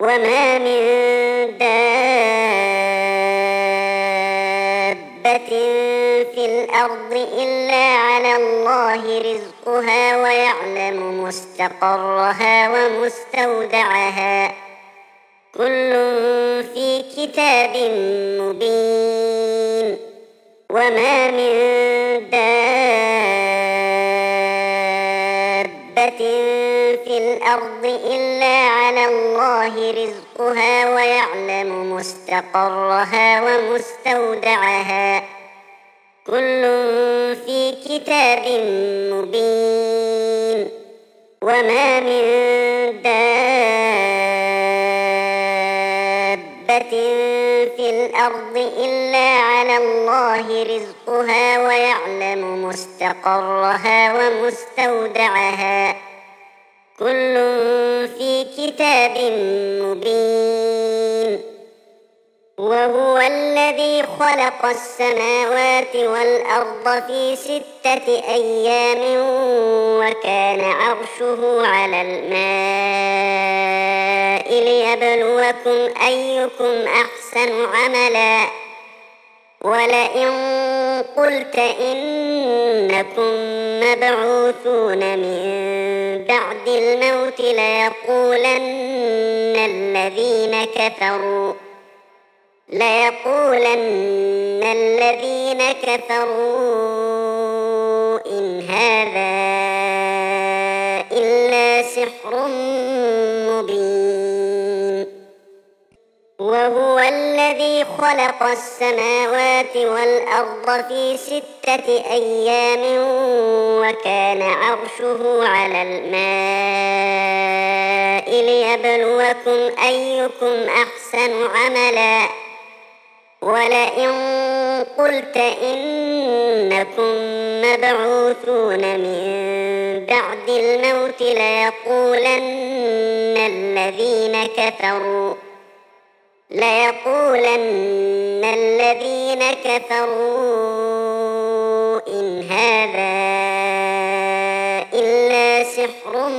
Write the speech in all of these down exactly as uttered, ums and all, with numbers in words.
وما من دابة في الأرض إلا على الله رزقها ويعلم مستقرها ومستودعها كل في كتاب مبين وما من دابة في الأرض إلا على الله رزقها ويعلم مستقرها ومستودعها كل في كتاب مبين وما من دابة في الأرض إلا على الله رزقها ويعلم مستقرها ومستودعها كل في كتاب مبين وهو الذي خلق السماوات والأرض في ستة أيام وكان عرشه على الماء ليبلوكم أيكم أحسن عملا ولئن قلت إنكم مبعوثون من بعد الموت ليقولن الذين كفروا ليقولن الذين كفروا إن هذا إلا سحر مبين وهو الذي خلق السماوات والأرض في ستة أيام وكان عرشه على الماء ليبلوكم أيكم أحسن عملا ولئن قلت إنكم مبعوثون من بعد الموت ليقولن الذين كفروا ليقولن الذين كفروا إن هذا إلا سحر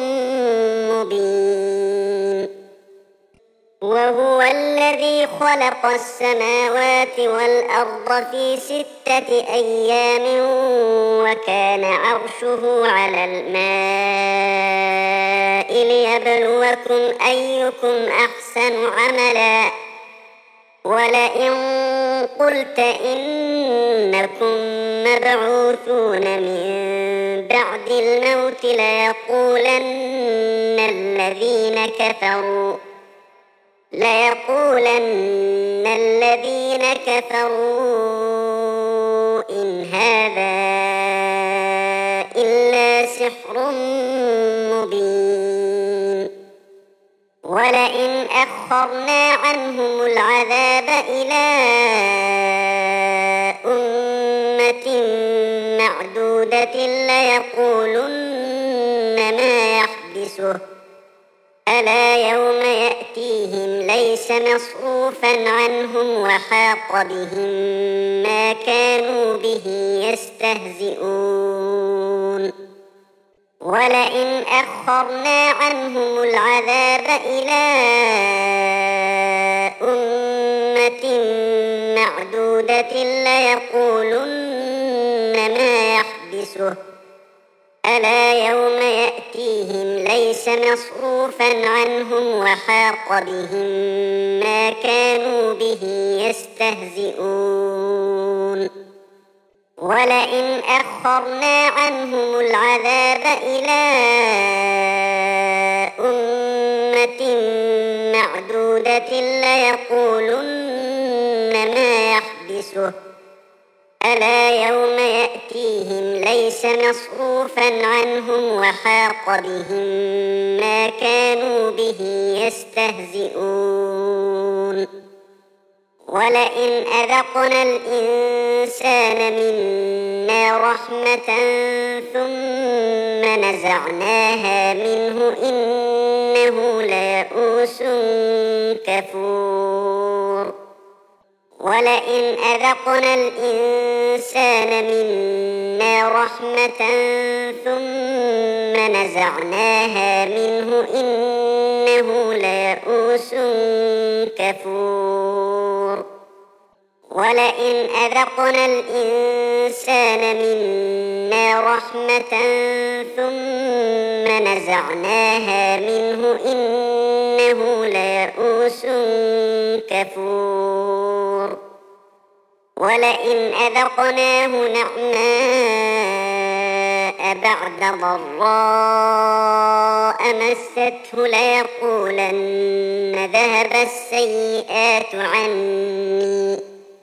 مبين وهو الذي خلق السماوات والأرض في ستة أيام وكان عرشه على الماء ليبلوكم أيكم أحسن عملا ولئن قلت إنكم مبعوثون من بعد الموت ليقولن الذين كفروا ليقولن الذين كفروا إن هذا إلا سحر مبين ولئن أخرنا عنهم العذاب إلى أمة معدودة ليقولن ما يحبسه ألا يوم يأتيهم ليس مصروفا عنهم وحاق بهم ما كانوا به يستهزئون ولئن أخرنا عنهم العذاب إلى أمة معدودة ليقولن ما يحبسه ألا يوم يأتيهم ليس مصروفا عنهم وحاق بهم ما كانوا به يستهزئون ولئن أخرنا عنهم العذاب إلى أمة معدودة ليقولن ما يحبسه ألا يوم يأتيهم ليس مصروفا عنهم وحاق بهم ما كانوا به يستهزئون ولئن أذقنا الإنسان منا رحمة ثم نزعناها منه إنه ليئوس كفور ولئن أذقنا الإنسان منا رحمة ثم نزعناها منه إنه إنه ليئوس كفور ولئن أذقنا الإنسان منا رحمة ثم نزعناها منه إنه ليئوس كفور ولئن أذقناه نعماء بعد ضراء مسته ليقولن ذهب السيئات عني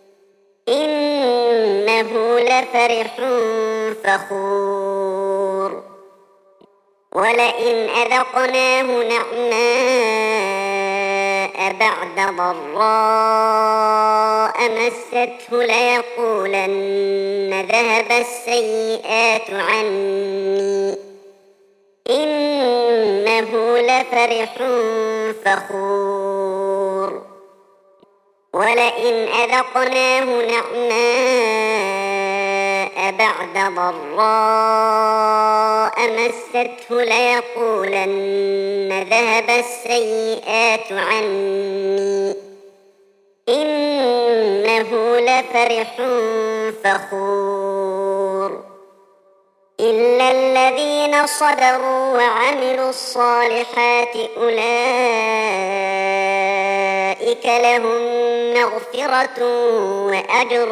إنه لفرح فخور ولئن أذقناه نعماء بعد ضراء مسته ليقولن ذهب السيئات عني إنه لفرح فخور ولئن أذقناه نعماء بعد ضراء مسته ليقولن ذهب السيئات عني إنه لفرح فخور إلا الذين صبروا وعملوا الصالحات أولئك لهم مغفرة وأجر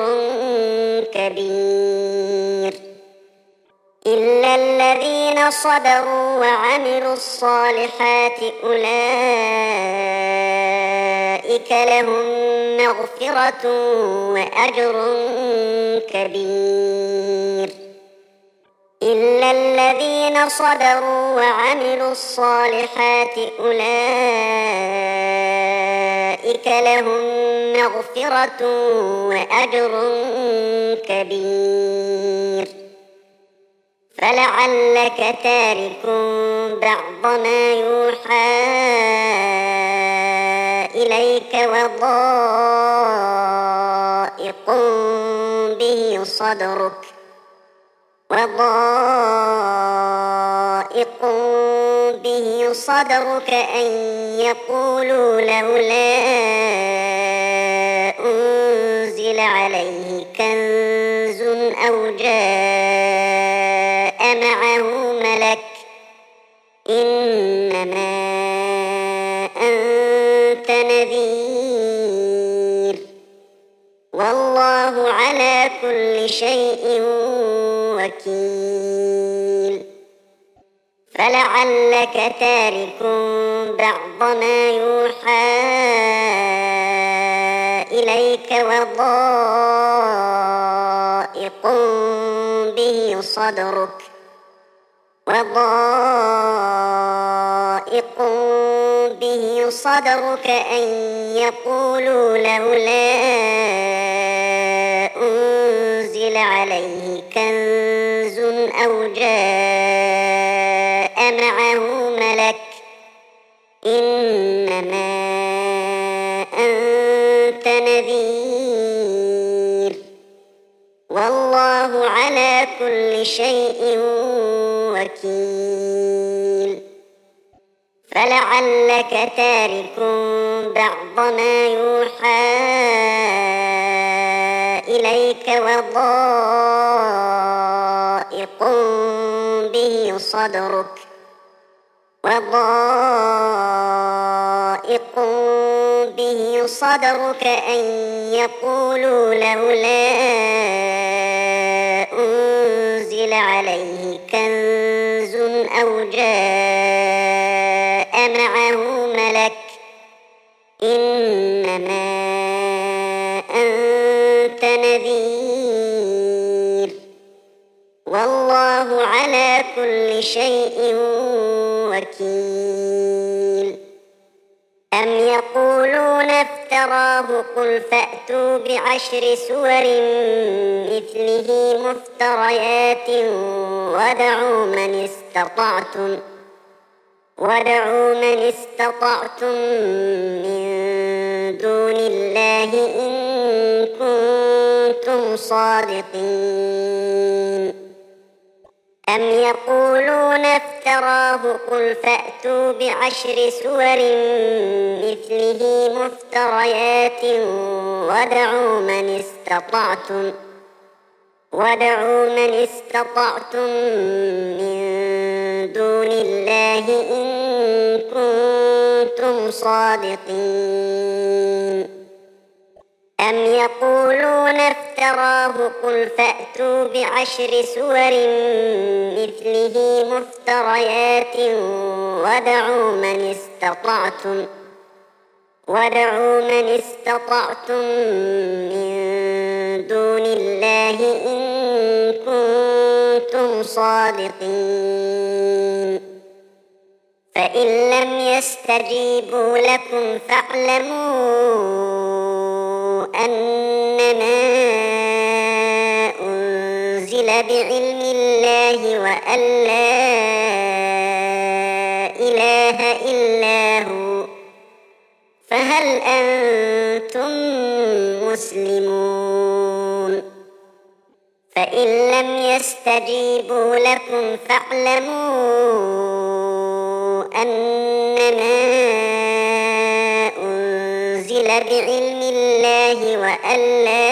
كبير إلا الذين صبروا وعملوا الصالحات أولئك لهم مغفرة وأجر كبير إلا الذين صبروا وعملوا الصالحات أولئك لهم مغفرة وأجر كبير فلعلك تارك بعض ما يوحى إليك وضائق به صدرك وضائق به صدرك أن يقولوا لولا أنزل عليه كنز أو جاء معه ملك إنما أنت نذير والله على كل شيء وكيل فلعلك تارك بعض ما يوحى إليك وضائق به صدرك وضائق به صدرك أن يقولوا لولا أنزل عليه كنز أو جاء معه ملك إنما أنت نذير والله على كل شيء وكيل فلعلك تارك بعض ما يوحى إليك وضائق به صدرك وضائق به صدرك أن يقولوا لولا أنزل عليه كنز أو جاء معه ملك إنما أنت نذير والله على كل شيء وكيل أم يقولون افتراه قل فأتوا بعشر سور مثله مفتريات وادعوا من استطعتم وادعوا من استطعتم من دون الله إن كنتم صادقين أم يقولون افتراه قل فأتوا بعشر سور مثله مفتريات وادعوا من استطعتم وادعوا من استطعتم من دون الله إن كنتم صادقين أم يقولون افتراه قل فأتوا بعشر سور مثله مفتريات وادعوا من استطعتم وادعوا من استطعتم من دون الله إن كنتم صادقين فإن لم يستجيبوا لكم فاعلموا أنما أنزل بعلم الله وأن لا إله إلا هو فهل أنتم مسلمون فإن لم يستجيبوا لكم فاعلموا أنما أنزل بعلم الله وأن لا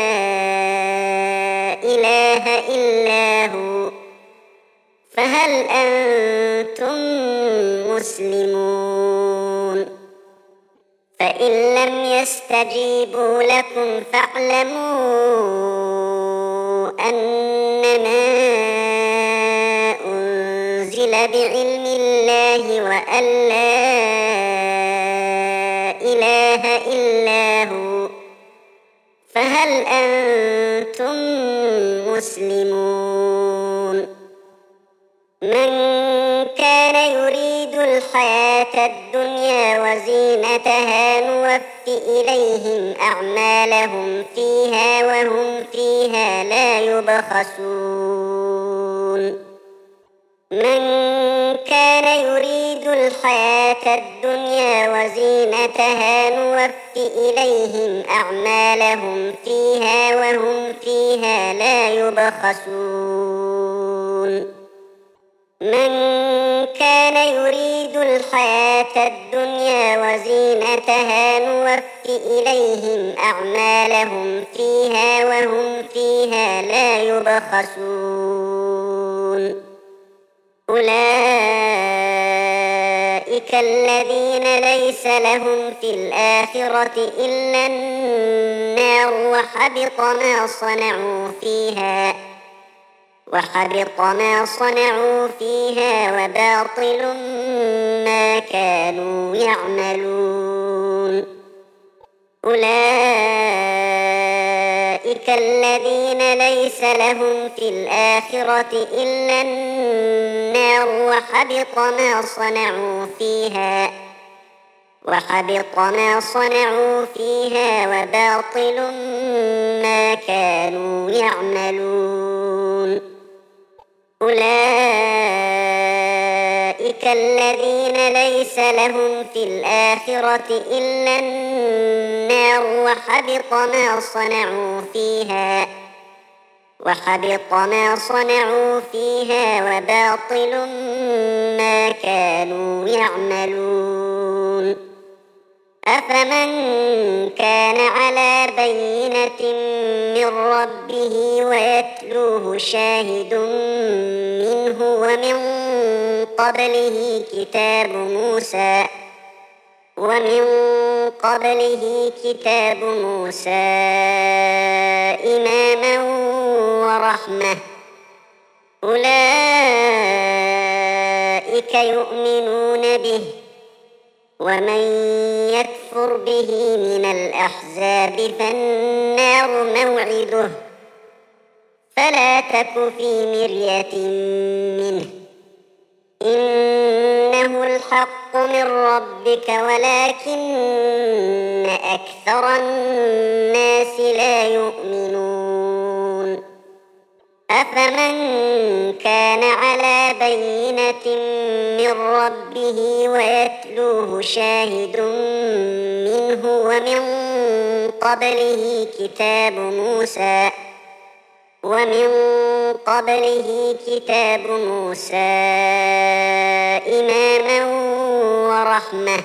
إله إلا هو فهل أنتم مسلمون فإن لم يستجيبوا لكم فاعلموا أنما أنزل بعلم الله وأن لا إله إلا هو فهل أنتم مسلمون من كان يريد الحياة الدنيا وزينتها نوف إليهم أعمالهم فيها وهم فيها لا يبخسون من كان يريد الحياة الدنيا وزينتها نوف إليهم أعمالهم فيها وهم فيها لا يبخسون من كان يريد الحياة الدنيا وزينتها نوف إليهم أعمالهم فيها وهم فيها لا يبخسون أولئك الذين ليس لهم في الآخرة إلا النار وحبط ما صنعوا فيها وحبط ما صنعوا فيها وباطل ما كانوا يعملون أولئك الذين ليس لهم في الآخرة إلا النار وحبط ما صنعوا فيها وحبط ما صنعوا فيها وباطل ما كانوا يعملون أولئك الذين ليس لهم في الآخرة إلا النار وحبط ما صنعوا فيها وحبط ما صنعوا فيها وباطل ما كانوا يعملون أفمن كان على بينة من ربه ويتلوه شاهد منه ومن قبله كتاب موسى ومن قبله كتاب موسى إماما ورحمة أولئك يؤمنون به ومن يكفر به من الأحزاب فالنار موعده فلا تك في مرية منه إنه الحق من ربك ولكن أكثر الناس لا يؤمنون أفمن كان على بينة من ربه ويتلوه شاهد منه ومن قبله كتاب موسى ومن قبله كتاب موسى إماما ورحمة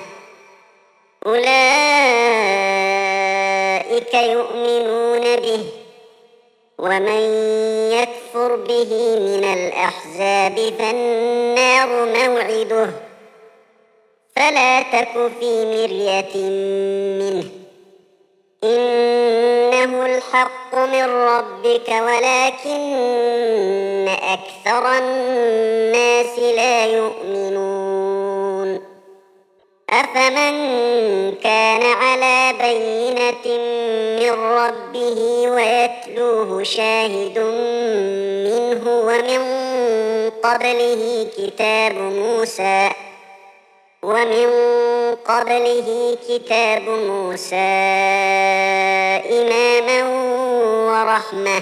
أولئك يؤمنون به ومن يكفر به من الأحزاب فالنار موعده فلا تك في مرية منه إنه الحق من ربك ولكن أكثر الناس لا يؤمنون أفمن كان على بينة من ربه ويتلوه شاهد منه ومن قبله كتاب موسى ومن قبله كتاب موسى إماما ورحمة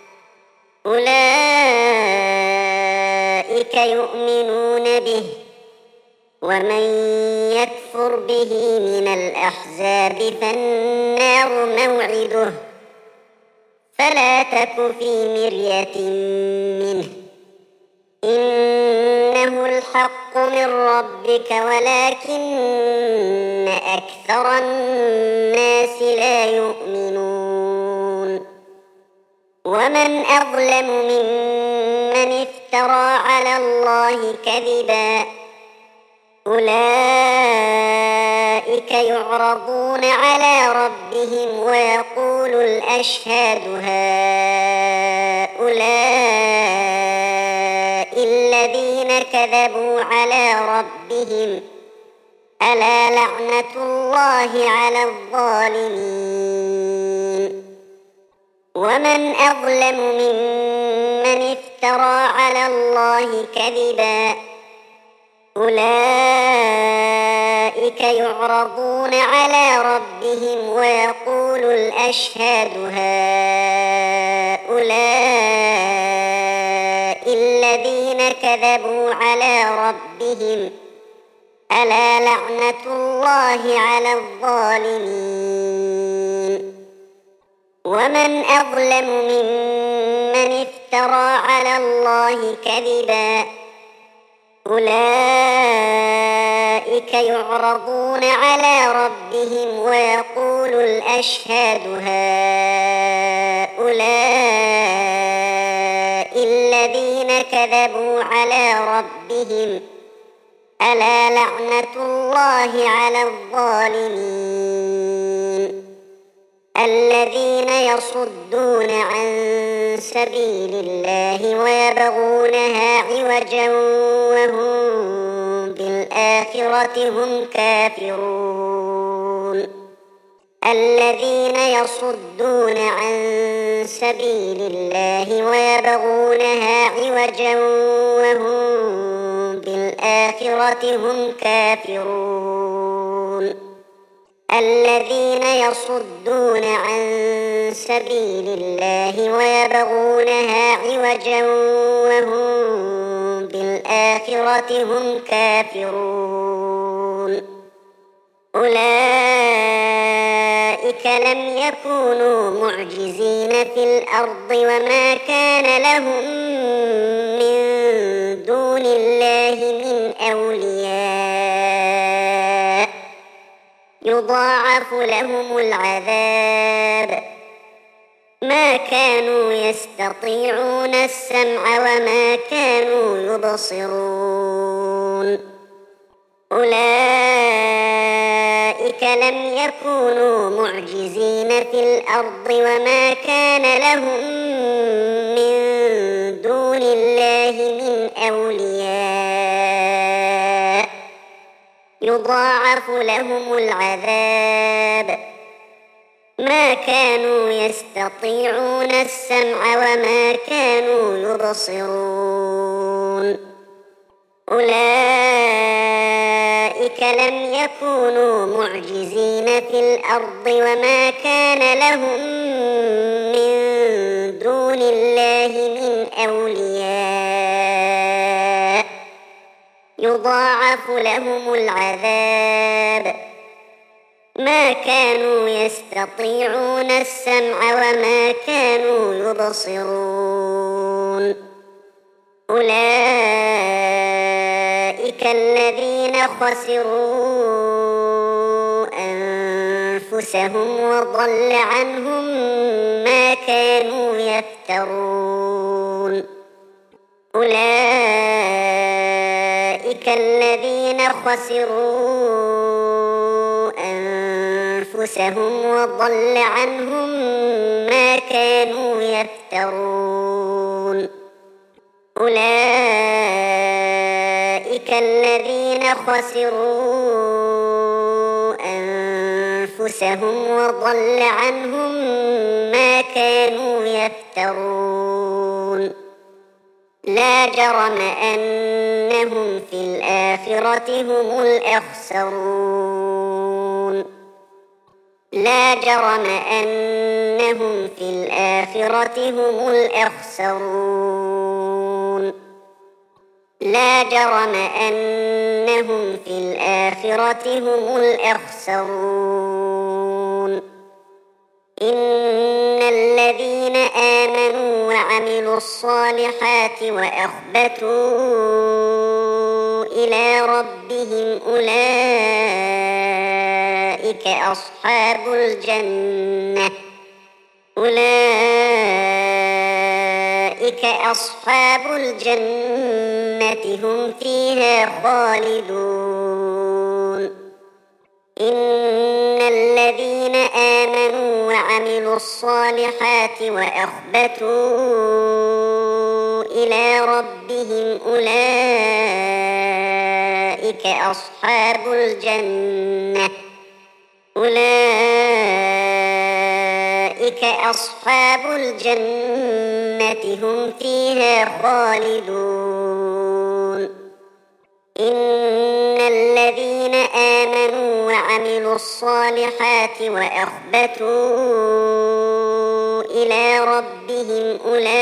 أولئك يؤمنون به ومن يكفر به من الأحزاب فالنار موعده فلا تك في مرية منه إنه الحق من ربك ولكن أكثر الناس لا يؤمنون ومن أظلم ممن افترى على الله كذبا أولئك يعرضون على ربهم ويقول الأشهاد هؤلاء الذين كذبوا على ربهم ألا لعنة الله على الظالمين ومن أظلم ممن افترى على الله كذبا أولئك يعرضون على ربهم ويقول الأشهاد هؤلاء الذين كذبوا على ربهم ألا لعنة الله على الظالمين ومن أظلم ممن افترى على الله كذبا أولئك يعرضون على ربهم ويقول الأشهاد هؤلاء الذين كذبوا على ربهم ألا لعنة الله على الظالمين الذين يصدون عن سبيل الله ويبغونها عوجا وهم بالآخرة هم كافرون الذين يصدون عن سبيل الله ويبغونها عوجا وهم بالآخرة هم كافرون الذين يصدون عن سبيل الله ويبغونها عوجا وهم بالآخرة هم كافرون أولئك لم يكونوا معجزين في الأرض وما كان لهم من دون الله من أولياء يضاعف لهم العذاب ما كانوا يستطيعون السمع وما كانوا يبصرون أولئك لم يكونوا معجزين في الأرض وما كان لهم من دون الله من أولياء يضاعف لهم العذاب ما كانوا يستطيعون السمع وما كانوا يبصرون أولئك لم يكونوا معجزين في الأرض وما كان لهم من دون الله من أولياء يضاعف لهم العذاب ما كانوا يستطيعون السمع وما كانوا يبصرون أولئك الذين خسروا أنفسهم وضل عنهم ما كانوا يفترون أولئك الذين خسروا أنفسهم وضل عنهم ما كانوا يفترون أولئك الذين خسروا أنفسهم وضل عنهم ما كانوا يفترون لا جرم أنهم في الآخرة هم الأخسرون لا جرم أنهم في الآخرة هم الأخسرون لا جرم أنهم في الآخرة هم الأخسرون إن الذين آمنوا وعملوا الصالحات وأخبتوا إلى ربهم أولئك أصحاب الجنة أولئك أصحاب الجنة هم فيها خالدون إن الذين آمنوا وعملوا الصالحات وأخبتوا إلى ربهم أولئك أصحاب الجنة أولئك أصحاب الجنة هم فيها خالدون إن الذين آمنوا وعملوا الصالحات وأخبتوا إلى ربهم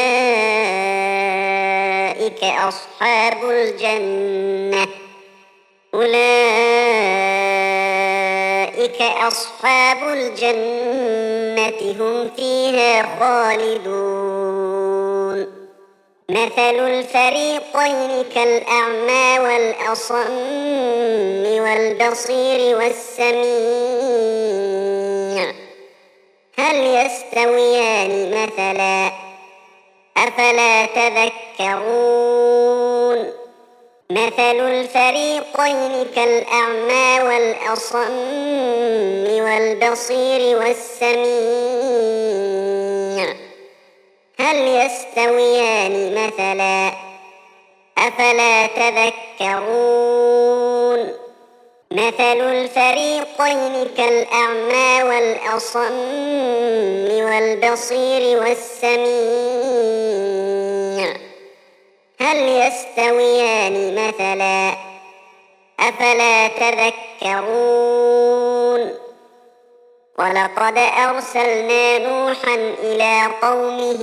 أولئك أصحاب الجنة أولئك أصحاب الجنة هم فيها خالدون مثل الفريقين كالأعمى والأصم والبصير والسميع هل يستويان مثلا أفلا تذكرون مثل الفريقين كالأعمى والأصم والبصير والسميع هل يستويان مثلا أفلا تذكرون مثل الفريقين كالأعمى والأصم والبصير والسميع هل يستويان مثلا أفلا تذكرون ولقد أرسلنا نوحا إلى قومه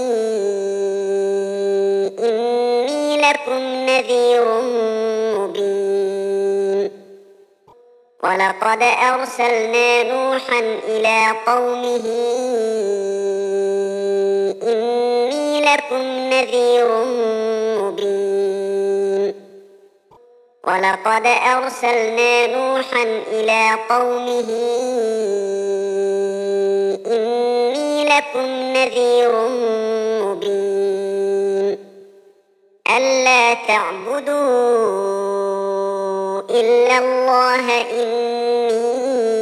إني لكم نذير مبين ولقد أرسلنا نوحا إلى قومه إني لكم نذير مبين ولقد أرسلنا نوحا إلى قومه إني لكم نذير مبين ألا تعبدوا إلا الله إني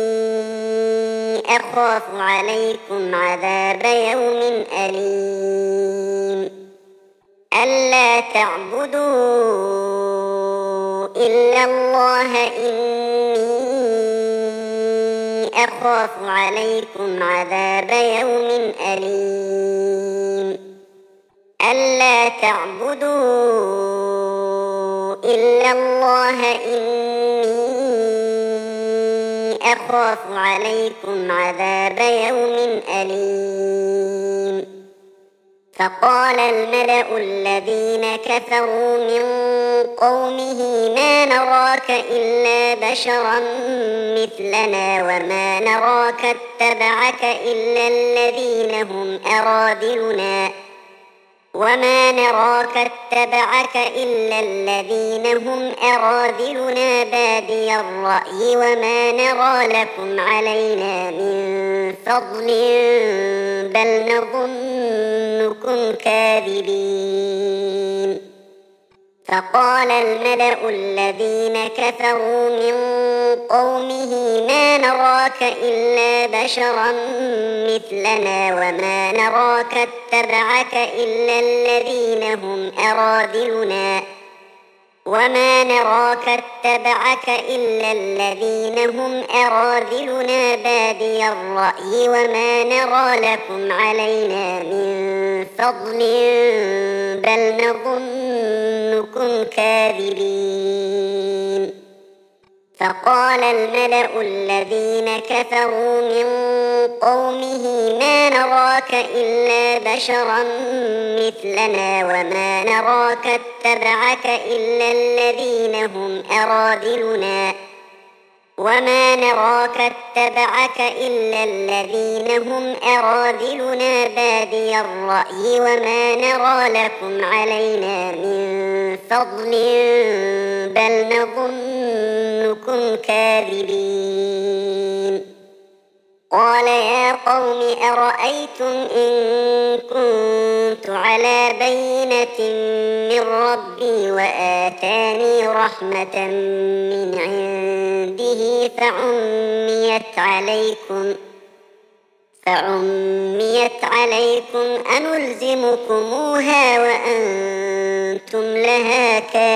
أخاف عليكم عذاب يوم أليم ألا تعبدوا إلا الله إني أخاف عليكم عذاب يوم أليم ألا تعبدوا إلا الله إني أخاف عليكم عذاب يوم أليم فقال الملأ الذين كفروا من قومه ما نراك إلا بشرا مثلنا وما نراك اتبعك إلا الذين هم أرادلنا وما نراك اتبعك إلا الذين هم أراذلنا بادي الرأي وما نرى لكم علينا من فضل بل نظنكم كاذبين فقال الملأ الذين كفروا من قومه ما نراك إلا بشرا مثلنا وما نراك اتبعك إلا الذين هم أراذلنا وما نراك اتبعك إلا الذين هم أراذلنا بادي الرأي وما نرى لكم علينا من فضل بل نظنكم كاذبين فقال الملأ الذين كفروا من قومه ما نراك إلا بشرا مثلنا وما نراك اتبعك إلا الذين هم أراذلنا وما نراك اتبعك إلا الذين هم أراذلنا بادي الرأي وما نرى لكم علينا من فضل بل نظنكم كاذبين قال يا قوم أرأيتم إن كنت على بينة من ربي وآتاني رحمة من عنده فعميت عليكم فعميت عليكم أنلزمكموها وأنتم لها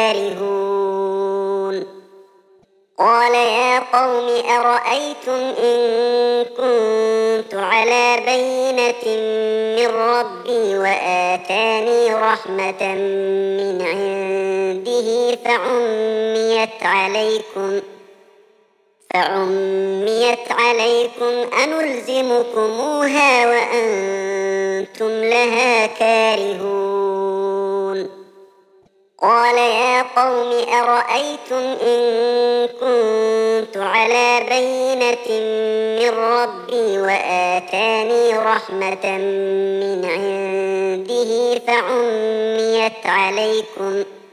كارهون قال يا قوم أرأيتم إن كنت على بينة من ربي وآتاني رحمة من عنده فعميت عليكم فعميت عليكم أنلزمكموها وأنتم لها كارهون قال يا قوم أرأيتم إن كنت على بينة من ربي وآتاني رحمة من عنده فعميت عليكم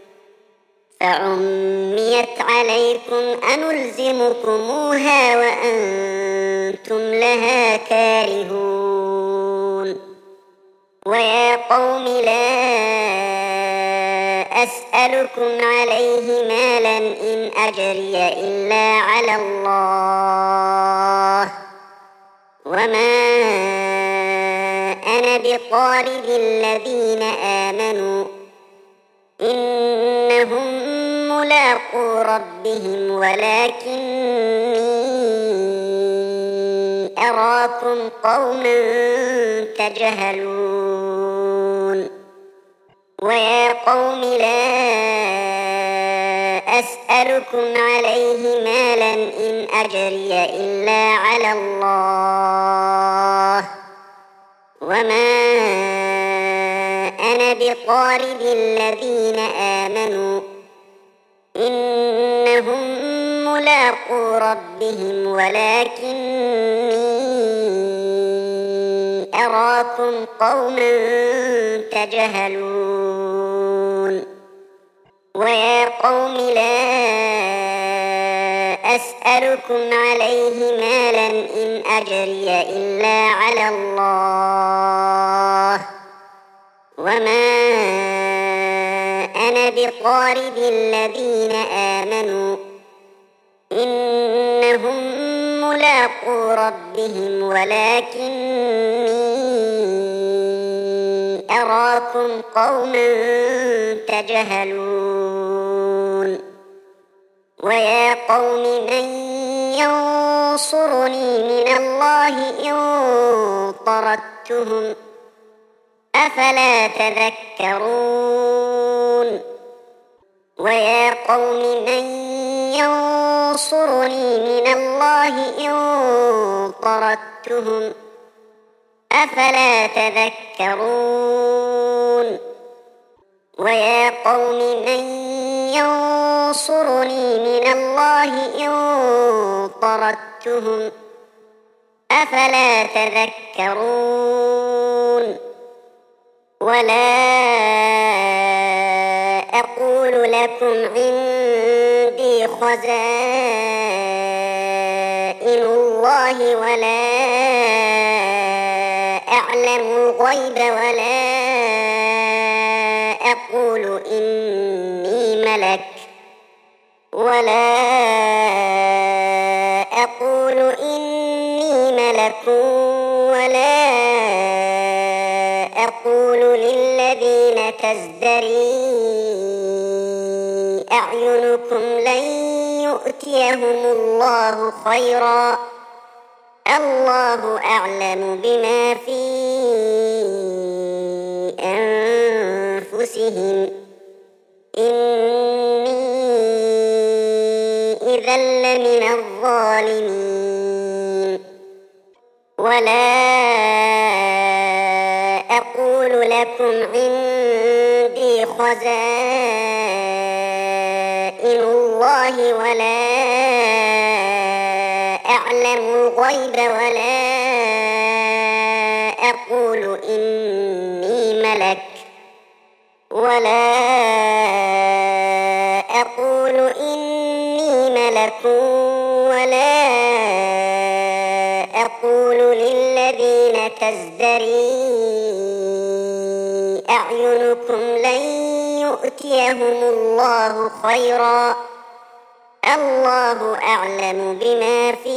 فعميت عليكم أنلزمكموها وأنتم لها كارهون ويا قوم لا أسألكم عليه مالا إن أجري إلا على الله وما أنا بطارد الذين آمنوا إنهم ملاقو ربهم ولكني أراكم قوما تجهلون ويا قوم لا أسألكم عليه مالا إن أجري إلا على الله وما أنا بطارد الذين آمنوا إنهم ملاقو ربهم ولكني أراكم قوما تجهلون ويا قوم لا أسألكم عليه مالا إن أجري إلا على الله وما أنا بطارد الذين آمنوا إنهم ملاقو ربهم ولكني أراكم قوما تجهلون ويا قوم من ينصرني من الله إن طردتهم أفلا تذكرون ويا قوم من ينصرني من الله إن طردتهم أفلا تذكرون ويا قوم من ينصرني من الله إن طردتهم أفلا تذكرون ولا أقول لكم عندي خزائن الله ولا أعلم الغيب ولا أقول إني ملك ولا أقول إني ملك ولا أقول للذين تزدري أعينكم لن يؤتيهم الله خيرا الله أعلم بما في أنفسهم إني إذا لمن الظالمين ولا أقول لكم عندي خزائن الله ولا أعلم الغيب ولا أقول إني ملك ولا أقول إني ملك ولا أقول للذين تزدري أعينكم لن يؤتيهم الله خيرا الله أعلم بما في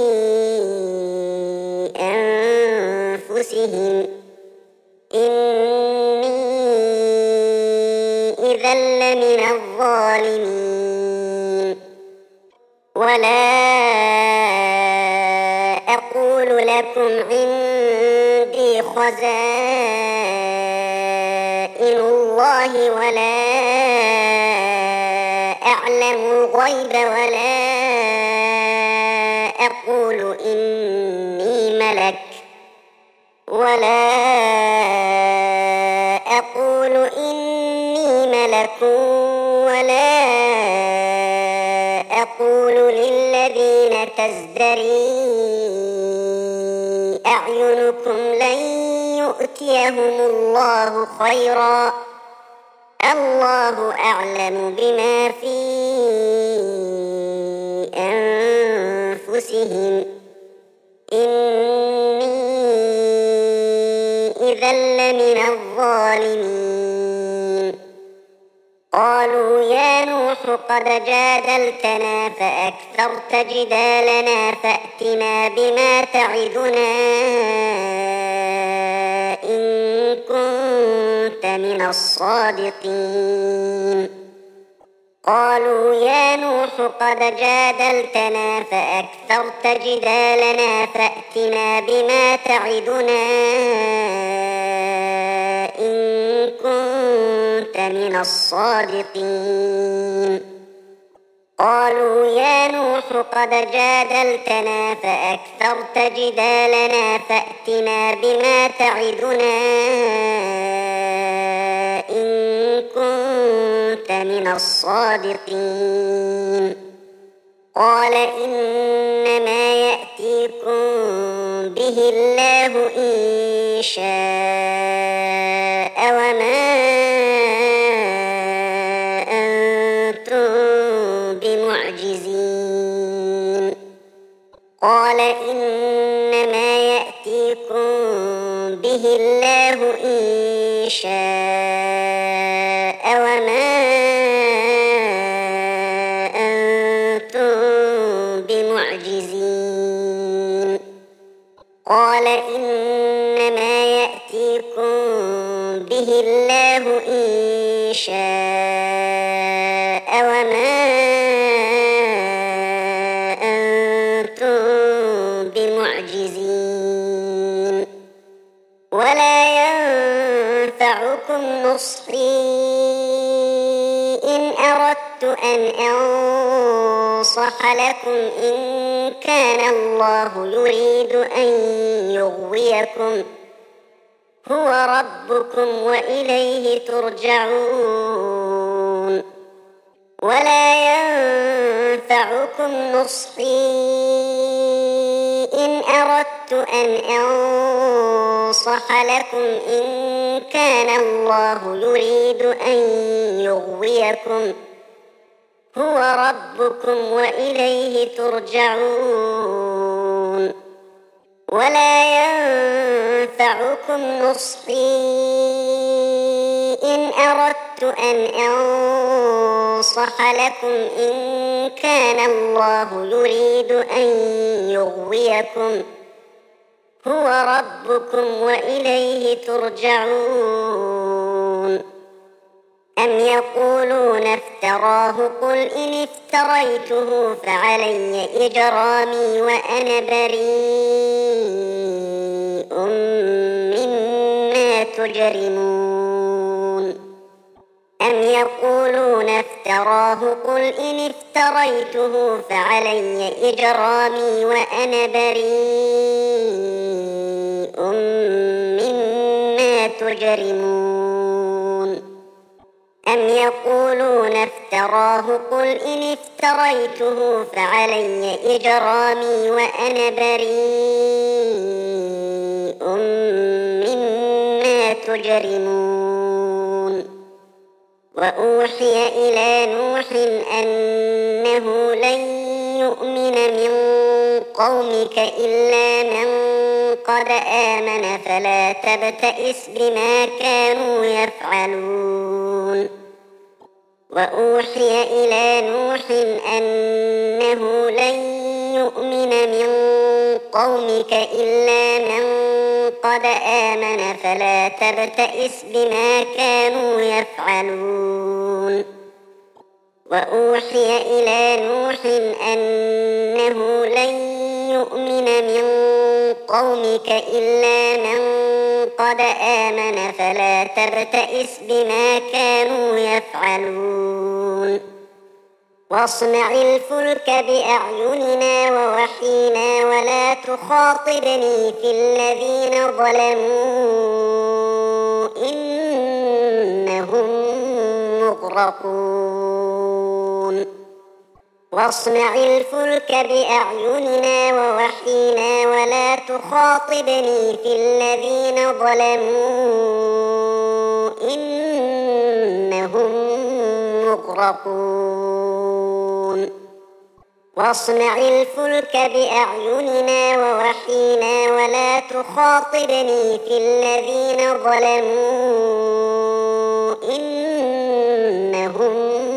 أنفسهم إني إذا لمن الظالمين ولا أقول لكم عندي خزائن الله ولا أعلم الغيب ولا أقول إني ملك ولا أقول إني ملك ولا أقول للذين تزدري أعينكم لن يؤتيهم الله خيرا الله أعلم بما في أنفسهم إني إذا لمن الظالمين قالوا يا نوح قد جادلتنا فأكثرت جدالنا فأتنا بما تعدنا إن كنت من الصادقين قالوا يا نوح قد جادلتنا فأكثرت جدالنا فأتنا بما تعدنا إن كنت من الصادقين قالوا يا نوح قد جادلتنا فأكثرت جدالنا فأتنا بما تعدنا إن كنت من الصادقين قال إنما يأتيكم به الله إن شاء وما أنتم بمعجزين قال إنما يأتيكم به الله إن شاء وما أنتم بمعجزين قال إنما يأتيكم به الله إن شاء وما أنتم بمعجزين ولا ينفعكم نصحي إن أردت أن أنصح لكم إن كان الله يريد أن يغويكم هو ربكم وإليه ترجعون ولا ينفعكم نصحي إن أردت أن أنصح لكم إن كان الله يريد أن يغويكم هو ربكم وإليه ترجعون ولا ينفعكم نصحي إن أردت أن أنصح لكم إن كان الله يريد أن يغويكم هو ربكم وإليه ترجعون أم يقولون افتراه قل إن افتريته فعلي إجرامي وأنا بريء مما تجرمون أم يقولون افتراه قل إن افتريته فعلي إجرامي وأنا بريء مما تجرمون أم يقولون افتراه قل إن افتريته فعلي إجرامي وأنا بريء مما تجرمون وأوحي إلى نوح أنه لن يؤمن من قومك إلا من قد آمن فلا تبتئس بما كانوا يفعلون وأوحي إلى نوح أنه لن يؤمن من قومك إلا من قد آمن فلا تبتئس بما كانوا يفعلون وأوحي إلى نوح أنه لن يؤمن من قومك إلا من قد آمن فلا تبتئس بما كانوا يفعلون واصنع الفلك بأعيننا ووحينا ولا تخاطبني في الذين ظلموا إنهم مغرقون واصنع الفلك بأعيننا ووحينا ولا تخاطبني في الذين ظلموا إنهم مغرقون واصنع الفلك بأعيننا ووحينا ولا تخاطبني في الذين ظلموا إنهم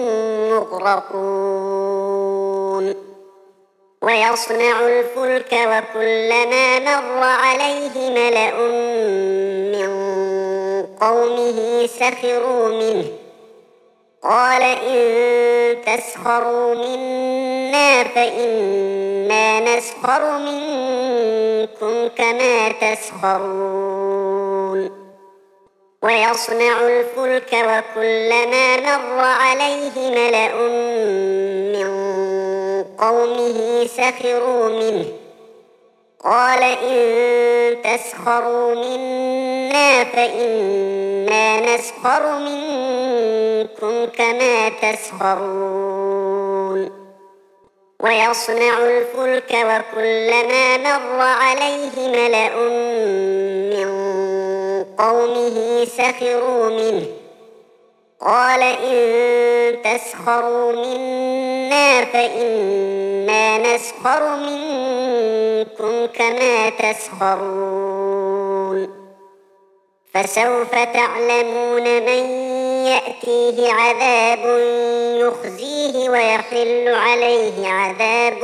مغرقون ويصنع الفلك وكلما مر عليه ملأ من قومه سخروا منه قال إن تسخروا منا فإنا نسخر منكم كما تسخرون ويصنع الفلك وكلما مر عليه ملأ من قومه سخروا منه قال إن تسخروا منا فإنا نسخر منكم كما تسخرون ويصنع الفلك وكلما مر عليه ملأ من قومه سخروا منه قال إن تسخروا منا فإنا نسخر منكم كما تسخرون فسوف تعلمون من يأتيه عذاب يخزيه ويحل عليه عذاب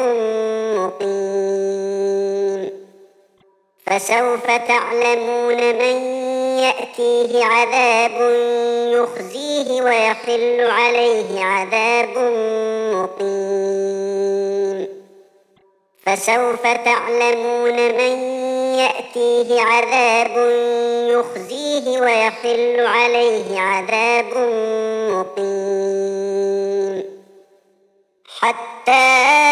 مقيم فسوف تعلمون من يأتيه عذاب يخزيه ويحل عليه عذاب مقيم فسوف تعلمون من يأتيه عذاب يخزيه ويحل عليه عذاب مقيم حتى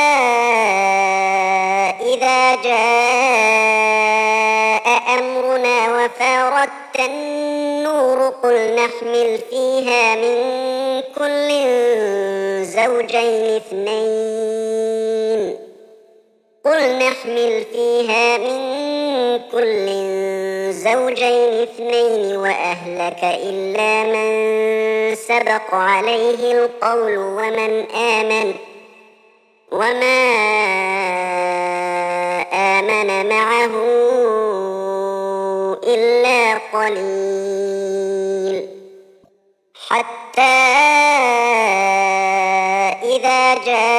إذا جاء أمرنا وفارت النور قل نحمل فيها من كل زوجين اثنين قل نحمل فيها من كل زوجين اثنين وأهلك إلا من سبق عليه القول ومن آمن وما آمن معه إلا قليل حتى إذا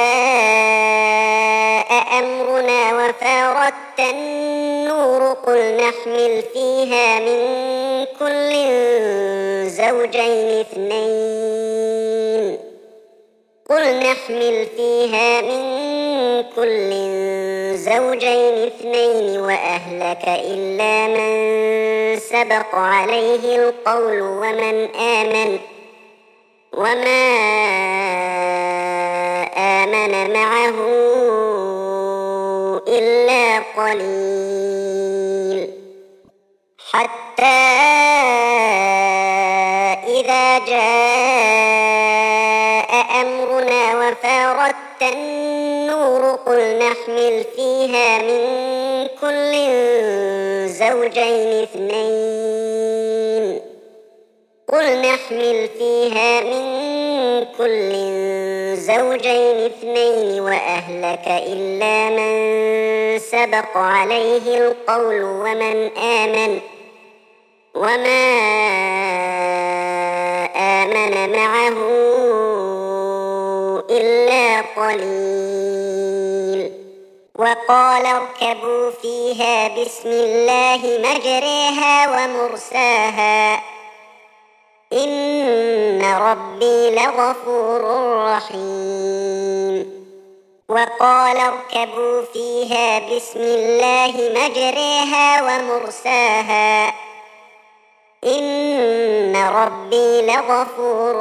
جاء أمرنا وفارت النور قل نحمل فيها من كل زوجين اثنين قل نحمل فيها من كل زوجين اثنين وأهلك إلا من سبق عليه القول ومن آمن وما آمن معه إلا قليل حتى إذا جاء أمرنا وفارت النور قل نحمل فيها من كل زوجين اثنين قل نحمل فيها من كل زوجين اثنين وأهلك إلا من سبق عليه القول ومن آمن وما آمن معه إلا قليل وقال اركبوا فيها بسم الله مجريها ومرساها إن ربي لغفور رحيم وقال اركبوا فيها بسم الله مجريها ومرساها إن ربي لغفور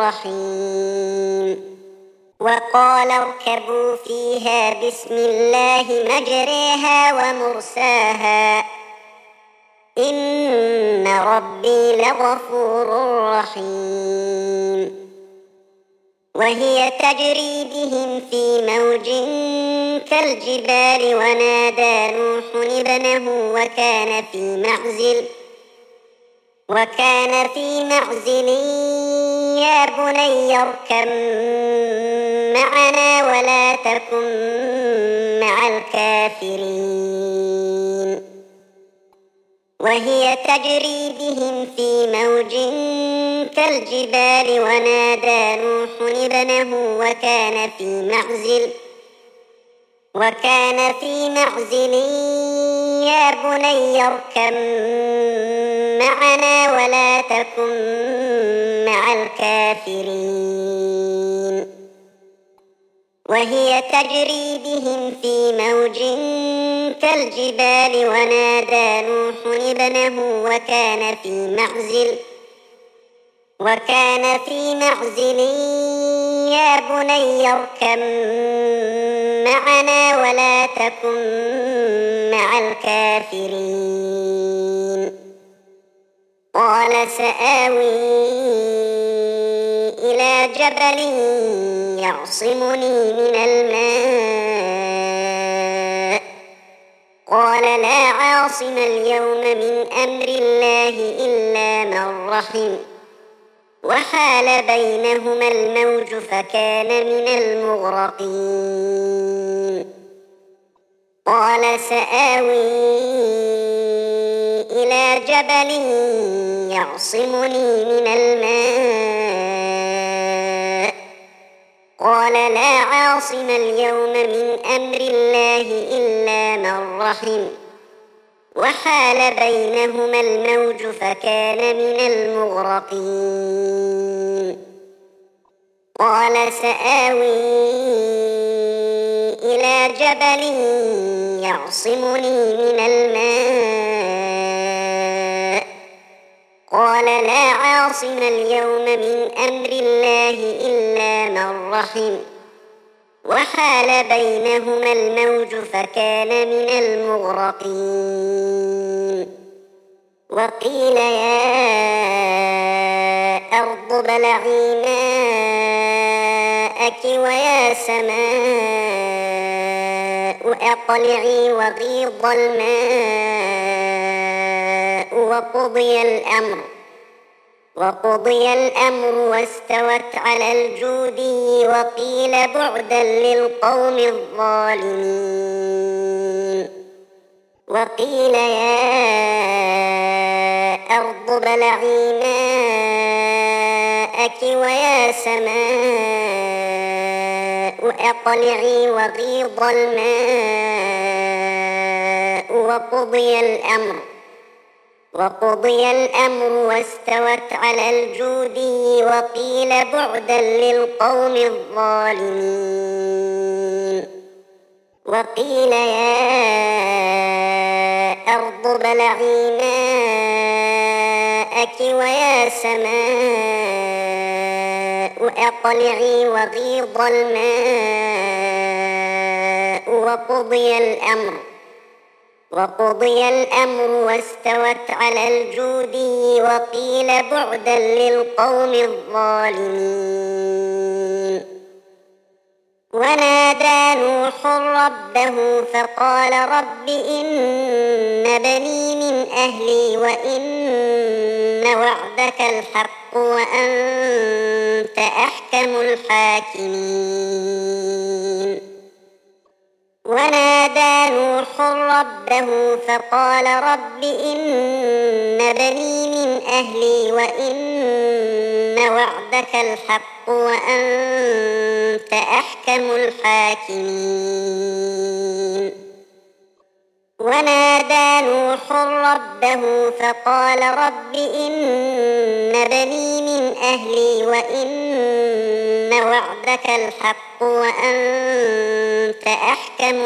رحيم وقال اركبوا فيها بسم الله مجريها ومرساها إن ربي لغفور رحيم وهي تجري بهم في موج كالجبال ونادى نوح ابنه وكان في معزل وكان في معزل يا بني اركب معنا ولا تكن مع الكافرين وهي تجري بهم في موج كالجبال ونادى نوح ابنه وكان في معزل وكان في معزل يا بني اركب معنا ولا تكن مع الكافرين وهي تجري بهم في موج كالجبال ونادى نوح ابنه وكان في معزل وكان في معزل يا بني اركب معنا ولا تكن مع الكافرين قال سآوي إلى جبل يعصمني من الماء قال لا عاصم اليوم من أمر الله إلا من رحم وحال بينهما الموج فكان من المغرقين قال سآوي إلى جبل يعصمني من الماء قال لا عاصم اليوم من أمر الله إلا من رحم وحال بينهما الموج فكان من المغرقين قال سآوي إلى جبل يعصمني من الماء قال لا عاصم اليوم من أمر الله إلا من رحم وحال بينهما الموج فكان من المغرقين وقيل يا أرض ابلعي ماءك ويا سماء أقلعي وغيض الماء وقضي الأمر وقضي الأمر واستوت على الجودي وقيل بعدا للقوم الظالمين وقيل يا أرض ابلعي ماءك ويا سماء أقلعي وغيض الماء وقضي الأمر وقضي الأمر واستوت على الجودي وقيل بعدا للقوم الظالمين وقيل يا أرض ابلعي ماءك ويا سماء أقلعي وغيض الماء وقضي الأمر وقضي الأمر واستوت على الجودي وقيل بعدا للقوم الظالمين ونادى نوح ربه فقال رب إن بني من أهلي وإن وعدك الحق وأنت أحكم الحاكمين ونادى نوح ربه فقال رب إن بني من أهلي وإن وعدك الحق وأنت أحكم الحاكمين ونادى نوح ربه فقال رب إن بني من أهلي وإن وعدك الحق وأنت أحكم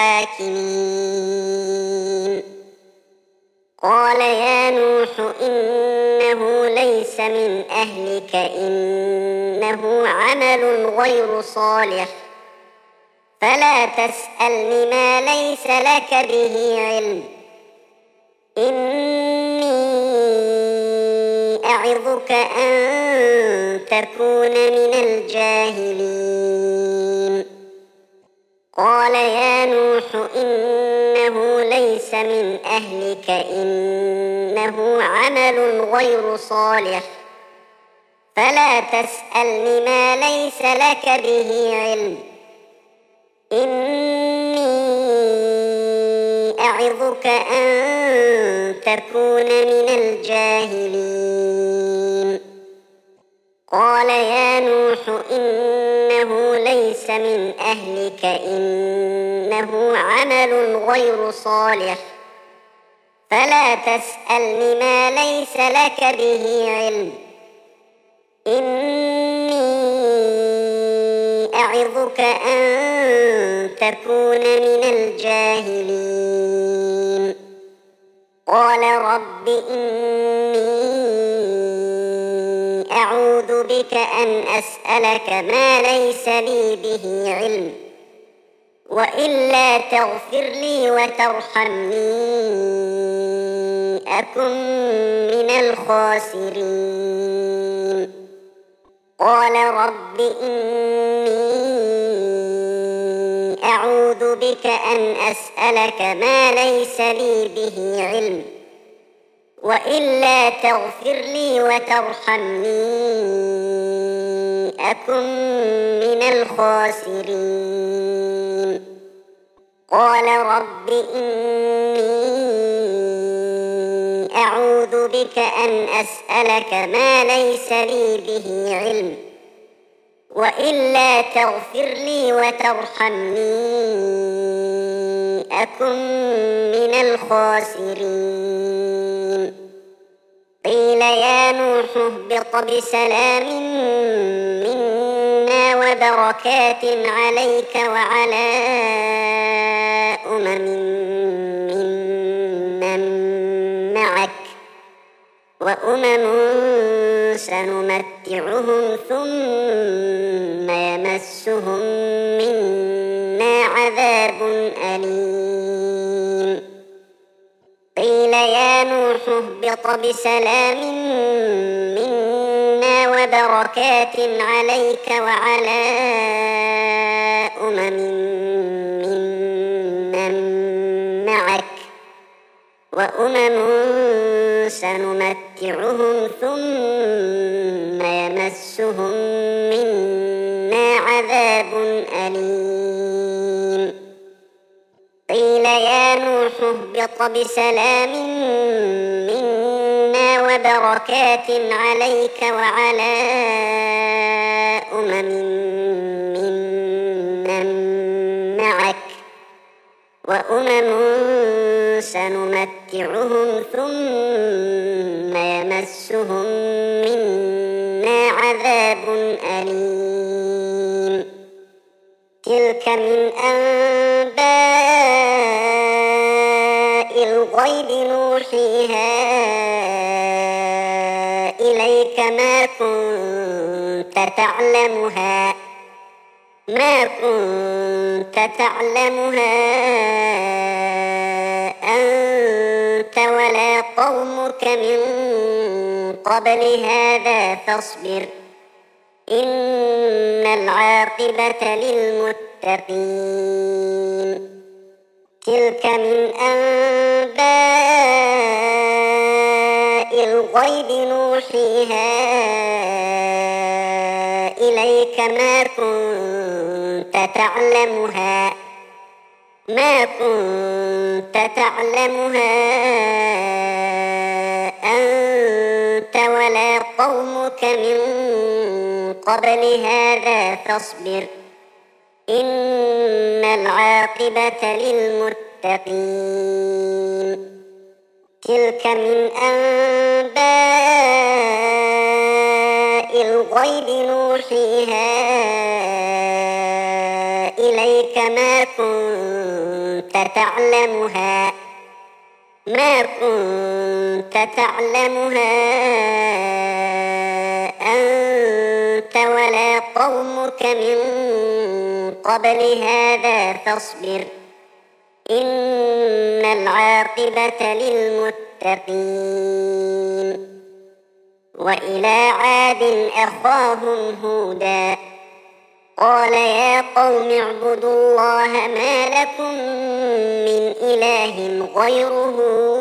الحاكمين قال يا نوح إنه ليس من أهلك إنه عمل غير صالح فلا تسألني ما ليس لك به علم إني أعظك أن تكون من الجاهلين قال يا نوح إنه ليس من أهلك إنه عمل غير صالح فلا تسألني ما ليس لك به علم إني أعظك أن تكون من الجاهلين قال يا نوح إنه ليس من أهلك إنه عمل غير صالح فلا تسألني ما ليس لك به علم إني أعظك أن تكون من الجاهلين قال رب إني أعوذ بك أن أسألك ما ليس لي به علم وإلا تغفر لي وترحمني أكن من الخاسرين قال رب إني أعوذ بك أن أسألك ما ليس لي به علم وإلا تغفر لي وترحمني أكن من الخاسرين قال رب إني أعوذ بك أن أسألك ما ليس لي به علم وإلا تغفر لي وترحمني أكن من الخاسرين قيل يا نوح اهبط بسلام منا وبركات عليك وعلى أمم ممن معك وأمم سنمتعهم ثم يمسهم منا عذاب أليم قيل يا نوح اهبط بسلام منا وبركات عليك وعلى أمم ممن معك وأمم سنمتعهم ثم يمسهم منا عذاب أليم قيل يا نوح اهبط بسلام منا وبركات عليك وعلى أمم ممن معك وأمم سنمتعهم ثم يمسهم منا عذاب أليم تلك من أنباء الغيب نوحيها إليك ما كنت تعلمها ما كنت تعلمها أنت ولا قومك من قبل هذا فاصبر إن العاقبة للمتقين تلك من أنباء الغيب نوحيها إليك ما كنت تعلمها ما كنت تعلمها أنت ولا قومك من قبل هذا فاصبر إن العاقبة للمتقين تلك من أنباء الغيب نوحيها إليك ما كنت تعلمها ما كنت تعلمها أنت ولا قومك من قبل هذا فاصبر إن العاقبة للمتقين وإلى عاد أخاهم هودا قال يا قوم اعبدوا الله ما لكم من إله غيره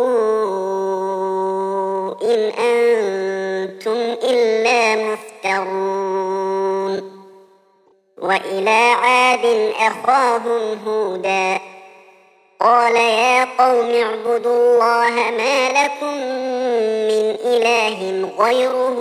إن أنتم إلا مفترون وإلى عاد أخاهم هودا قال يا قوم اعبدوا الله ما لكم من إله غيره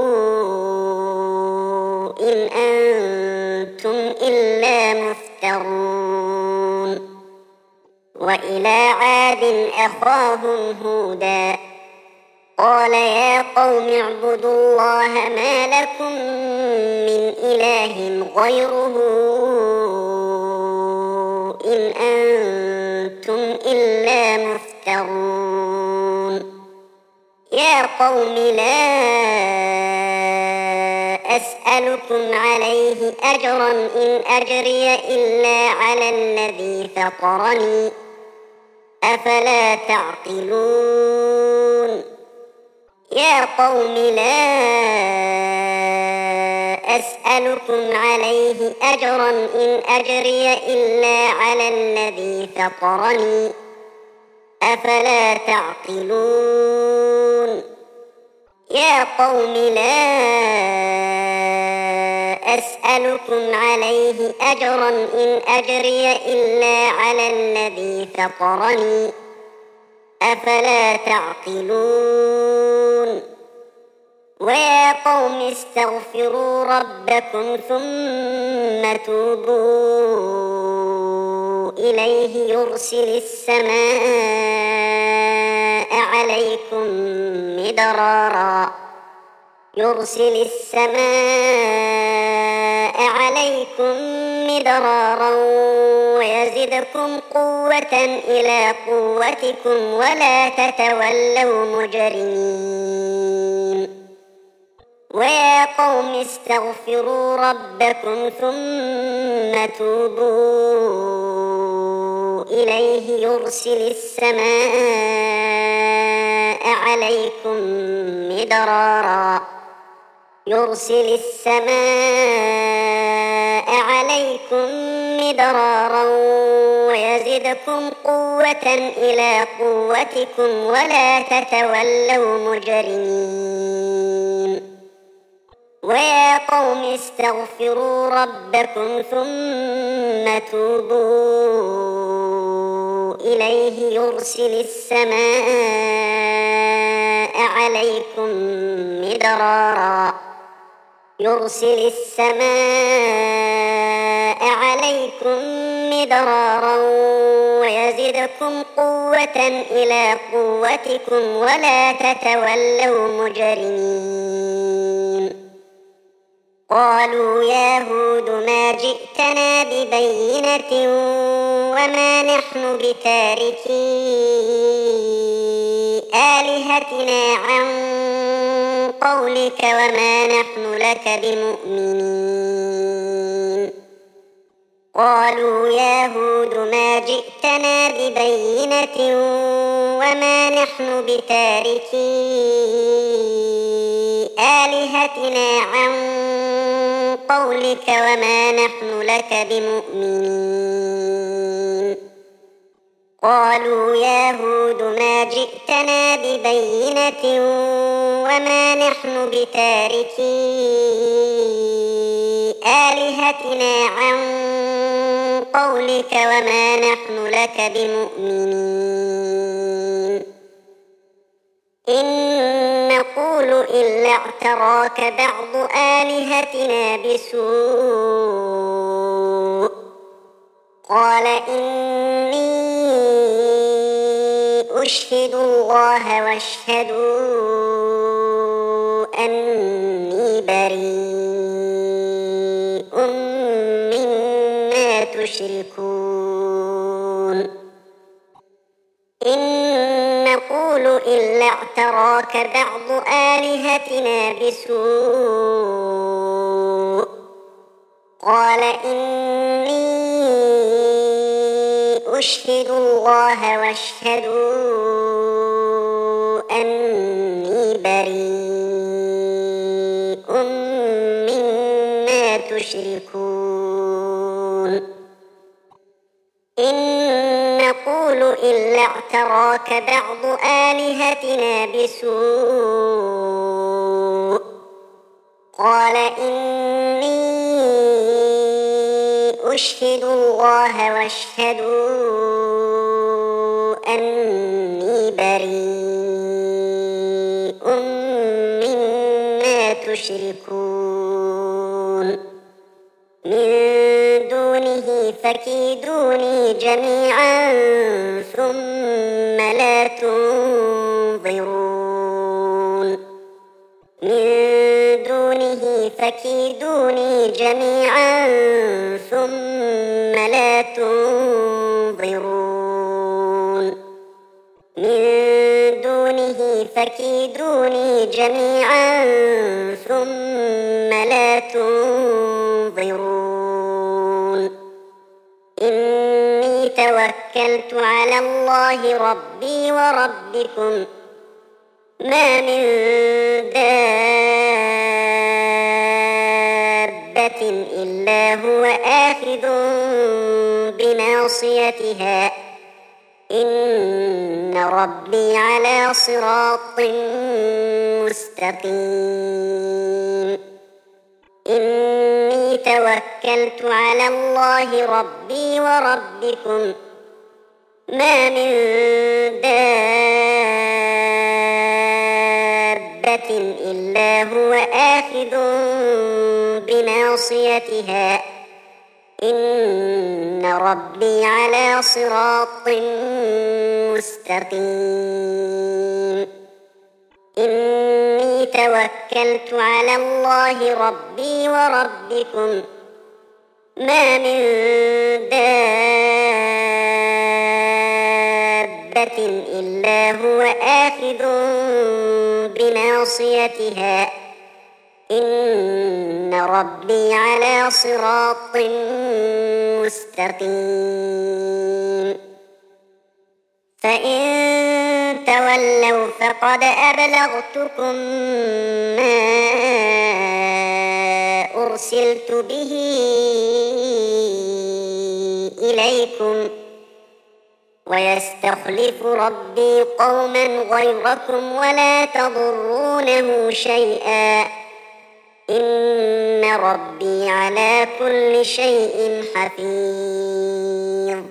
إن أنتم إلا مفترون وإلى عاد أخاهم هودا قال يا قوم اعبدوا الله ما لكم من إله غيره إن أنتم إلا مفترون يا قوم لا أسألكم عليه أجرا إن أجري إلا على الذي فطرني أفلا تعقلون يا قوم لا أسألكم عليه أجرا إن أجري إلا على الذي فطرني أفلا تعقلون يا قوم لا أسألكم عليه أجرا إن أجري إلا على الذي فطرني أفلا تعقلون ويا قوم استغفروا ربكم ثم توبوا إليه يرسل السماء عليكم مدرارا يرسل السماء عليكم مدرارا ويزدكم قوة إلى قوتكم ولا تتولوا مجرمين ويا قوم استغفروا ربكم ثم توبوا إليه يرسل السماء عليكم مدرارا يرسل السماء عليكم مدرارا ويزدكم قوة إلى قوتكم ولا تتولوا مجرمين ويا قوم استغفروا ربكم ثم توبوا إليه يرسل السماء عليكم مدرارا يرسل السماء عليكم مدرارا ويزدكم قوة إلى قوتكم ولا تتولوا مجرمين قالوا يا هود ما جئتنا ببينة وما نحن بتاركي آلهتنا عن قولك وما نحن لك بمؤمنين قالوا يا هود ما جئتنا ببينة وما نحن بتاركي آلهتنا عن قولك وما نحن لك بمؤمنين قالوا يا هود ما جئتنا ببينة وما نحن بتاركي آلهتنا عن قولك وما نحن لك بمؤمنين إن نقول إلا اعتراك بعض آلهتنا بسوء قال إني أشهد الله واشهدوا أني بريء مما تشركون إن نقول إلا اعتراك بعض آلهتنا بسوء قال إني أشهد الله واشهدوا أني بريء مما تشركون إن نقول إلا اعتراك بعض آلهتنا بسوء قال إني أشهد الله واشهدوا أني بريء مما تشركون من دونه فكيدوني جميعا ثم لا تنظرون من دونه فكيدوني جميعا ثم لا تنظرون من دونه فكيدوني جميعا ثم لا تنظرون إني توكلت على الله ربي وربكم ما من دابة إلا هو آخذ بناصيتها إن ربي على صراط مستقيم إني توكلت على الله ربي وربكم ما من دابة إلا هو آخذ بناصيتها إن ربي على صراط مستقيم إني توكلت على الله ربي وربكم ما من دابة إلا هو آخذ بناصيتها إن ربي على صراط مستقيم فإن تولوا فقد أبلغتكم ما أرسلت به إليكم ويستخلف ربي قوما غيركم ولا تضرونه شيئا إن ربي على كل شيء حفيظ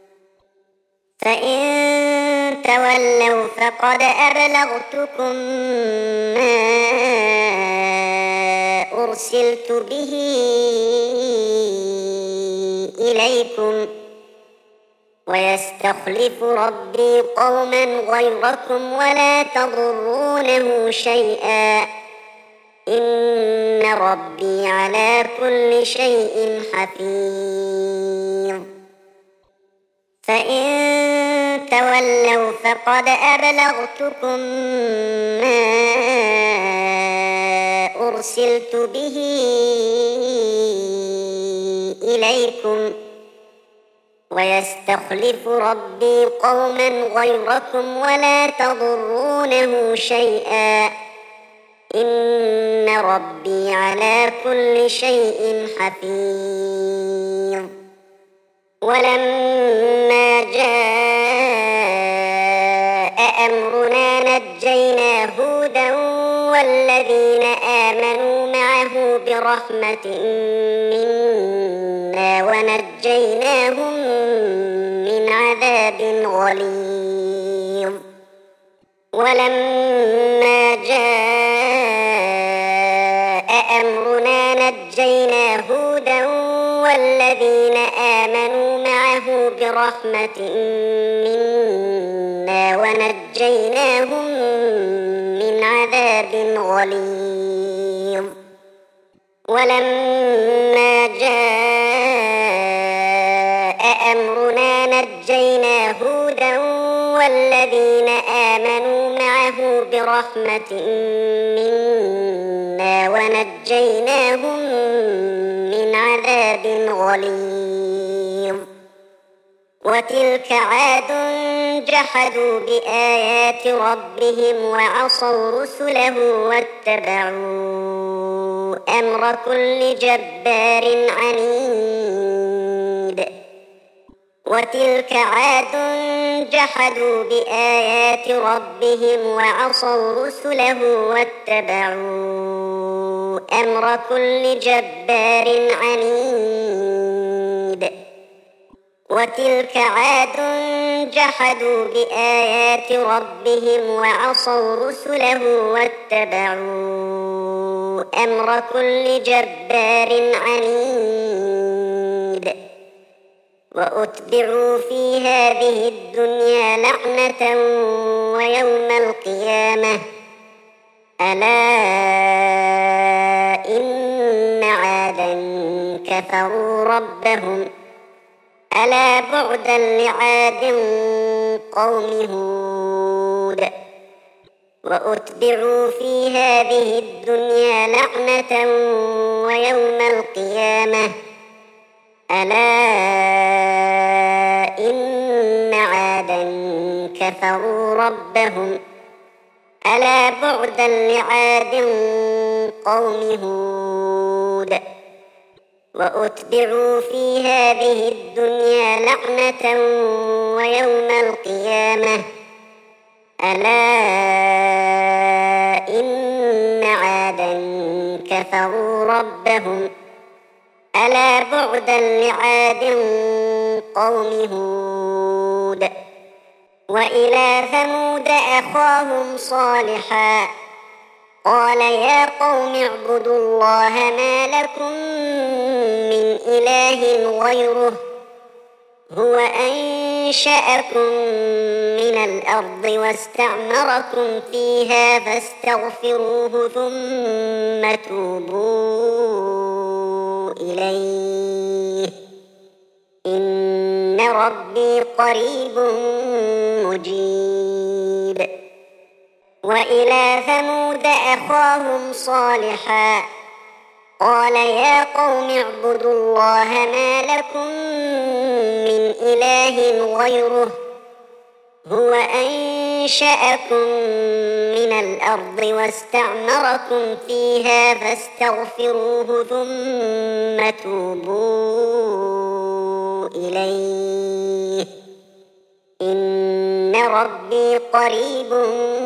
فإن تولوا فقد أبلغتكم ما أرسلت به إليكم ويستخلف ربي قوما غيركم ولا تضرونه شيئا إن ربي على كل شيء حفيظ فإن تولوا فقد أبلغتكم ما أرسلت به إليكم ويستخلف ربي قوما غيركم ولا تضرونه شيئا إن ربي على كل شيء حفيظ ولما جاء أمرنا نجينا هودا والذين آمنوا معه برحمة منا ونجيناهم من عذاب غليظ ولما جاء أمرنا نجينا هودا والذين آمنوا معه برحمة منا ونجيناهم من عذاب غليظ ولما جاء أمرنا نجينا هودا والذين آمنوا معه برحمة منا ونجيناهم من عذاب غليظ وتلك عاد جحدوا بآيات ربهم وعصوا رسله واتبعوا أمر كل جبار عنيد وتلك عاد جحدوا بآيات ربهم وعصوا رسله واتبعوا أمر كل جبار عنيد وتلك عاد جحدوا بآيات ربهم وعصوا رسله واتبعوا أمر كل جبار عنيد وأتبعوا في هذه الدنيا لعنة ويوم القيامة ألا إن عادا كفروا ربهم ألا بعدا لعاد قوم هود وأتبعوا في هذه الدنيا لعنة ويوم القيامة ألا إن عادا كفروا ربهم ألا بعدا لعاد قوم هود وأتبعوا في هذه الدنيا لعنة ويوم القيامة ألا إن عادا كفروا ربهم ألا بعدا لعاد قوم هود وإلى ثمود أخاهم صالحا قال يا قوم اعبدوا الله ما لكم من إله غيره هو أنشأكم من الأرض واستعمركم فيها فاستغفروه ثم توبوا إليه إن ربي قريب مجيب وإلى ثمود أخاهم صالحا قال يا قوم اعبدوا الله ما لكم من إله غيره هو أنشأكم من الأرض واستعمركم فيها فاستغفروه ثم توبوا إليه إن ربي قريب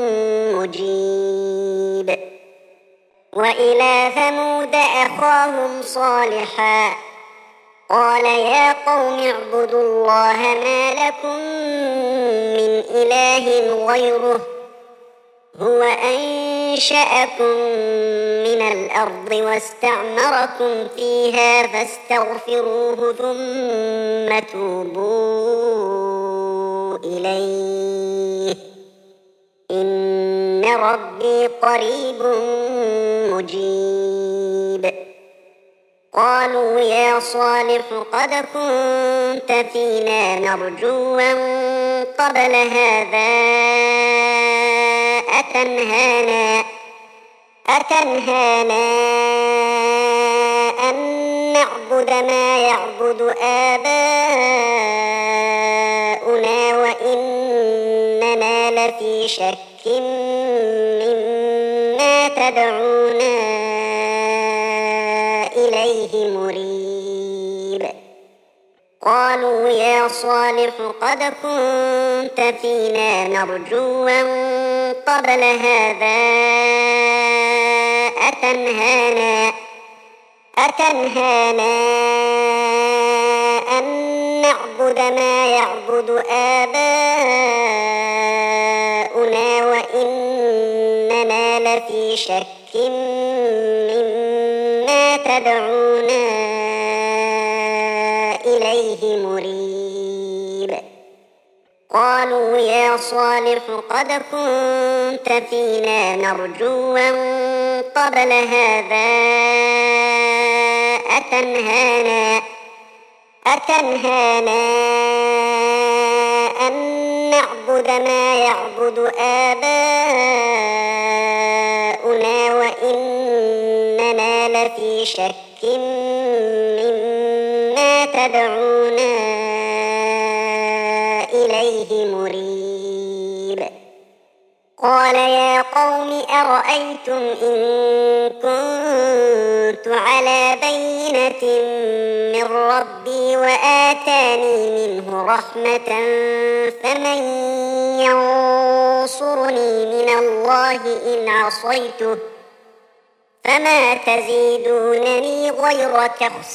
مجيب. وإلى ثمود أخاهم صالحا قال يا قوم اعبدوا الله ما لكم من إله غيره هو أنشأكم من الأرض واستعمركم فيها فاستغفروه ثم توبوا إليه إن ربي قريب مجيب. قالوا يا صالح قد كنت فينا مرجوا قبل هذا أتنهانا أتنهانا أن نعبد ما يعبد آباؤنا وإننا لفي شك مما تدعونا إليه مريب. قالوا يا صالح قد كنت فينا مرجوا قبل هذا أتنهانا أتنهانا أن نعبد ما يعبد آباؤنا وإننا لفي شك مما تدعونا إليه مريب. قالوا يا صالح قد كنت فينا مرجوا قبل هذا أتنهانا أتنهانا أن نعبد ما يعبد آباؤنا وإننا لفي شك مما تدعونا إليه مريب. قال يا قوم أرأيتم إن كنت على بينة من ربي وآتاني منه رحمة فمن ينصرني من الله إن عصيته فما تزيدونني غير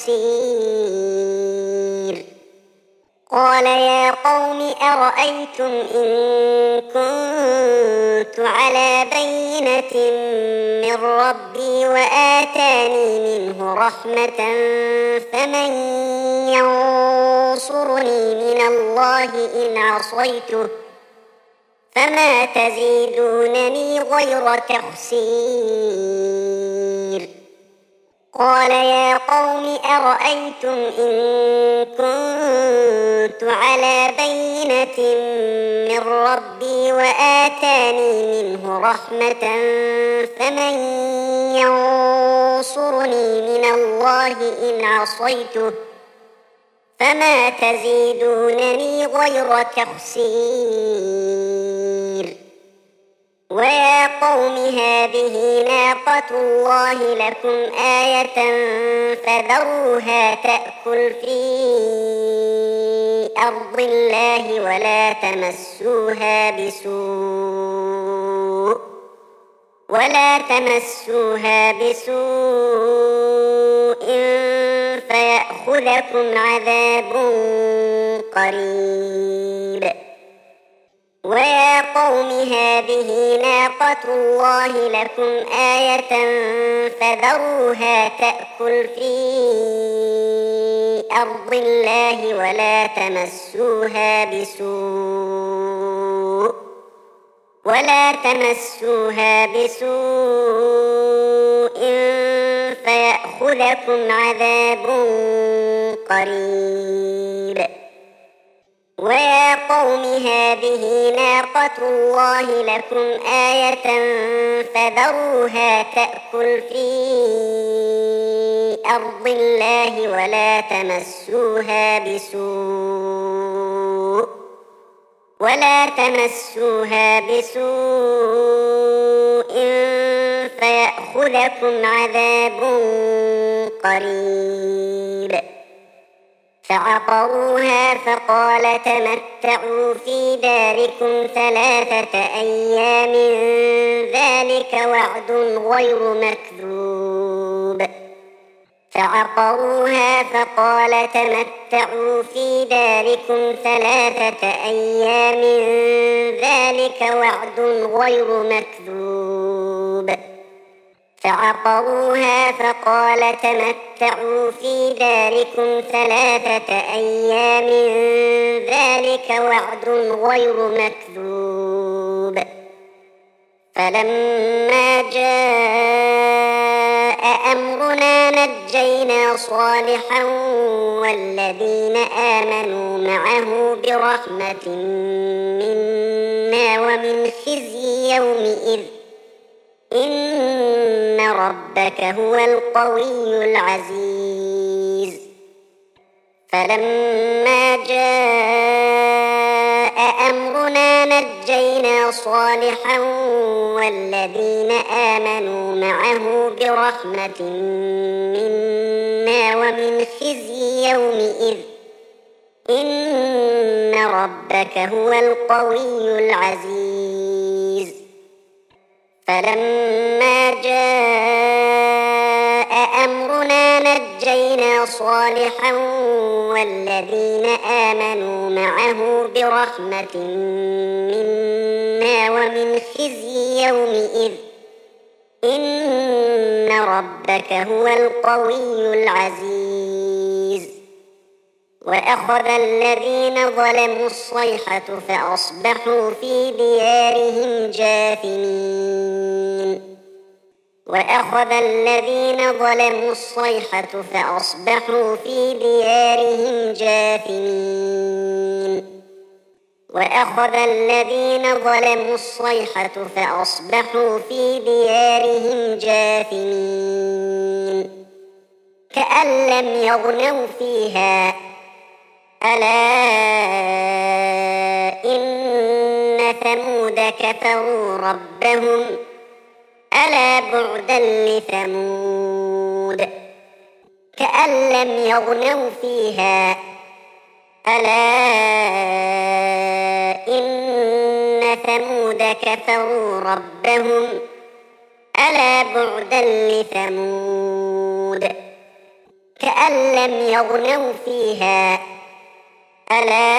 تخسير. قال يا قوم أرأيتم إن كنت على بينة من ربي وآتاني منه رحمة فمن ينصرني من الله إن عصيته فما تزيدونني غير تخسير. قال يا قوم أرأيتم إن كنت على بينة من ربي وآتاني منه رحمة فمن ينصرني من الله إن عصيته فما تزيدونني غير تخسير. ويا قوم هذه ناقة الله لكم آية فذروها تأكل في أرض الله ولا تمسوها بسوء ولا تمسوها بسوء فيأخذكم عذاب قريب. ويا قوم هذه ناقة الله لكم آية فذروها تأكل في أرض الله ولا تمسوها بسوء ولا تمسوها بسوء فيأخذكم عذاب قريب. ويا قوم هذه ناقة الله لكم آية فذروها تأكل في أرض الله ولا تمسوها بسوء ولا تمسوها بسوء فيأخذكم عذاب قريب. فعقروها فقال تمتعوا في داركم ثلاثة أيام ذلك وعد غير مكذوب فعقروها فقال تمتعوا في داركم ثلاثة أيام ذلك وعد غير مكذوب فعقروها فقال تمتعوا في داركم ثلاثة أيام ذلك وعد غير مكذوب فلما جاء أمرنا نجينا صالحا والذين آمنوا معه برحمة منا ومن خزي يومئذ إن ربك هو القوي العزيز فلما جاء أمرنا نجينا صالحا والذين آمنوا معه برحمة منا ومن خزي يومئذ إن ربك هو القوي العزيز فلما جاء أمرنا نجينا صالحا والذين آمنوا معه برحمة منا ومن خزي يومئذ إن ربك هو القوي العزيز وأخذ الذين ظلموا الصيحة فأصبحوا في ديارهم جاثمين وأخذ الذين ظلموا الصيحة فأصبحوا في ديارهم جاثمين وأخذ الذين ظلموا الصيحة فأصبحوا في ديارهم جاثمين كأن لم يغنوا فيها ألا إن ثمود كفروا ربهم ألا بعدا لثمود كأن لم يغنوا فيها ألا إن ثمود كفروا ربهم ألا بعدا لثمود كأن لم يغنوا فيها ألا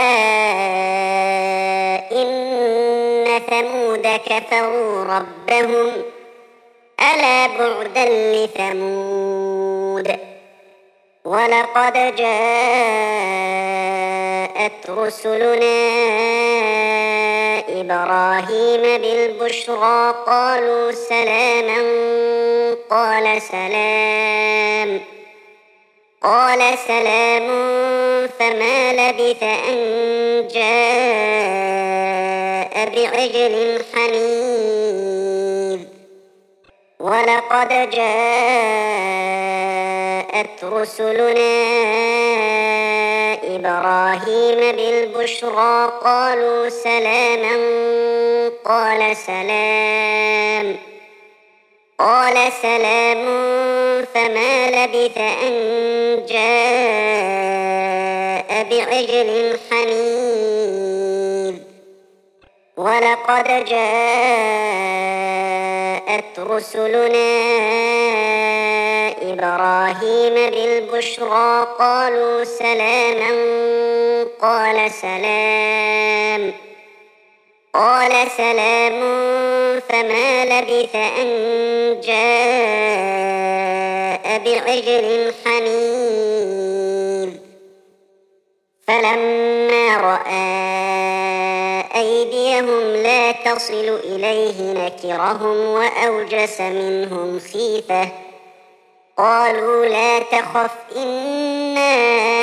إن ثمود كفروا ربهم ألا بعدا لثمود ولقد جاءت رسلنا إبراهيم بالبشرى قالوا سلاما قال سلام قال سلام فما لبث أن جاء بعجل حنيذ ولقد جاءت رسلنا إبراهيم بالبشرى قالوا سلاما قال سلام قال سلام فما لبث أن جاء بعجل حنيذ ولقد جاءت رسلنا إبراهيم بالبشرى قالوا سلاما قال سلام قال سلام فما لبث أن جاء بعجل حنيذ فلما رأى أيديهم لا تصل إليه نكرهم وأوجس منهم خيفة قالوا لا تخف إنا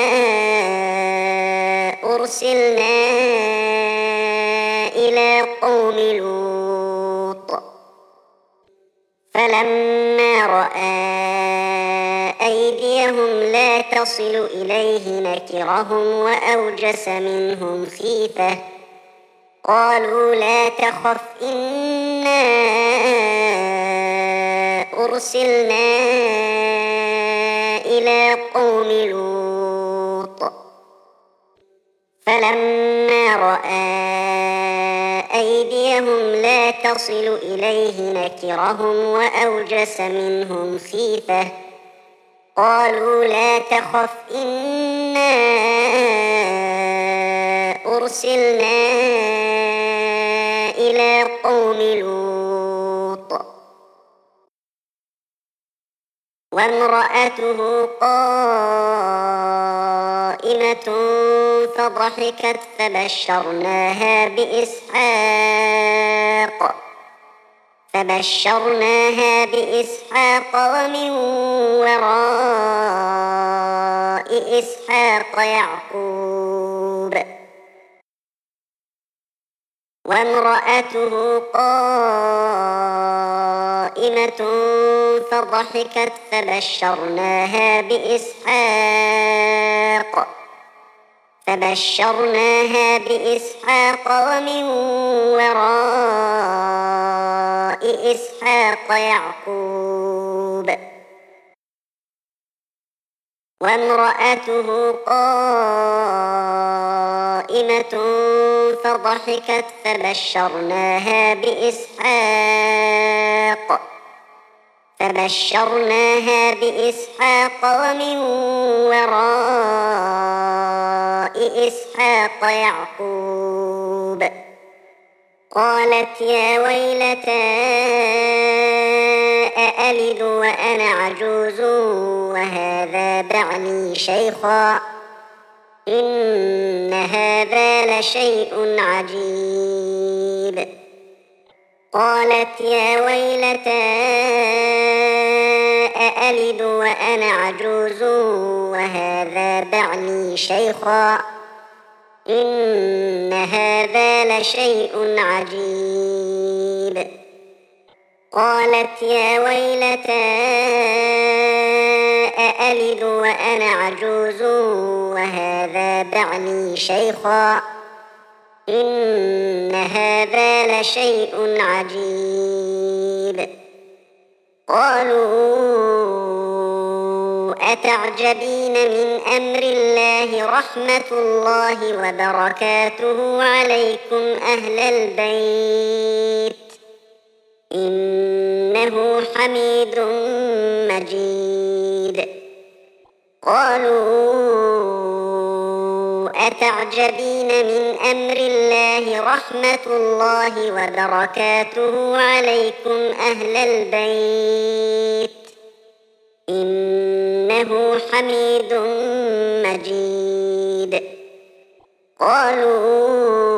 أرسلنا إلى قوم لوط فلما رأى أيديهم لا تصل إليه نكرهم وأوجس منهم خيفة قالوا لا تخف إنا أرسلنا إلى قوم لوط فلما رأى أيديهم لا تصل إليه نكرهم وأوجس منهم خيفة قالوا لا تخف إنا أرسلنا إلى قوم لوط وامرأته قائمة فضحكت فبشرناها بإسحاق فبشرناها بإسحاق ومن وراء إسحاق يعقوب وامرأته قائمة فضحكت فبشرناها بإسحاق فبشرناها بإسحاق ومن وراء إسحاق يعقوب وامرأته قائمة فضحكت فبشرناها بإسحاق فبشرناها بإسحاق ومن وراء إسحاق يعقوب قالت يا ويلتى أألد وأنا عجوز وهذا بعلي شيخا إن هذا لشيء عجيب قالت يا ويلتى أألد وأنا عجوز وهذا بعلي شيخا إن هذا لشيء عجيب قالت يا ويلتى أألد وأنا عجوز وهذا بعلي شيخا إن هذا لشيء عجيب قالوا أتعجبين من أمر الله رحمة الله وبركاته عليكم أهل البيت إنه حميد مجيد قالوا أتعجبين من أمر الله رحمة الله وبركاته عليكم أهل البيت إنه حميد مجيد قالوا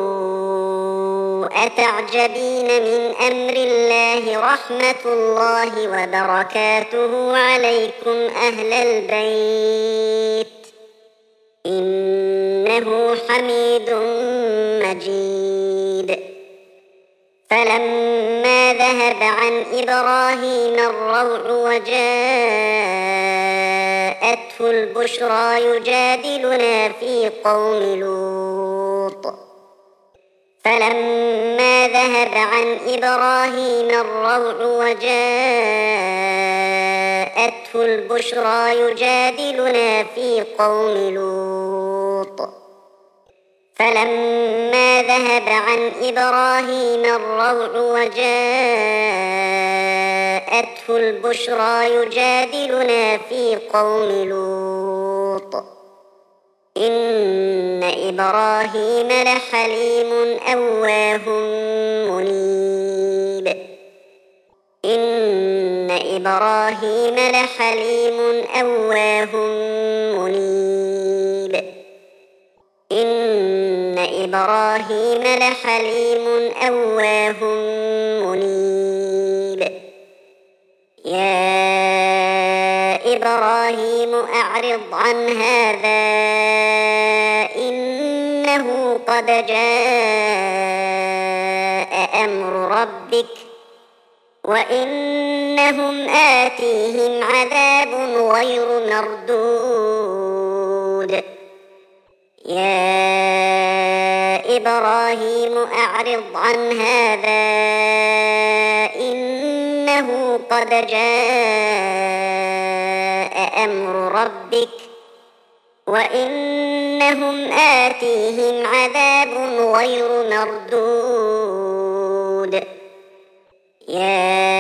أتعجبين من أمر الله رحمة الله وبركاته عليكم أهل البيت إنه حميد مجيد فلما ذهب عن إبراهيم الروع وجاءته البشرى يجادلنا في قوم لوط فلما ذهب عن إبراهيم الروع وجاءته البشرى يجادلنا في قوم لوط فلما ذهب عن إبراهيم الروع وجاءته البشرى يجادلنا في قوم لوط إن إبراهيم لحليم أواه منيب إن إبراهيم لحليم أواه منيب إن إبراهيم لحليم أواه منيب يا إبراهيم أعرض عن هذا إنه قد جاء أمر ربك وإنهم آتيهم عذاب غير مردود يا إبراهيم أعرض عن هذا إنه قد جاء أمر ربك وإنهم آتيهم عذاب غير مردود يا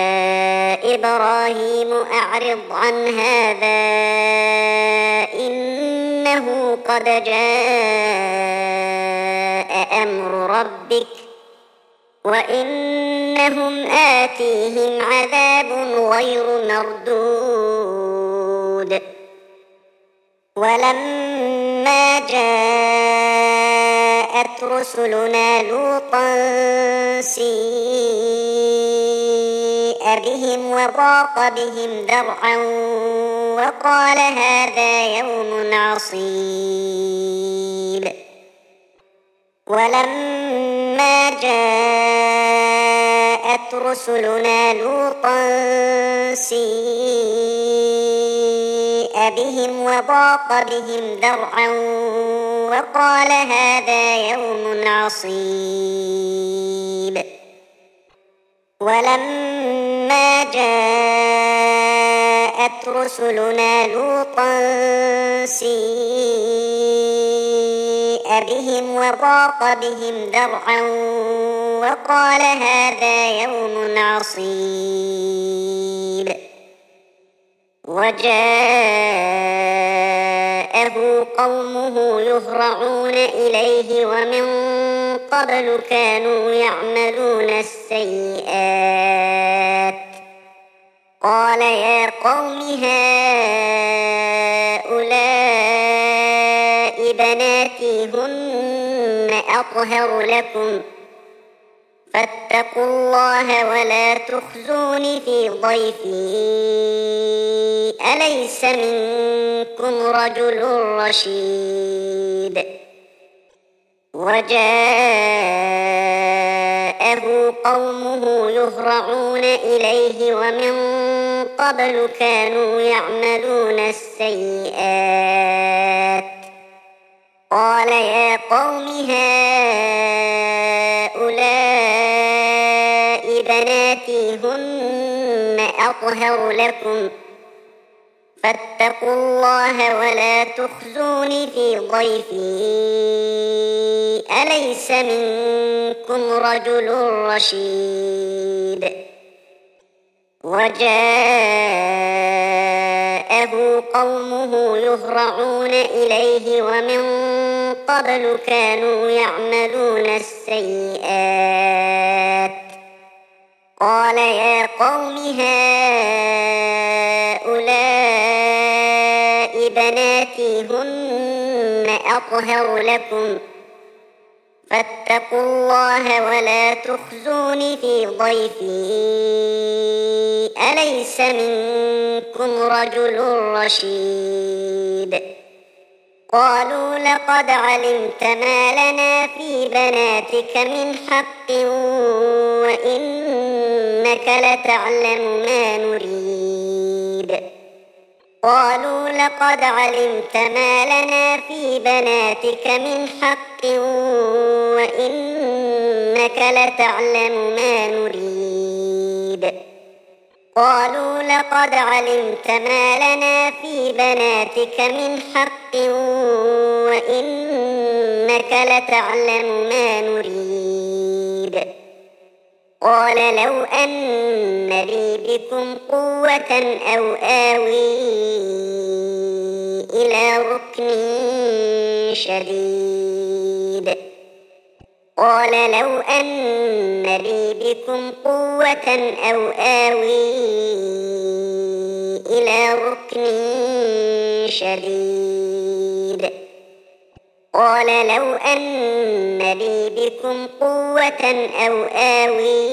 إبراهيم أعرض عن هذا إنه قد جاء أمر ربك وإنهم آتيهم عذاب غير مردود ولما جاءت رسلنا لوطا سيء بهم وضاق بهم ذرعا وقال هذا يوم عصيب ولما جاءت رسلنا لوطا سيء بهم وضاق بهم ذرعا وقال هذا يوم عصيب ولما جاءت رسلنا لوطا سيء بهم وضاق بهم ذرعا وقال هذا يوم عصيب وجاءه قومه يهرعون إليه ومن قبل كانوا يعملون السيئات قال يا قوم هؤلاء بناتي هن أطهر لكم فاتقوا الله ولا تخزوني في ضيفي أليس منكم رجل رشيد وجاءه قومه يهرعون إليه ومن قبل كانوا يعملون السيئات قال يا قوم هؤلاء بناتي هن أطهر لكم فاتقوا الله ولا تخزوني في ضيفي أليس منكم رجل رشيد وجاءه قومه يهرعون إليه ومن قبل كانوا يعملون السيئات قال يا قوم هؤلاء بناتي هن أطهر لكم فاتقوا الله ولا تخزوني في ضيفي أليس منكم رجل رشيد قالوا لقد علمت ما لنا في بناتك من حق وإنك لتعلم ما نريد قالوا لقد علمت ما لنا في بناتك من حق وإنك لتعلم ما نريد قالوا لقد علمت ما لنا في بناتك من حق وإنك لتعلم ما نريد قال لو أن لي بكم قوة أو آوي إلى ركن شديد قال لو أن لي بكم قوة أو آوي إلى ركن شديد قال لو أن لي بكم قوة أو آوي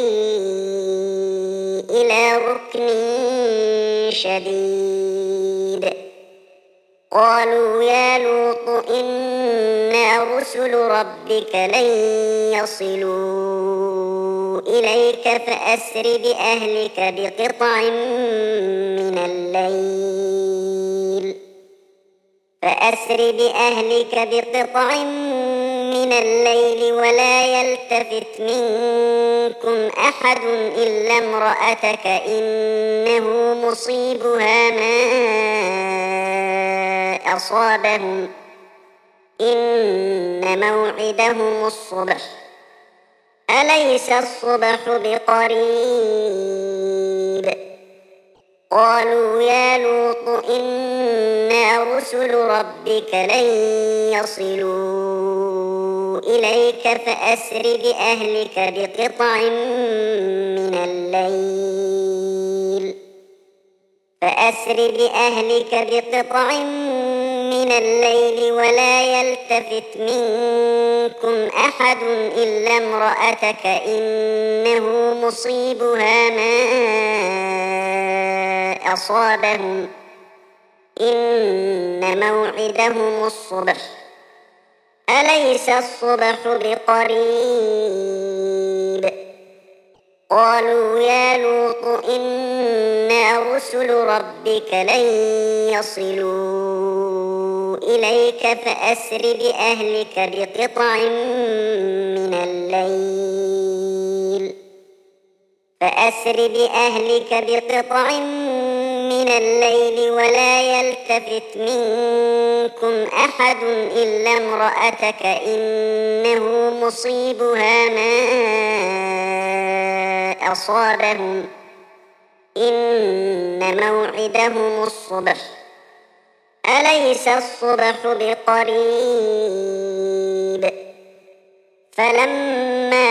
إلى ركن شديد قالوا يا لوط إنا رسل ربك لن يصلوا إليك فأسر بأهلك بقطع من الليل فأسر بأهلك بقطع من الليل ولا يلتفت منكم أحد إلا امرأتك إنه مصيبها ما أصابهم إن موعدهم الصبح أليس الصبح بقريب قالوا يا لوط إنا رسل ربك لن يصلوا إليك فأسر بأهلك بقطع من الليل فأسر بأهلك بقطع من الليل ولا يلتفت منكم أحد إلا امرأتك إنه مصيبها ما أصابهم إن موعدهم الصبح أليس الصبح بقريب قالوا يا لوط إنا رسل ربك لن يصلوا إليك فأسر بأهلك بقطع من الليل فأسر بأهلك بقطع من الليل ولا يلتفت منكم أحد إلا امرأتك إنه مصيبها ما أصابهم إن موعدهم الصبح أليس الصبح بقريب فلما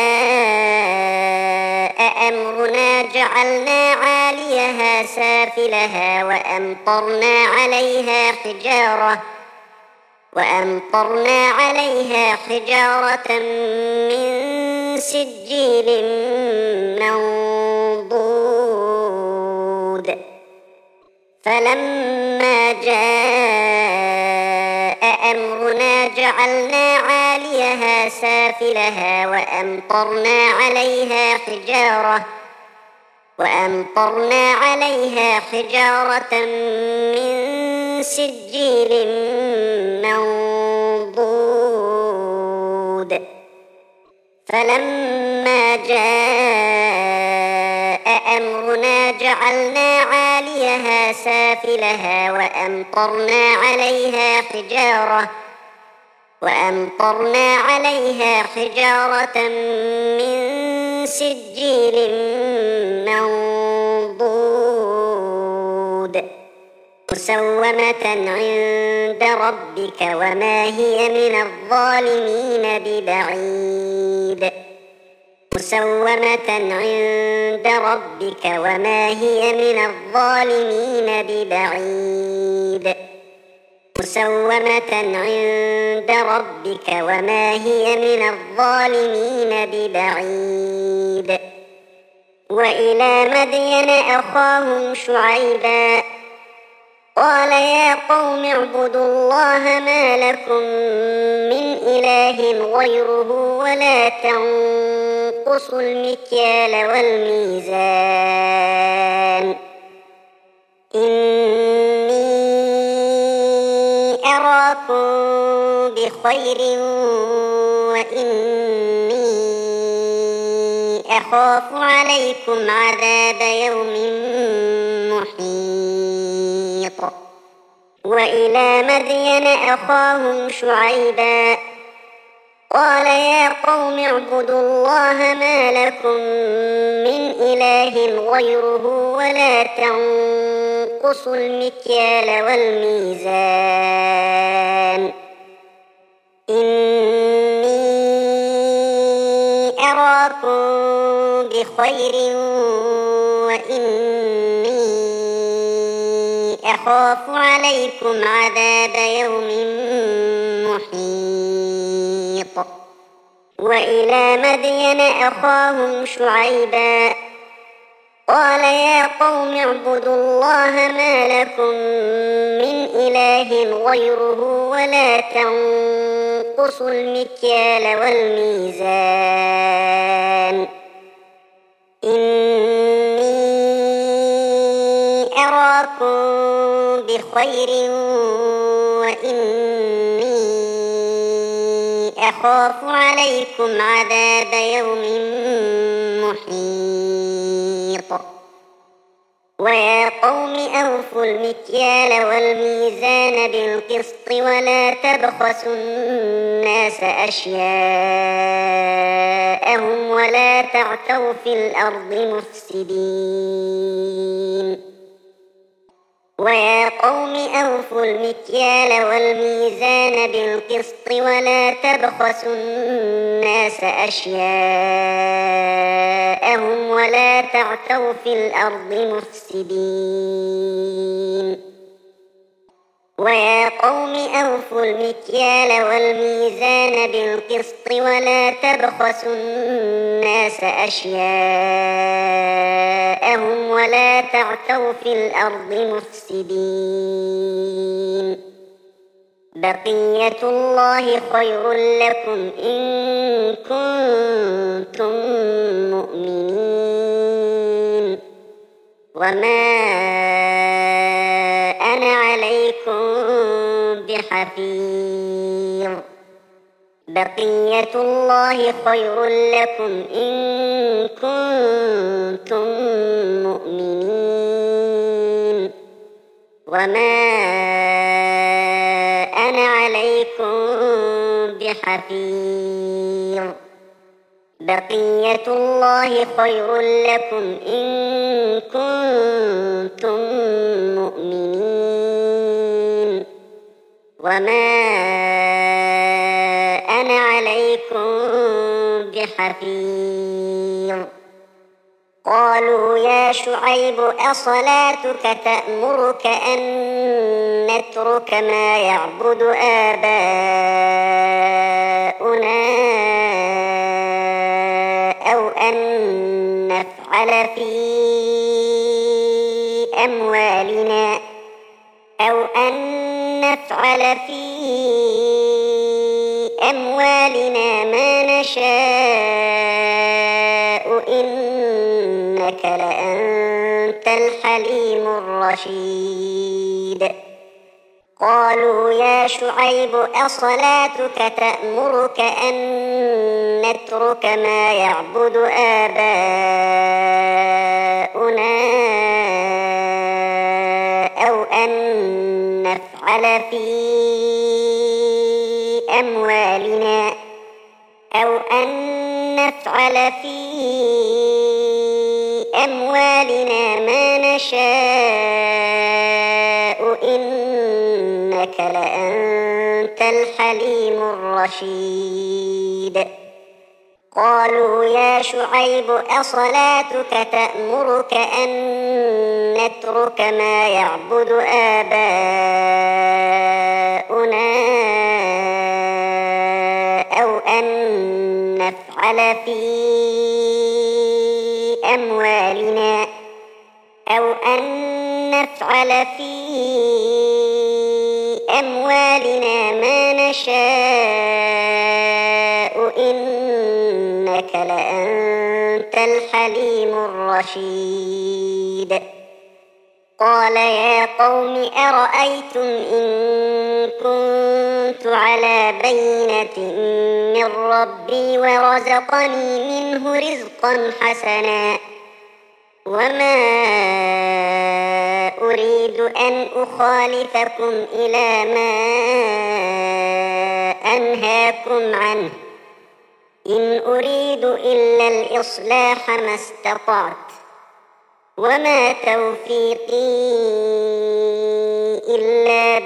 جاء أمرنا جعلنا عاليها سافلها وأمطرنا عليها حجارة وأمطرنا عليها حجارة من سجيل منضود فلما جاء أمرنا جعلنا عاليها سافلها وأمطرنا عليها حجارة وأمطرنا عليها حجارة من سجيل منضود فلما جاء أمرنا جعلنا عاليها سافلها وأمطرنا عليها حجارة وأمطرنا عليها حجارة من سجيل منضود مسومة عند ربك وما هي من الظالمين ببعيد مسومة عند ربك وما هي من الظالمين ببعيد مسومة عند ربك وما هي من الظالمين ببعيد وإلى مدين أخاهم شعيبا قال يا قوم اعبدوا الله ما لكم من إله غيره ولا تنقصوا المكيال والميزان إني أراكم بخير وإني أخاف عليكم عذاب يوم محيط وإلى مدين أخاهم شعيبا قال يا قوم اعبدوا الله ما لكم من إله غيره ولا تنقصوا المكيال والميزان إني أراكم بخير وإني أخاف عليكم عذاب يوم محيط وإلى مدين أخاهم شعيبا قال يا قوم اعبدوا الله ما لكم من إله غيره ولا تنقصوا المكيال والميزان إني أراكم بخير وإني أخاف عليكم عذاب يوم محيط ويا قوم أوفوا المكيال والميزان بالقسط ولا تبخسوا الناس أشياءهم ولا تعثوا في الأرض مفسدين ويا قوم أوفوا المكيال والميزان بالقسط ولا تبخسوا الناس أشياءهم ولا تعثوا في الأرض مفسدين ويا قوم أوفوا المكيال والميزان بالقسط ولا تبخسوا الناس أشياءهم ولا تعثوا في الأرض مفسدين بقية الله خير لكم إن كنتم مؤمنين وما أنا عليكم بحفيظ بقية الله خير لكم إن كنتم مؤمنين وما أنا عليكم بحفيظ بقية الله خير لكم إن كنتم مؤمنين وما أنا عليكم بحفيظ قالوا يا شعيب أصلاتك تأمرك أن نترك ما يعبد آباؤنا أو أن نفعل في أموالنا أو أن نفعل في أموالنا ما نشاء إنك لأنت الحليم الرشيد قالوا يا شعيب أصلاتك تأمرك أن نترك ما يعبد آباؤنا أو أن نفعل في أموالنا أو أن نفعل في أموالنا ما نشاء إنك لأنت الحليم الرشيد قالوا يا شعيب أصلاتك تأمرك أن نترك ما يعبد آباؤنا أو أن نفعل في أموالنا أو أن نفعل في أموالنا ما نشاء إنك لأنت الحليم الرشيد قال يا قوم أرأيتم إن كنت على بينة من ربي ورزقني منه رزقا حسنا وما أريد أن أخالفكم إلى ما أنهاكم عنه إن أريد إلا الإصلاح ما استطعت وما توفيقي إلا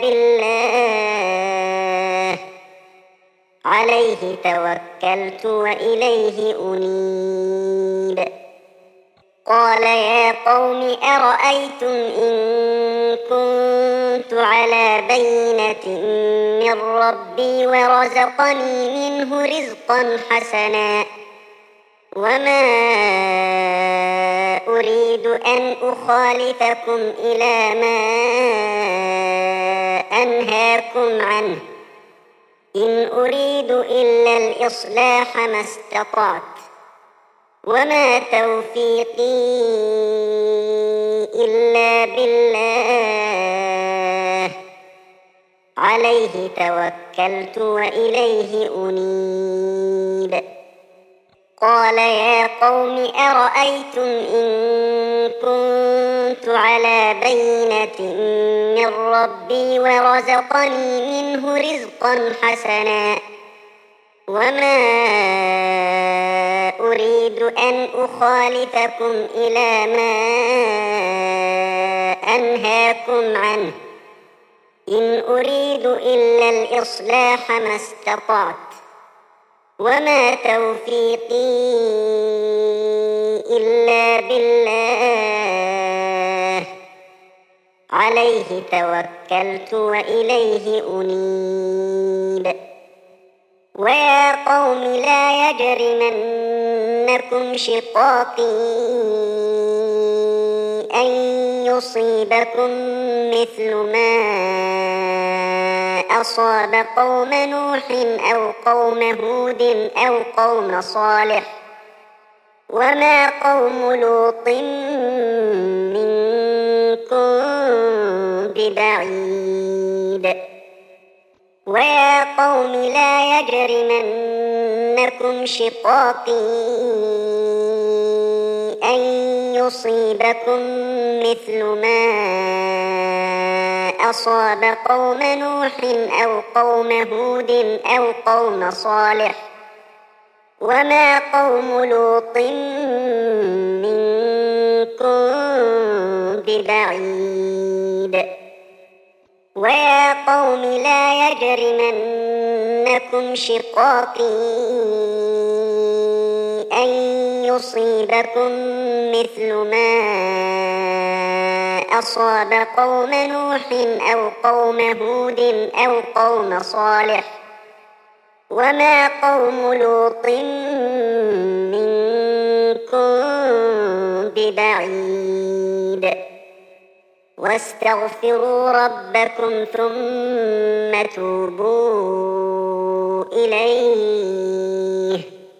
بالله عليه توكلت وإليه أنيب قال يا قوم أرأيتم إن كنت على بينة من ربي ورزقني منه رزقا حسنا وما أريد أن أخالفكم إلى ما أنهاكم عنه إن أريد إلا الإصلاح ما استطعت وما توفيقي إلا بالله عليه توكلت وإليه أنيب قال يا قوم أرأيتم إن كنت على بينة من ربي ورزقني منه رزقا حسنا وما أريد أن أخالفكم إلى ما أنهاكم عنه إن أريد إلا الإصلاح ما استطعت وما توفيقي إلا بالله عليه توكلت وإليه أنيب ويا قوم لا يجرمنكم شقاقي أن يصيبكم مثل ما أصاب قوم نوح أو قوم هود أو قوم صالح وما قوم لوط منكم ببعيد ويا قوم لا يجرمنكم شقاقي أن يصيبكم مثل ما أصاب قوم نوح أو قوم هود أو قوم صالح وما قوم لوط منكم ببعيد ويا قوم لا يجرمنكم شقاقي أن يصيبكم مثل ما أصاب قوم نوح أو قوم هود أو قوم صالح وما قوم لوط منكم ببعيد واستغفروا ربكم ثم توبوا إليه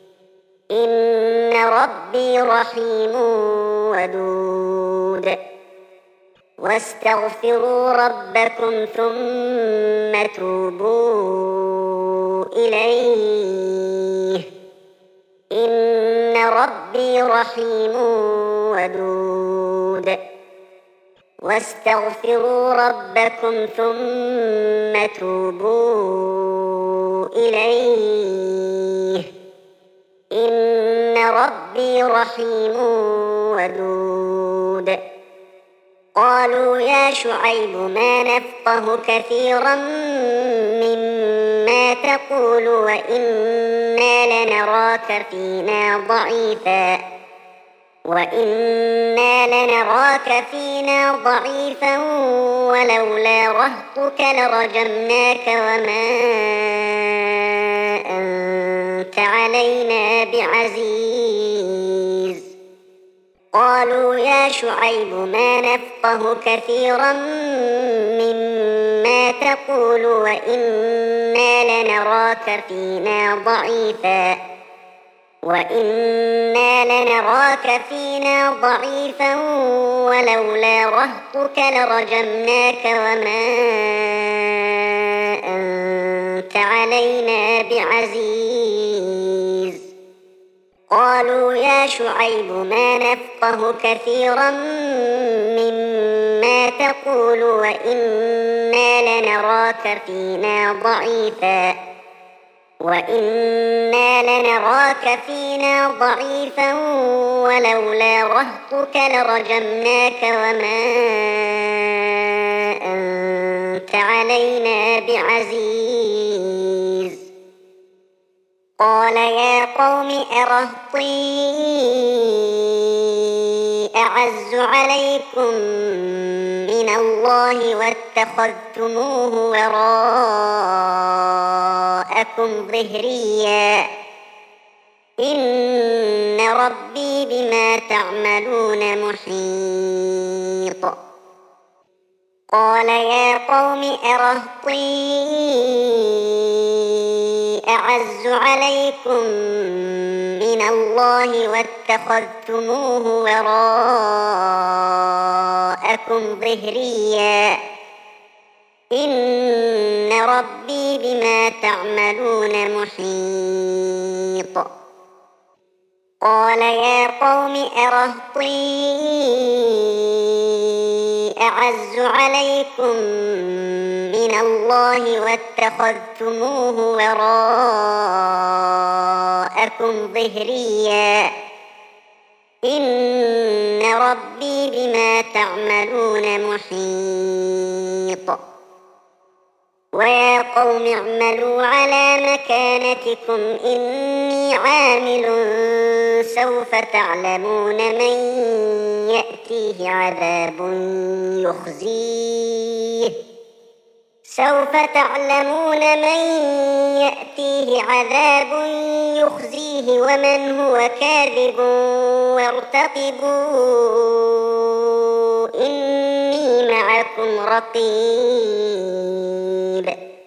إن ربي رحيم ودود واستغفروا ربكم ثم توبوا إليه إن ربي رحيم ودود واستغفروا ربكم ثم توبوا إليه إن ربي رحيم ودود قالوا يا شعيب ما نفقه كثيرا مما تقول وإنا لنراك فينا ضعيفا وإنا لنراك فينا ضعيفا ولولا رهطك لرجمناك وما أنت علينا بعزيز قالوا يا شعيب ما نفقه كثيرا مما تقول وإنا لنراك فينا ضعيفا وإنا لنراك فينا ضعيفا ولولا رهطك لرجمناك وما أنت علينا بعزيز قالوا يا شعيب ما نفقه كثيرا مما تقول وإنا لنراك فينا ضعيفا وإنا لنراك فينا ضعيفا ولولا رهطك لرجمناك وما أنت علينا بعزيز قال يا قوم أرهطي أعز عليكم من الله واتخذتموه وراءكم ظهريا إن ربي بما تعملون محيط قال يا قوم أرهطي أعز عليكم من الله واتخذتموه وراءكم ظهريا إن ربي بما تعملون محيط قال يا قوم أرهطي أعز عليكم من الله واتخذتموه وراءكم ظهريا إن ربي بما تعملون محيط ويا قوم اعملوا على مكانتكم إني عامل سوف تعلمون من يأتيه عذاب يخزيه سوف تعلمون من يأتيه عذاب يخزيه ومن هو كاذب وارتقبوا إني معكم رقيب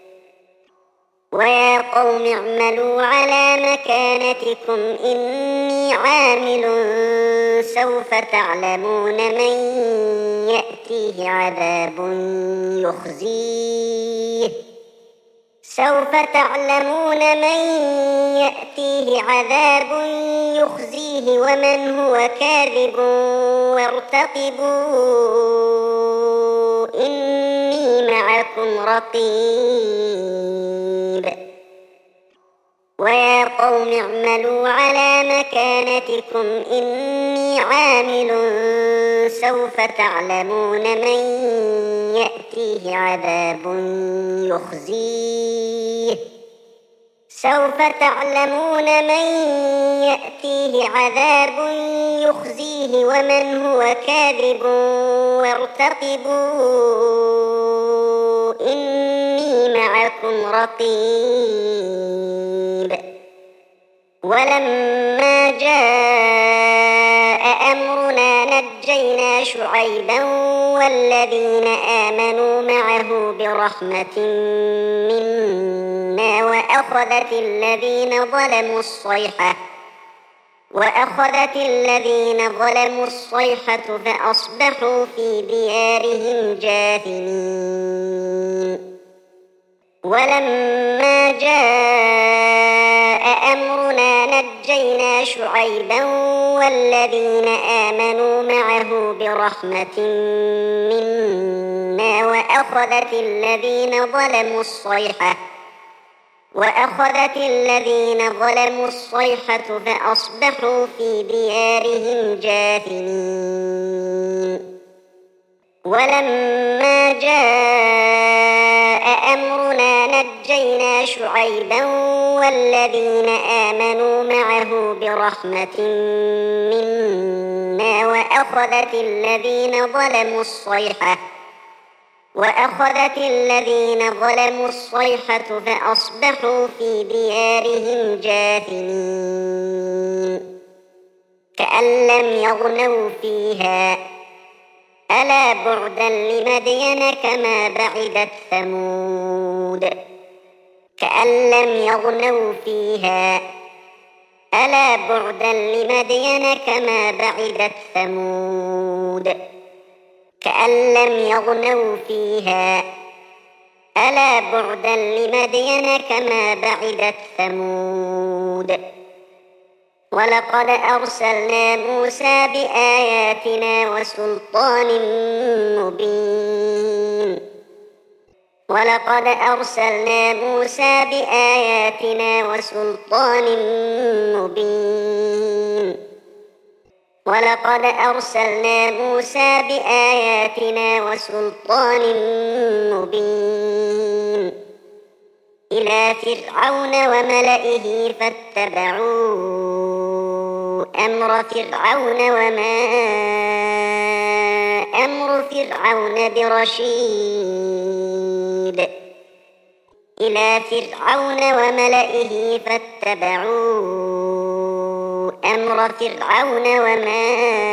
ويا قوم اعملوا على مكانتكم إني عامل سوف تعلمون من يأتيه عذاب يخزيه سوف تعلمون من يأتيه عذاب يخزيه ومن هو كاذب وارتقبوا إني معكم رقيب ويا قوم اعملوا على مكانتكم إني عامل سوف تعلمون من يأتيه عذاب يخزيه سوف تعلمون من يأتيه عذاب يخزيه ومن هو كاذب وارتقبوا إني معكم رقيب ولما جاء أمرنا نجينا شعيبا والذين آمنوا معه برحمة منا وأخذت الذين ظلموا الصيحة وأخذت الذين ظلموا الصيحة فأصبحوا في ديارهم جاثمين ولما جاء أمرنا نجينا شعيبا والذين آمنوا معه برحمة منا وأخذت الذين ظلموا الصيحة وأخذت الذين ظلموا الصيحة فأصبحوا في ديارهم جاثمين ولما جاء أمرنا نجينا شعيبا والذين آمنوا معه برحمة منا وأخذت الذين ظلموا الصيحة وأخذت الذين ظلموا الصيحة فأصبحوا في ديارهم جاثمين كأن لم يغنوا فيها ألا بعدا لمدين كما بعدت ثمود كأن لم يغنوا فيها ألا بعدا لمدين كما بعدت ثمود كأن لم يغنوا فيها ألا بعدا لمدين كما بعدت ثمود ولقد أرسلنا موسى بآياتنا وسلطان مبين ولقد أرسلنا موسى بآياتنا وسلطان مبين ولقد أرسلنا موسى بآياتنا وسلطان مبين إلى فرعون وملئه فاتبعوا أمر فرعون وما أمر فرعون برشيد إلى فرعون وملئه فاتبعوا أمر فرعون وما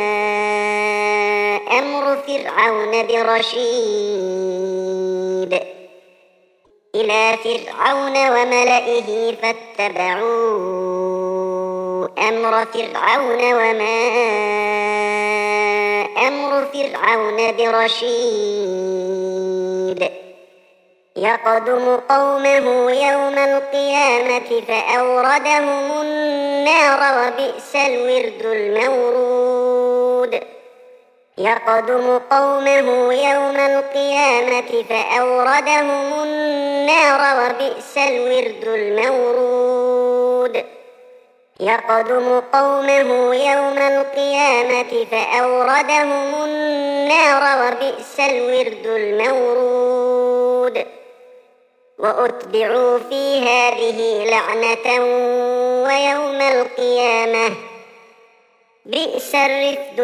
أمر فرعون برشيد إلى فرعون وملئه فاتبعوا أمر فرعون وما أمر فرعون برشيد يقدم قومه يوم القيامة فأوردهم النار وبئس الورد المورود يقدم قومه يوم القيامة فأوردهم النار وبئس الورد المورود يقدم قومه يوم القيامة فأوردهم النار وبئس الورد المورود وأتبعوا في هذه لعنة ويوم القيامة بئس الرفد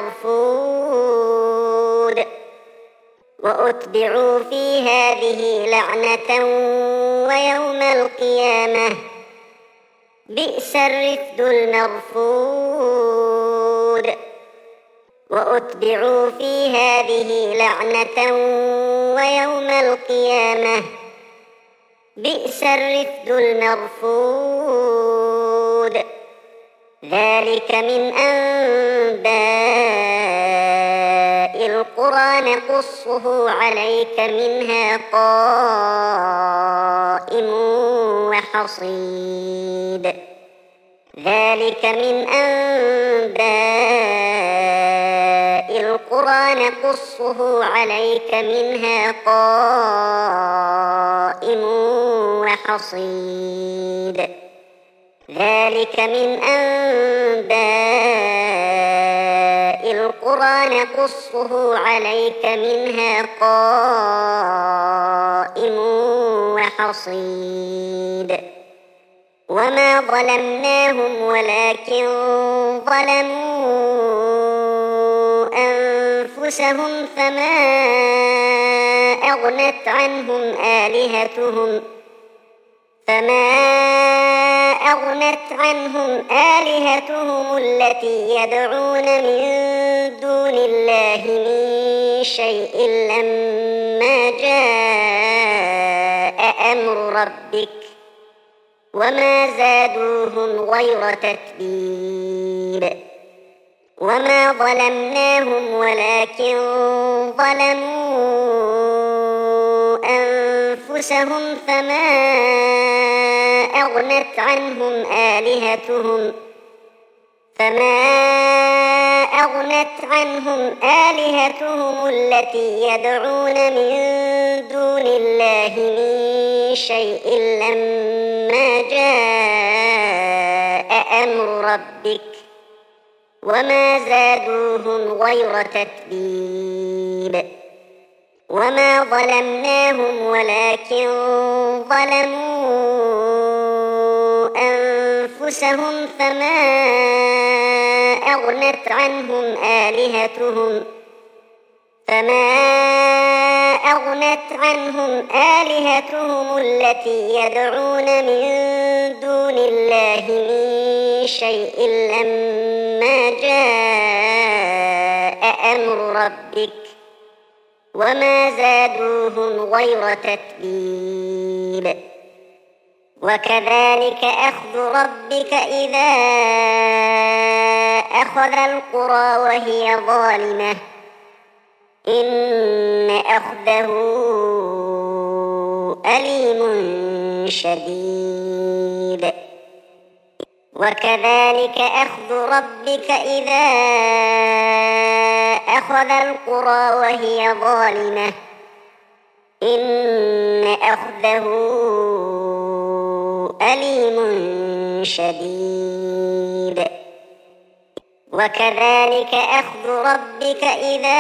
المرفود وأتبعوا في هذه لعنة ويوم القيامة بئس الرفد المرفود وأتبعوا في هذه لعنة ويوم القيامة بئس الرفد المرفود ذلك من أنباء القرى نقصه عليك منها قائم وحصيد ذلك من أنباء القرى نقصه عليك منها قائم وحصيد ذلك من أنباء القرى نقصه عليك منها قائم وحصيد وما ظلمناهم ولكن ظلموا أنفسهم فما أغنت عنهم آلهتهم فما أغنت عنهم آلهتهم التي يدعون من دون الله من شيء لما جاء أمر ربك وما زادوهم غير تتبيب وما ظلمناهم ولكن ظلموا أنفسهم فما أغنت عنهم آلهتهم فما أغنت عنهم آلهتهم التي يدعون من دون الله من شيء لما جاء أمر ربك وما زادوهم غير تتبيب وما ظلمناهم ولكن ظلموا أنفسهم فما أغنت عنهم آلهتهم فما أغنت عنهم آلهتهم التي يدعون من دون الله من شيء لما جاء أمر ربك وما زادوهم غير تتبيب وكذلك أخذ ربك إذا أخذ القرى وهي ظالمة إن أخذه أليم شديد وكذلك أخذ ربك إذا أخذ القرى وهي ظالمة إن أخذه أليم شديد وكذلك أخذ ربك إذا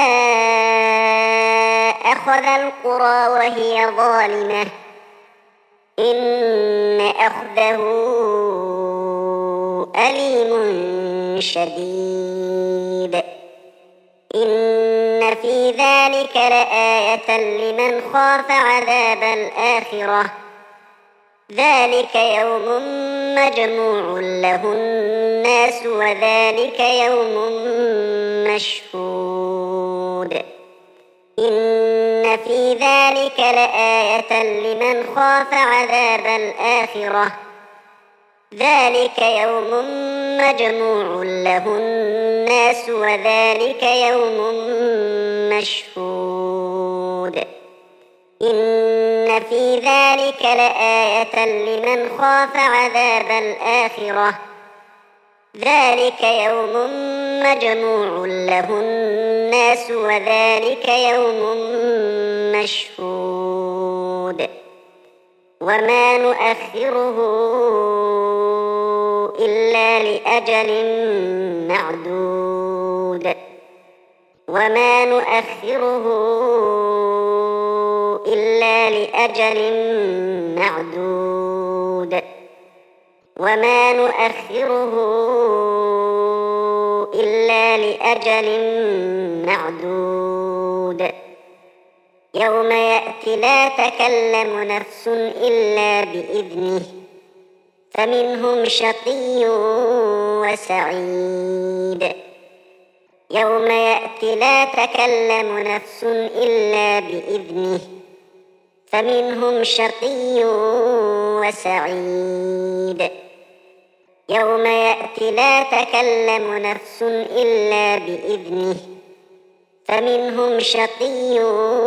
أخذ القرى وهي ظالمة إن أخذه أليم شديد إن في ذلك لآية لمن خاف عذاب الآخرة ذلك يوم مجموع له الناس وذلك يوم مشهود إن في ذلك لآية لمن خاف عذاب الآخرة ذلك يوم مجموع له الناس وذلك يوم مشهود إن في ذلك لآية لمن خاف عذاب الآخرة ذلك يوم مجموع له الناس الناس وذلك يوم مشهود وما نؤخره إلا لأجل معدود وما نؤخره إلا لأجل معدود وما نؤخره إلا لأجل معدود يوم يأتي لا تكلم نفس إلا بإذنه فمنهم شقي وسعيد يوم يأتي لا تكلم نفس إلا بإذنه فمنهم شقي وسعيد يوم يأتي لا تكلم نفس إلا بإذنه فمنهم شقي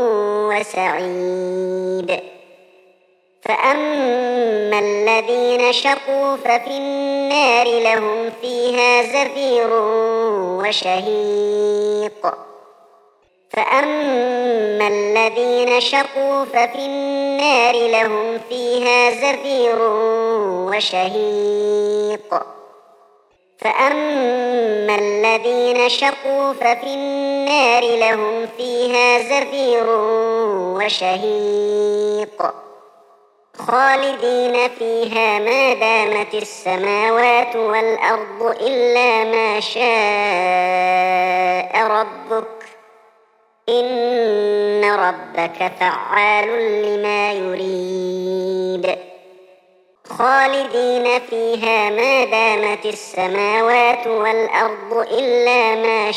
وسعيد فأما الذين شقوا ففي النار لهم فيها زفير وشهيق فأما الذين شقوا ففي النار لهم فيها زفير وشهيق فأما الذين شقوا ففي النار لهم فيها زفير وشهيق خالدين فيها ما دامت السماوات والأرض إلا ما شاء ربك إن ربك فعال لما يريد خالدين فيها ما دامت السماوات والأرض إلا ما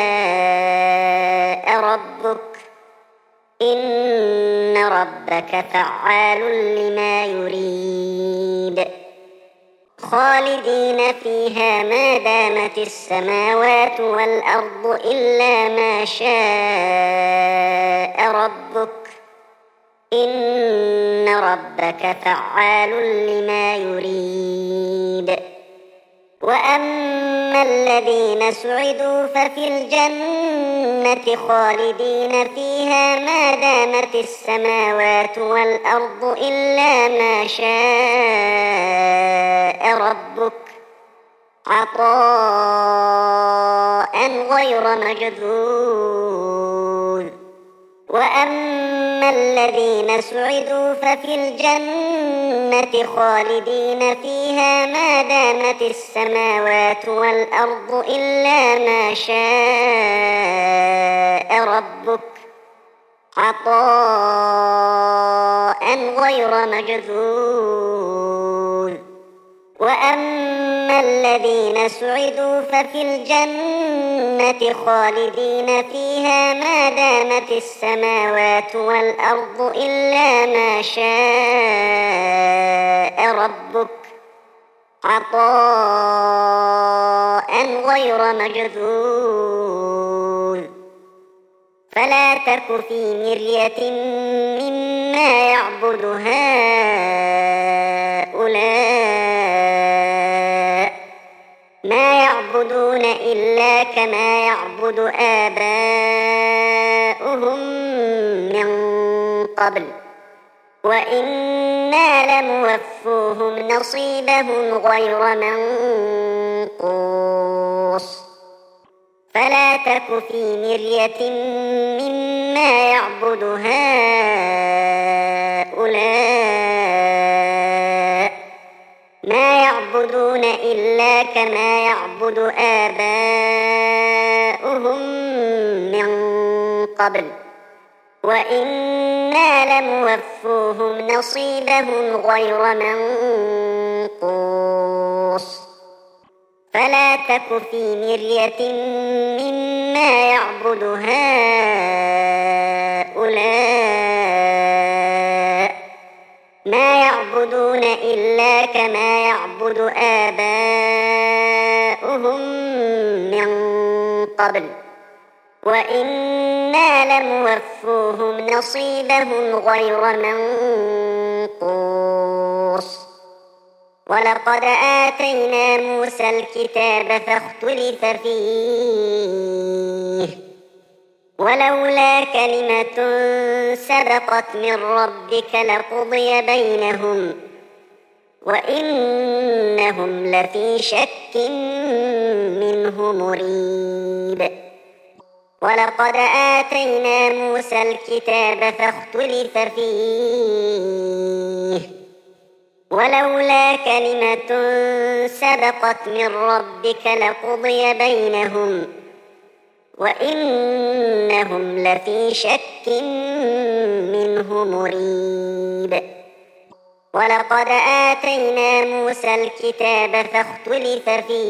شاء ربك إن ربك فعال لما يريد خالدين فيها ما دامت السماوات والأرض إلا ما شاء ربك إن ربك فعال لما يريد وأما الذين سعدوا ففي الجنة خالدين فيها ما دامت السماوات والأرض إلا ما شاء ربك عطاء غير مجذوذ وأما الذين سعدوا ففي الجنة خالدين فيها ما دامت السماوات والأرض إلا ما شاء ربك عطاء غير مجذوذ وأما الذين سعدوا ففي الجنة خالدين فيها ما دامت السماوات والأرض إلا ما شاء ربك عطاء غير مجذوذ فلا تك في مرية مما يعبد هؤلاء ما يعبدون إلا كما يعبد آباؤهم من قبل وإنا لموفوهم نصيبهم غير منقوص فلا تك في مرية مما يعبد هؤلاء ما يعبدون إلا كما يعبد آباؤهم من قبل وإنا لموفوهم نصيبهم غير منقوص فلا تك في مرية مما يعبد هؤلاء ما يعبدون إلا كما يعبد آباؤهم من قبل وإنا لموفوهم نصيبهم غير منقوص ولقد آتينا موسى الكتاب فاختلف فيه ولولا كلمة سبقت من ربك لقضي بينهم وإنهم لفي شك منه مريب ولقد آتينا موسى الكتاب فاختلف فيه ولولا كلمة سبقت من ربك لقضي بينهم وإنهم لفي شك منه مريب ولقد آتينا موسى الكتاب فاختلف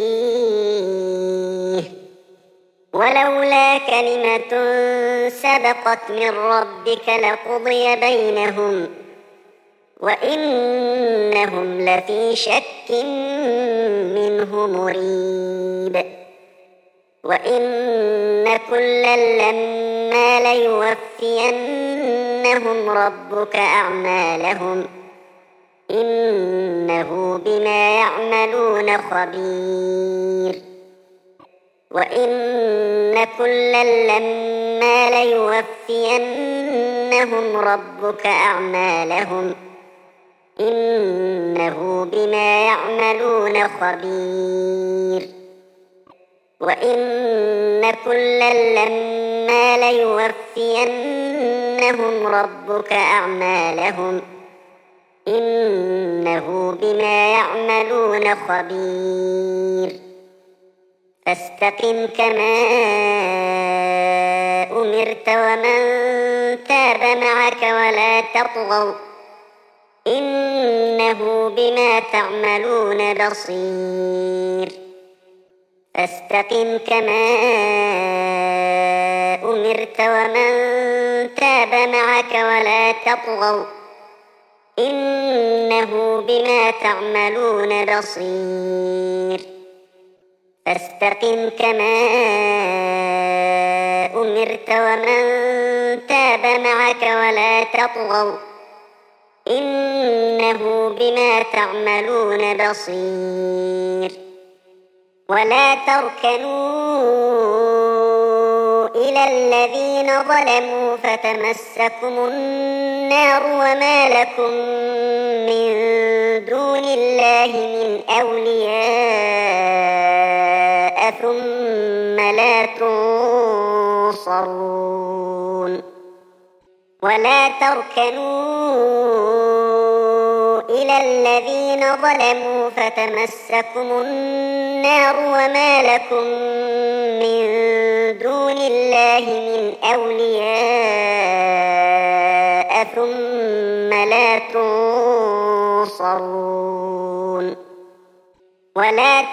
فيه ولولا كلمة سبقت من ربك لقضي بينهم وإنهم لفي شك منه مريب وإن كلا لما ليوفينهم ربك أعمالهم إنه بما يعملون خبير وإن كلا لما ليوفينهم ربك أعمالهم إنه بما يعملون خبير وإن كلا لما ليوفينهم ربك أعمالهم إنه بما يعملون خبير فاستقم كما أمرت ومن تاب معك ولا تطغوا إنه بما تعملون بصير فاستقم كما أمرت ومن تاب معك ولا تطغوا إنه بما تعملون بصير فاستقم كما أمرت ومن تاب معك ولا تطغوا إنه بما تعملون بصير ولا تركنوا إلى الذين ظلموا فتمسكم النار وما لكم من دون الله من أولياء ثم لا تنصرون ولا تركنوا إلى الذين ظلموا فتمسكم النار وما لكم من دون الله من أولياء ثم لا تنصرون ولا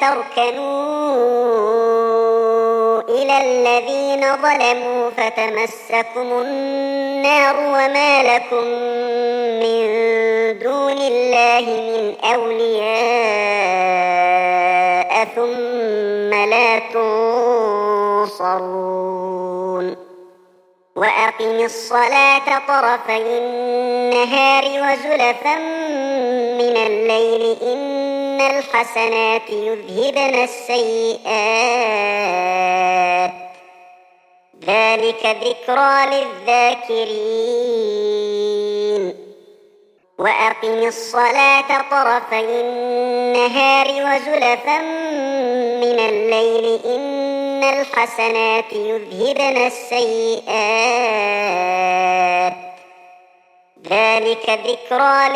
تركنوا إلى الذين ظلموا فتمسكم النار وما لكم من دون الله من أولياء ثم لا تنصرون وأقم الصلاة طرفي النهار وزلفا من الليل إن الحسنات يذهبن السيئات ذلك ذكرى للذاكرين وأقم الصلاة طرفي النهار وزلفا من الليل إن الحسنات يذهبن السيئات ذلك ذكرى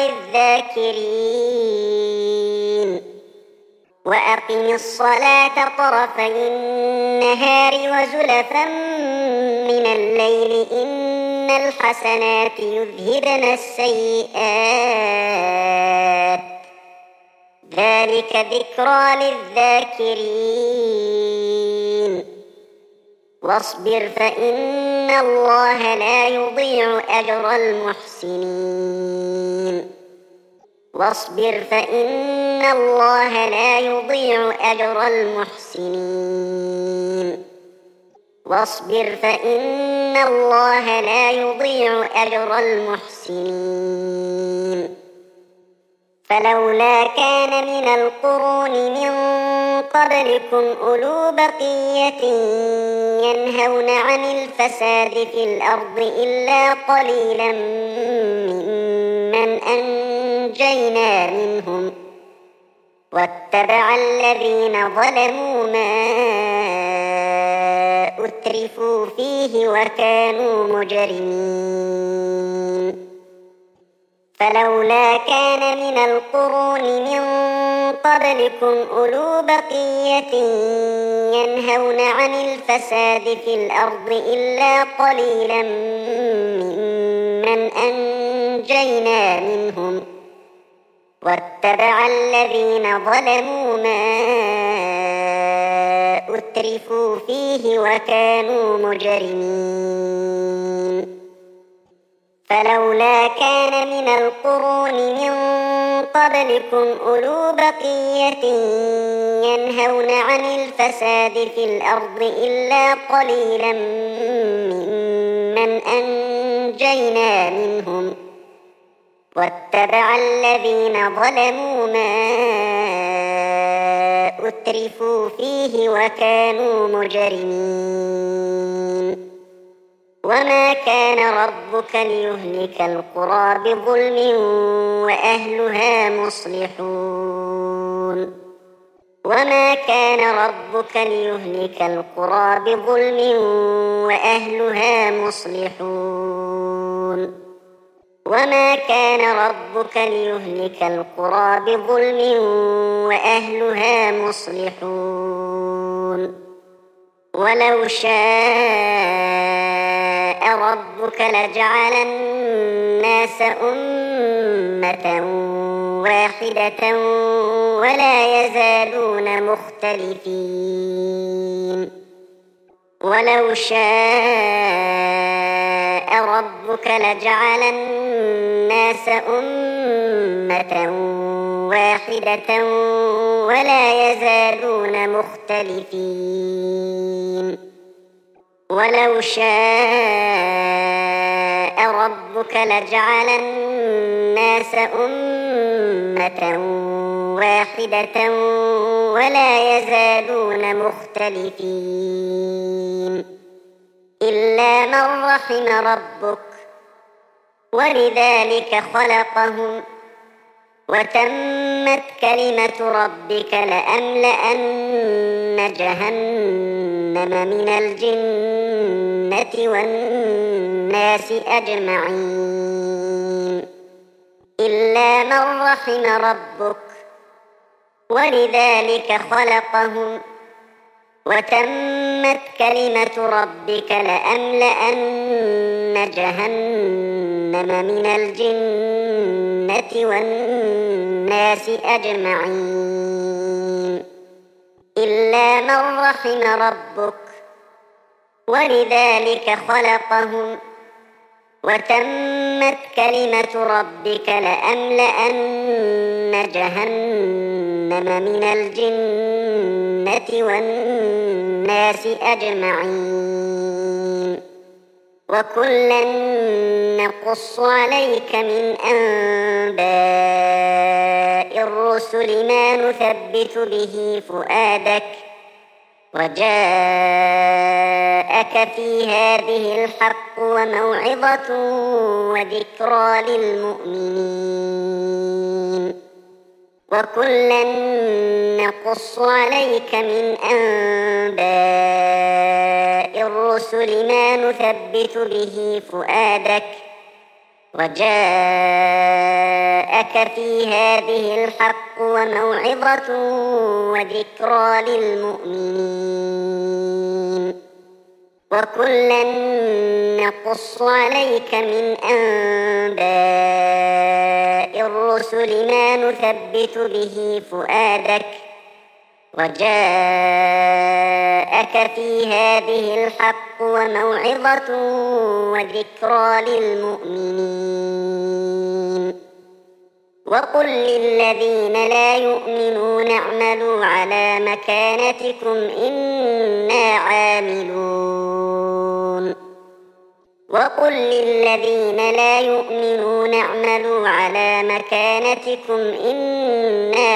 للذاكرين وأقم الصلاة طرفي النهار وزلفا من الليل إن الحسنات يذهبن السيئات ذلك ذكرى للذاكرين واصبر فإن الله لا يضيع أجر المحسنين واصبر فإن الله لا يضيع أجر المحسنين واصبر فإن الله لا يضيع أجر المحسنين فلولا كان من القرون من قبلكم أولو بقية ينهون عن الفساد في الأرض إلا قليلا ممن أنجينا منهم واتبع الذين ظلموا ما أترفوا فيه وكانوا مجرمين فلولا كان من القرون من قبلكم أولو بقية ينهون عن الفساد في الأرض إلا قليلا ممن أنجينا منهم واتبع الذين ظلموا ما أترفوا فيه وكانوا مجرمين فلولا كان من القرون من قبلكم أولو بقية ينهون عن الفساد في الأرض إلا قليلا ممن أنجينا منهم واتبع الذين ظلموا ما أترفوا فيه وكانوا مجرمين وما كان ربك ليهلك القرى بظلم وأهلها مصلحون وما كان ربك ليهلك القرى بظلم وأهلها مصلحون وما كان ربك ليهلك القرى بظلم وأهلها مصلحون ولو شاء ربك لجعل الناس أمة واحدة ولا يزالون مختلفين ولو شاء ربك لجعل الناس أمة واحدة ولا يزالون مختلفين ولو شاء ربك لجعل الناس أمة واحدة ولا يزالون مختلفين إلا من رحم ربك ولذلك خلقهم وتمت كلمة ربك لأملأن جهنم من الجنة والناس أجمعين إلا من رحم ربك ولذلك خلقهم وتمت كلمة ربك لأملأن جهنم من الجنة والناس أجمعين إلا من رحم ربك ولذلك خلقهم وتمت كلمة ربك لأملأن جهنم من الجنة والناس أجمعين وكلا نقص عليك من أنباء الرسل ما نثبت به فؤادك وجاءك في هذه الحق وموعظة وذكرى للمؤمنين وكلا نقص عليك من أنباء الرسل ما نثبت به فؤادك وجاءك في هذه الحق وموعظة وذكرى للمؤمنين وكلا نقص عليك من أنباء الرسل ما نثبت به فؤادك وجاءك في هذه الحق وموعظة وذكرى للمؤمنين وقل للذين لا يؤمنون اعملوا على مكانتكم إنا عاملون وقل للذين لا يؤمنون اعملوا على مكانتكم إنا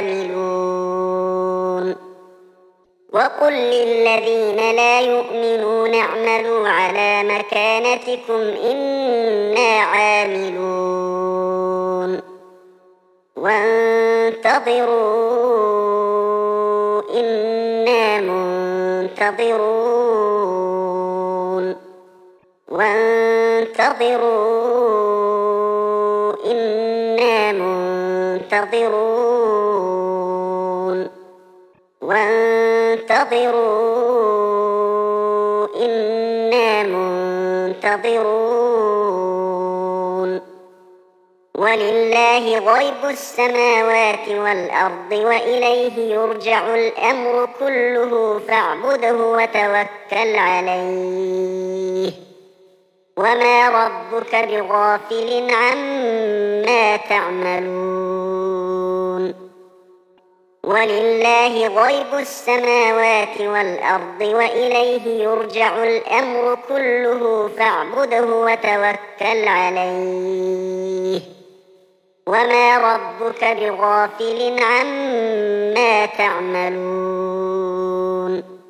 عاملون وقل للذين لا يؤمنون اعملوا على مكانتكم إنا عاملون وانتظروا إنا منتظرون وانتظروا إنا منتظرون وانتظروا إنا منتظرون ولله غيب السماوات والأرض وإليه يرجع الأمر كله فاعبده وتوكل عليه وما ربك بغافل عما تعملون ولله غيب السماوات والأرض وإليه يرجع الأمر كله فاعبده وتوكل عليه وما ربك بغافل عما تعملون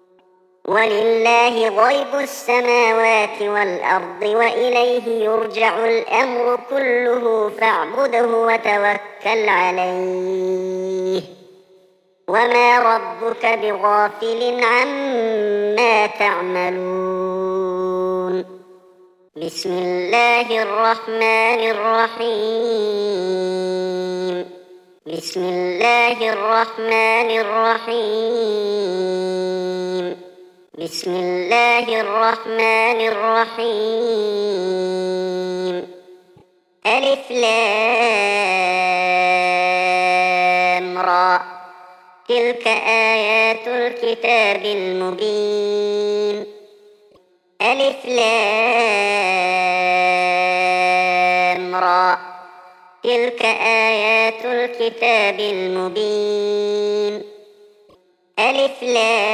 ولله غيب السماوات والأرض وإليه يرجع الأمر كله فاعبده وتوكل عليه وما ربك بغافل عما تعملون بسم الله الرحمن الرحيم بسم الله الرحمن الرحيم بسم الله الرحمن الرحيم ألف لام را تلك آيات الكتاب المبين ألف لام را تلك آيات الكتاب المبين ألف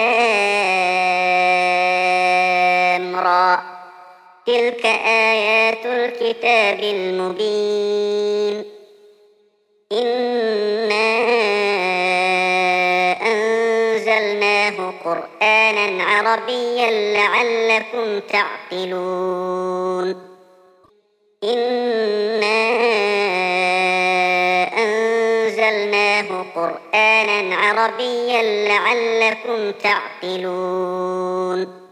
لام را تلك آيات الكتاب المبين إنا أنزلناه قرآنا عربيا لعلكم تعقلون إنا أنزلناه قرآنا عربيا لعلكم تعقلون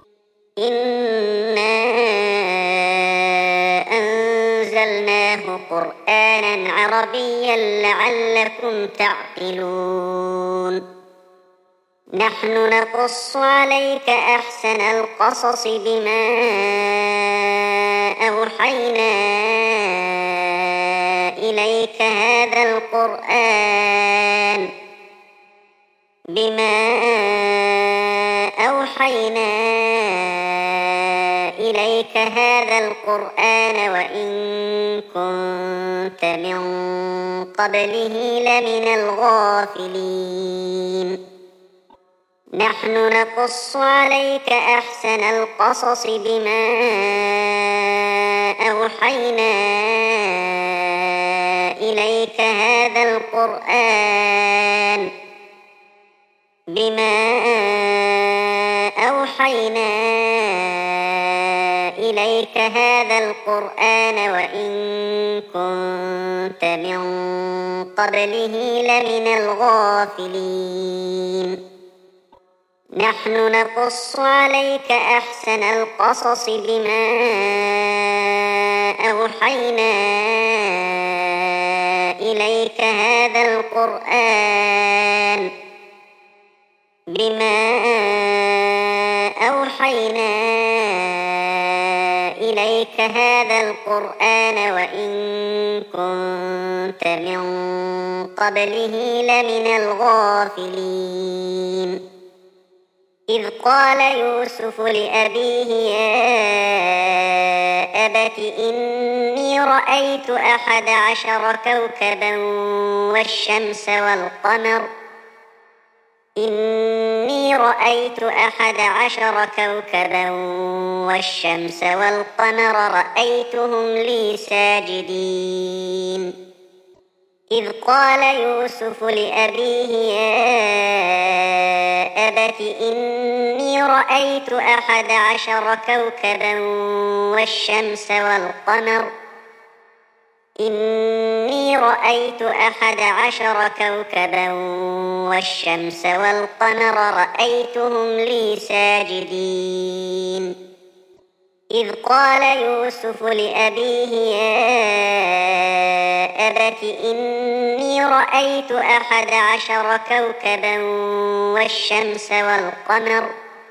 إنا أنزلناه قرآنا عربيا لعلكم تعقلون نحن نقص عليك أحسن القصص بما أوحينا إليك هذا القرآن بما أوحينا إليك هذا القرآن وإن كنت من قبله لمن الغافلين نحن نقص عليك أحسن القصص بما أوحينا إليك هذا القرآن بما أوحينا إليك هذا القرآن وإن كنت من قبله لمن الغافلين نحن نقص عليك أحسن القصص بما أوحينا إليك هذا القرآن بما أوحينا إليك هذا القرآن وإن كنت من قبله لمن الغافلين إذ قال يوسف لأبيه يا أبت إني رأيت أحد عشر كوكبا والشمس والقمر إني رأيت أحد عشر كوكبا والشمس والقمر رأيتهم لي ساجدين إذ قال يوسف لأبيه يا أبت إني رأيت أحد عشر كوكبا والشمس والقمر إني رأيت أحد عشر كوكبا والشمس والقمر رأيتهم لي ساجدين إذ قال يوسف لأبيه يا أبت إني رأيت أحد عشر كوكبا والشمس والقمر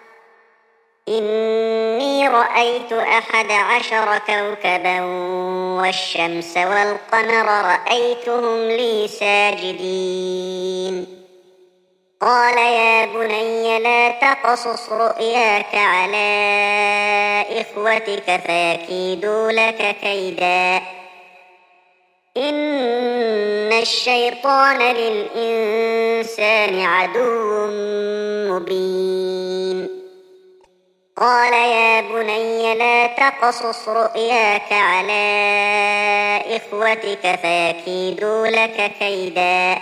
إني رأيت أحد عشر كوكبا والشمس والقمر رأيتهم لي ساجدين قال يا بني لا تقصص رؤياك على إخوتك فيكيدوا لك كيدا إن الشيطان للإنسان عدو مبين قال يا بني لا تقصص رؤياك على إخوتك فيكيدوا لك كيدا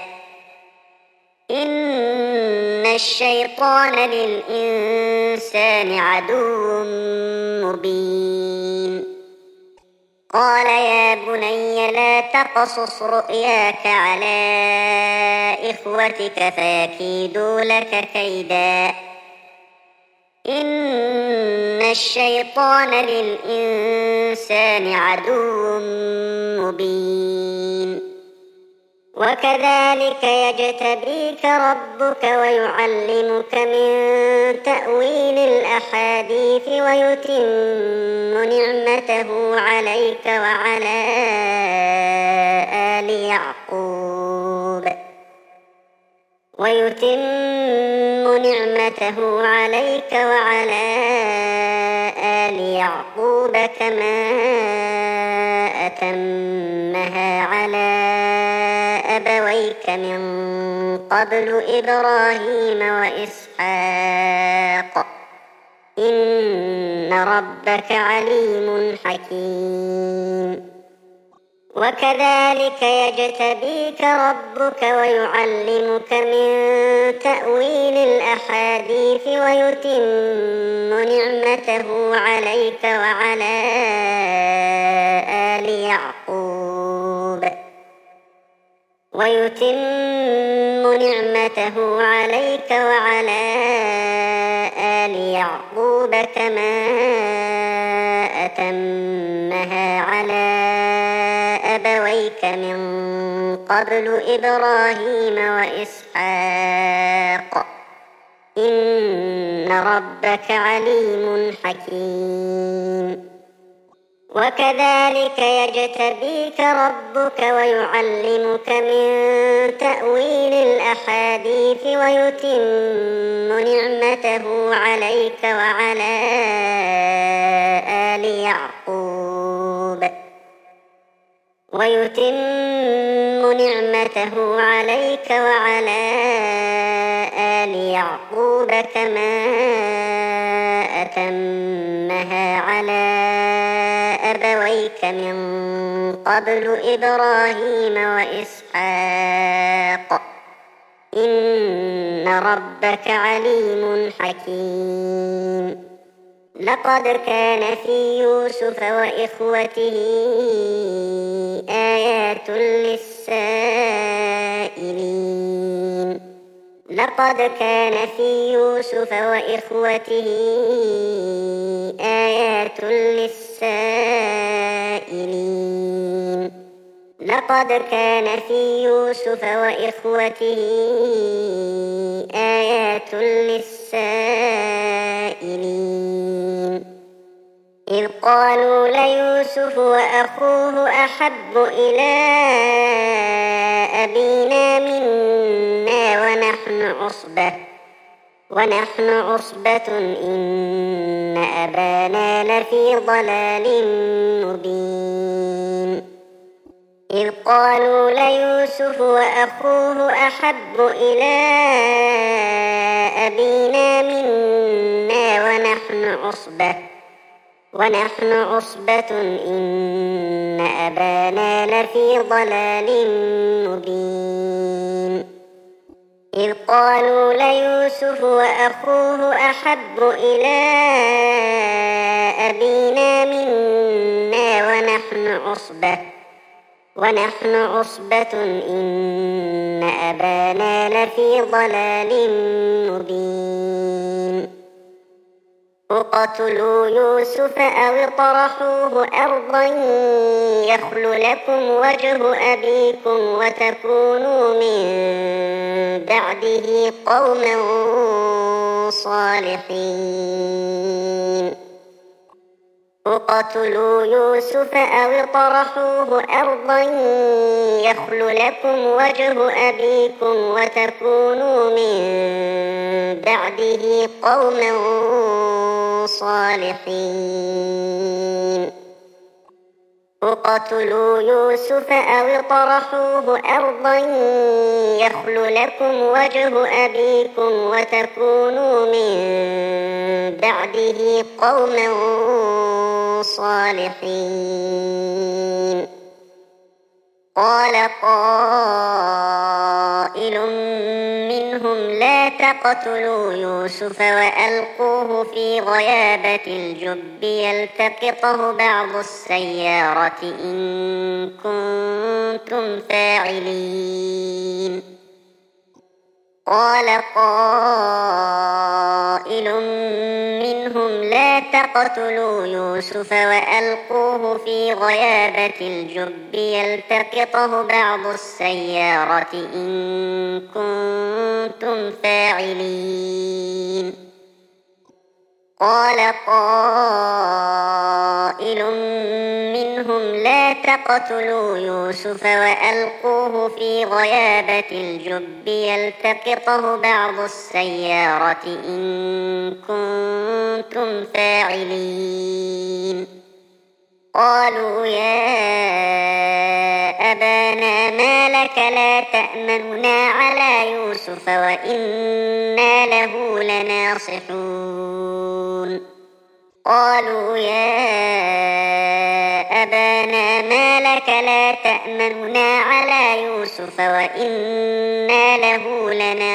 إن الشيطان للإنسان عدو مبين قال يا بني لا تقصص رؤياك على إخوتك فيكيدوا لك كيدا إن الشيطان للإنسان عدو مبين وكذلك يجتبيك ربك ويعلمك من تأويل الأحاديث ويتم نعمته عليك وعلى آل يعقوب ويتم نعمته عليك وعلى آل يعقوب كما أتمها على أبويك من قبل إبراهيم وإسحاق إن ربك عليم حكيم وكذلك يجتبيك ربك ويعلمك من تأويل الأحاديث ويتم نعمته عليك وعلى آل يعقوب ويتم نعمته عليك وعلى آل يعقوب كما أتمها على أبويك من قبل إبراهيم وإسحاق إن ربك عليم حكيم وكذلك يجتبيك ربك ويعلمك من تأويل الأحاديث ويتم نعمته عليك وعلى آل يعقوب ويتم نعمته عليك وعلى آل يعقوب كما أتمها على أبويك من قبل إبراهيم وإسحاق إن ربك عليم حكيم لقد كان في يوسف وإخوته آيات للسائلين لقد كان في يوسف وإخوته آيات للسائلين لقد كان في يوسف وإخوته آيات للسائلين إذ قالوا ليوسف وأخوه أحب إلى أبينا منا ونحن عصبة ونحن عصبة إن أبانا لفي ضلال مبين إذ قالوا ليوسف وأخوه أحب إلى أبينا منا ونحن عصبة ونحن عصبة إن أبانا لفي ضلال مبين إذ قالوا ليوسف وأخوه أحب إلى أبينا منا ونحن عصبة ونحن عصبة إن أبانا لفي ضلال مبين اقتلوا يوسف أو اطرحوه أرضا يخل لكم وجه أبيكم وتكونوا من بعده قوما صالحين اقتلوا يوسف أو اطرحوه أرضا يخل لكم وجه أبيكم وتكونوا من بعده قوما صالحين اقتلوا يوسف أو اطرحوه أرضا يخل لكم وجه أبيكم وتكونوا من بعده قوما صالحين قال قائل منهم لا تقتلوا يوسف وألقوه في غيابة الجب يلتقطه بعض السيارة إن كنتم فاعلين قال قائل منهم لا تقتلوا يوسف وألقوه في غيابة الجب يلتقطه بعض السيارة إن كنتم فاعلين قال قائل منهم لا تقتلوا يوسف وألقوه في غيابة الجب يلتقطه بعض السيارة إن كنتم فاعلين قالوا يا أبانا ما لك لا تأمننا على يوسف وإنا له لناصحون قالوا يا أبانا ما لك لا تأمننا على يوسف وإنا له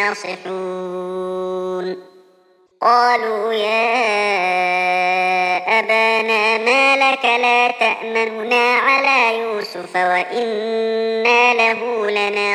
لناصحون قالوا يا أبانا ما لك لا تأمننا على يوسف وإنا له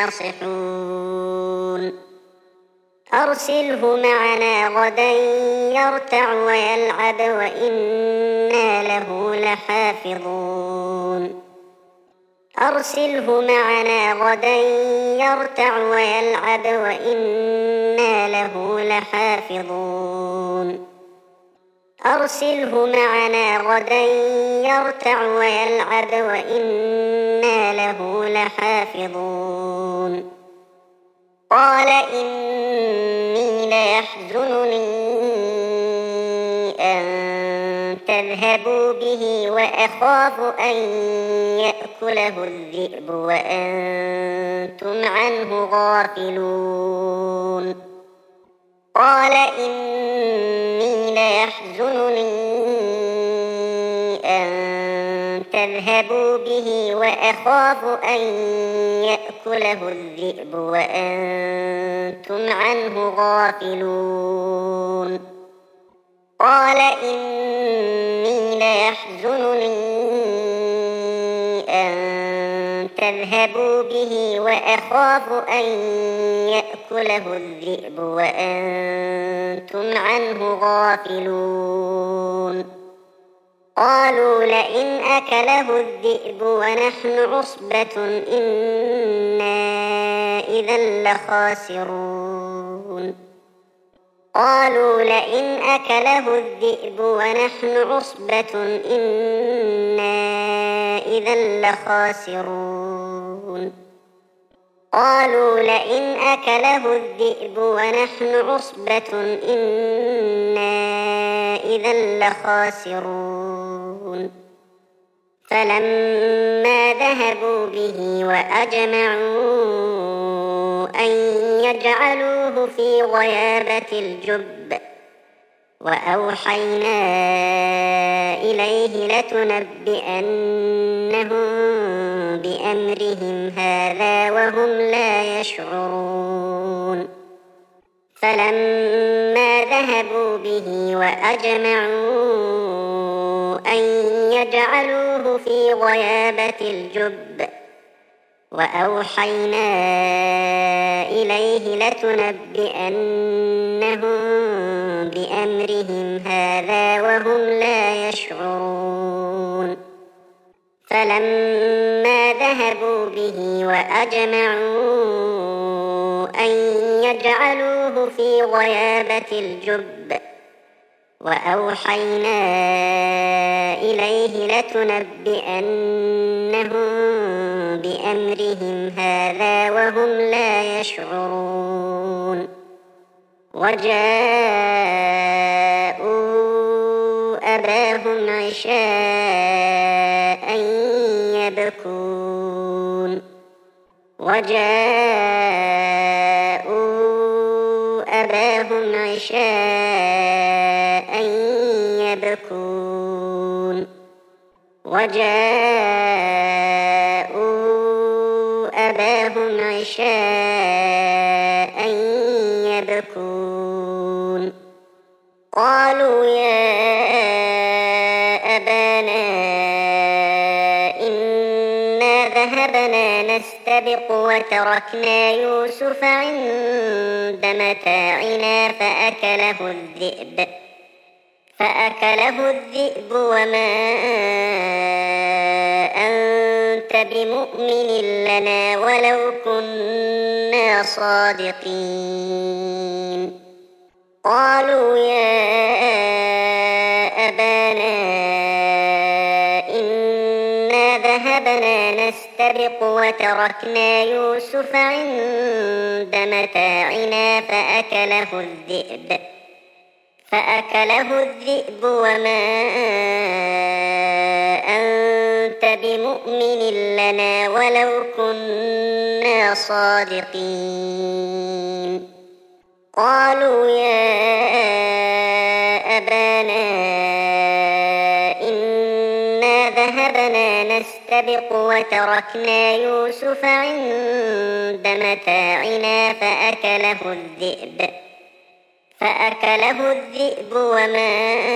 لناصحون أرسله معنا غدا يرتع ويلعب وإنا له لحافظون أرسله معنا غدا يرتع ويلعب وإنا له لحافظون أرسله معنا غدا يرتع ويلعب وإنا له لحافظون قال إني ليحزنني أن تذهبوا به وأخاف أن يأكله الذئب وأنتم عنه غافلون قال إني ليحزنني أن تذهبوا به وأخاف أن يأكله الذئب وأنتم عنه غافلون قال إني ليحزنني أن تذهبوا به وأخاف أن يأكله الذئب وأنتم عنه غافلون قالوا لئن أكله الذئب ونحن عصبة إنا إذا لخاسرون قالوا لئن أكله الذئب ونحن عصبة إنا إذا لخاسرون قالوا لئن أكله الذئب ونحن عصبة إنا إذا لخاسرون فلما ذهبوا به وأجمعوا أن يجعلوه في غيابة الجب وأوحينا إليه لتنبئنهم بأمرهم هذا وهم لا يشعرون فلما ذهبوا به وأجمعوا أن يجعلوه في غيابة الجب وأوحينا إليه لتنبئنهم بأمرهم هذا وهم لا يشعرون فلما ذهبوا به وأجمعوا أن يجعلوه في غيابة الجب وأوحينا إليه لتنبئنهم بأمرهم هذا وهم لا يشعرون وجاءوا أباهم عشاء يبكون وجاءوا أباهم عشاء يبكون وجاءوا أباهم عشاء يبكون قالوا يا أبانا إنا ذهبنا نستبق وتركنا يوسف عند متاعنا فأكله الذئب فأكله الذئب وما أنت بمؤمن لنا ولو كنا صادقين قالوا يا أبانا إنا ذهبنا نستبق وتركنا يوسف عند متاعنا فأكله الذئب فأكله الذئب وما أنت بمؤمن لنا ولو كنا صادقين قالوا يا أبانا إنا ذهبنا نستبق وتركنا يوسف عند متاعنا فأكله الذئب فأكله الذئب وما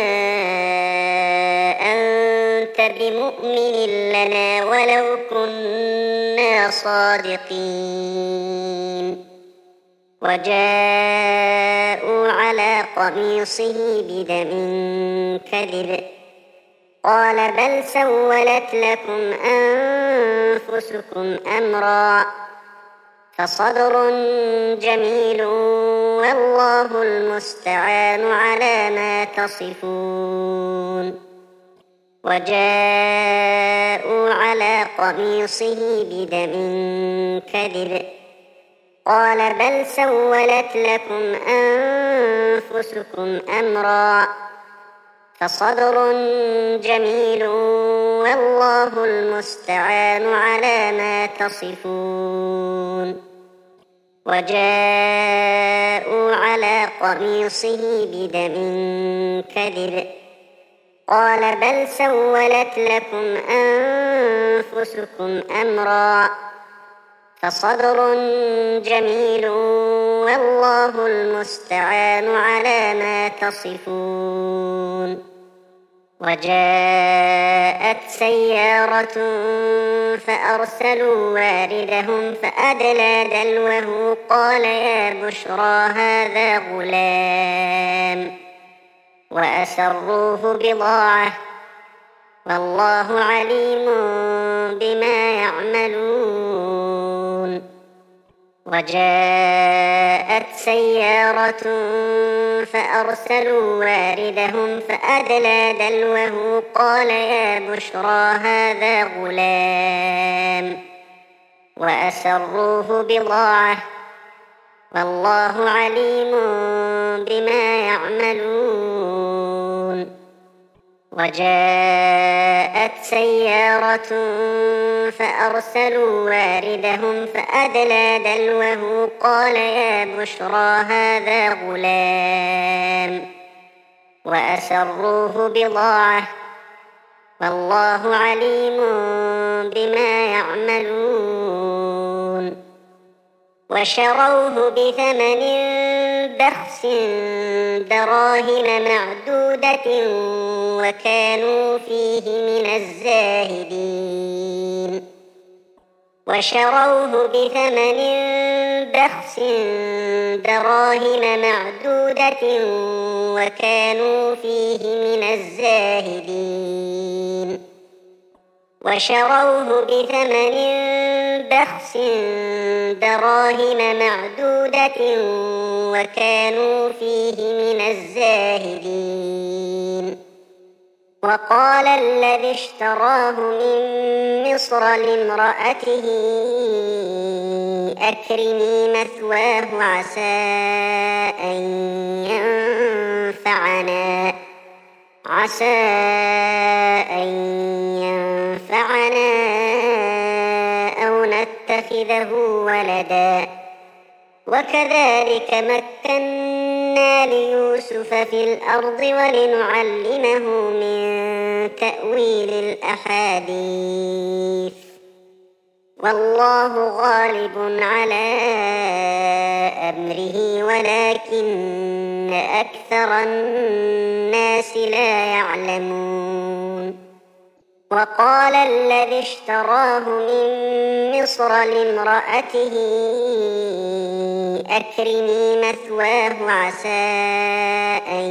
أنت بمؤمن لنا ولو كنا صادقين وجاءوا على قميصه بدم كذب قال بل سولت لكم أنفسكم أمرا فصبر جميل والله المستعان على ما تصفون وجاءوا على قميصه بدم كذب قال بل سولت لكم أنفسكم أمرا فصبر جميل والله المستعان على ما تصفون وجاءوا على قميصه بدم كذب قال بل سولت لكم أنفسكم أمرا فصبر جميل والله المستعان على ما تصفون وجاءت سيارة فأرسلوا واردهم فأدلى دلوه قال يا بشرى هذا غلام وأسروه بضاعة والله عليم بما يعملون وجاءت سيارة فأرسلوا واردهم فأدلى دلوه قال يا بشرى هذا غلام وأسروه بضاعة والله عليم بما يعملون وجاءت سيارة فأرسلوا واردهم فأدلى دلوه قال يا بشرى هذا غلام وأسروه بضاعة والله عليم بما يعملون وشروه بثمن بخس دراهم معدودة وكانوا فيه من الزاهدين وشروه بثمن بخس دراهم معدودة وكانوا فيه من الزاهدين وشروه بثمن بخس دراهم معدودة وكانوا فيه من الزاهدين وقال الذي اشتراه من مصر لامرأته أكرمي مثواه عسى أن ينفعنا عسى أن ينفعنا أو نتخذه ولدا وكذلك مكنا ليوسف في الأرض ولنعلمه من تأويل الأحاديث والله غالب على أمره ولكن أكثر الناس لا يعلمون وقال الذي اشتراه من مصر لامرأته أكرمي مثواه عسى أن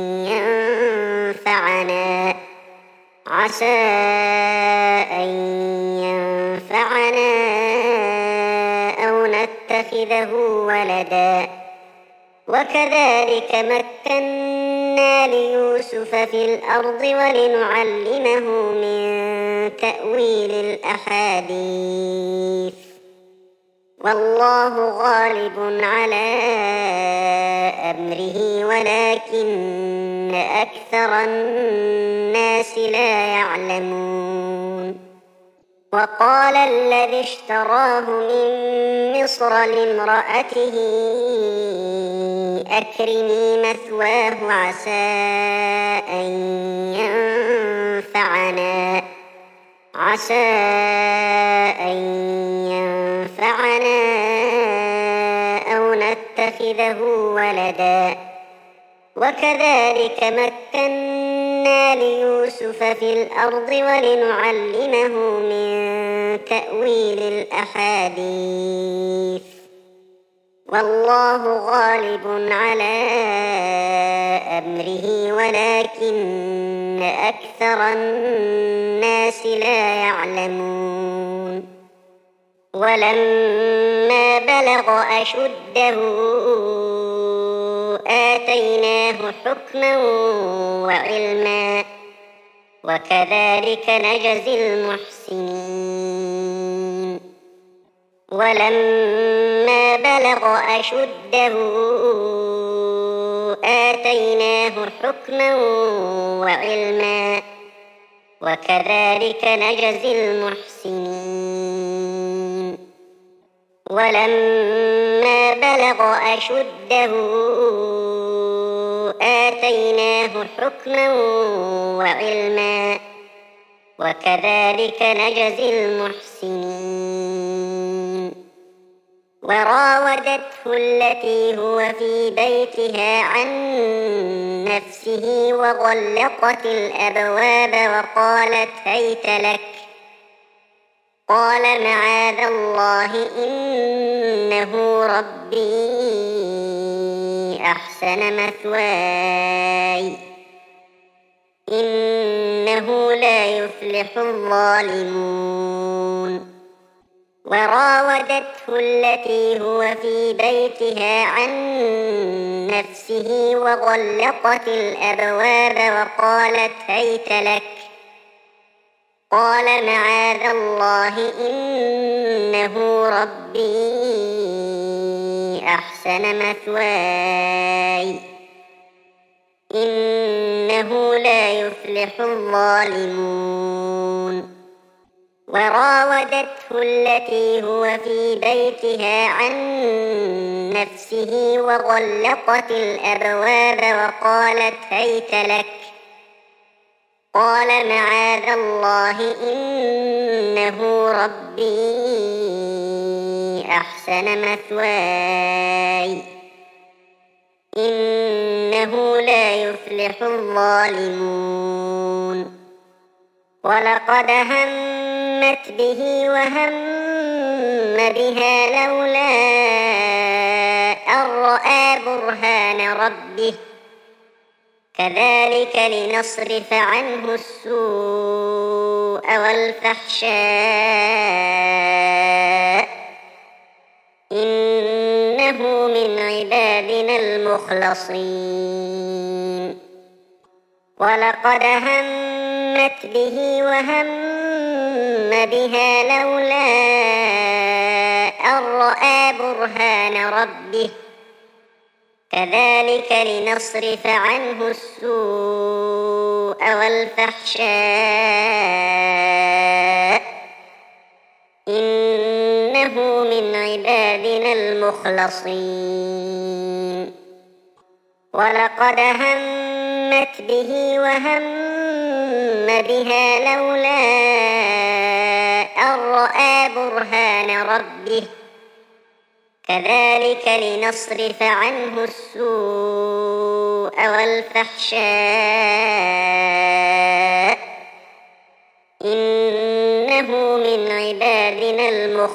ينفعنا عسى أن ينفعنا أو نتخذه ولدا وكذلك مكنا ليوسف في الأرض ولنعلمه من تأويل الأحاديث والله غالب على أمره ولكن أكثر الناس لا يعلمون وقال الذي اشتراه من مصر لامرأته أكرمي مثواه عسى أن ينفعنا عسى أن ينفعنا أو نتخذه ولدا وكذلك مكنا ليوسف في الأرض ولنعلمه من تأويل الأحاديث والله غالب على أمره ولكن أكثر الناس لا يعلمون ولما بلغ أشده آتيناه حكما وعلما وكذلك نجزي المحسنين ولما بلغ أشده آتيناه حكما وعلما وكذلك نجزي المحسنين ولما بلغ أشده آتيناه حكما وعلما وكذلك نجزي المحسنين وراودته التي هو في بيتها عن نفسه وغلقت الأبواب وقالت هيت لك قال معاذ الله إنه ربي أحسن مثواي إنه لا يفلح الظالمون وراودته التي هو في بيتها عن نفسه وغلقت الأبواب وقالت هيت لك قال معاذ الله إنه ربي أحسن مثواي إنه إنه لا يفلح الظالمون. وراودته التي هو في بيتها عن نفسه وغلقت الأبواب وقالت هيت لك، قال معاذ الله إنه ربي أحسن مثواي إنه لا يفلح الظالمون. ولقد همت به وهم بها لولا أن رأى برهان ربه كذلك لنصرف عنه السوء والفحشاء إنه من عبادنا المخلصين. ولقد همت به وهم بها لولا أن رأى برهان ربه كذلك لنصرف عنه السوء والفحشاء إنه من عبادنا المخلصين. ولقد همت به وهم بها لولا أن رأى برهان ربه كذلك لنصرف عنه السوء والفحشاء إنه من عبادنا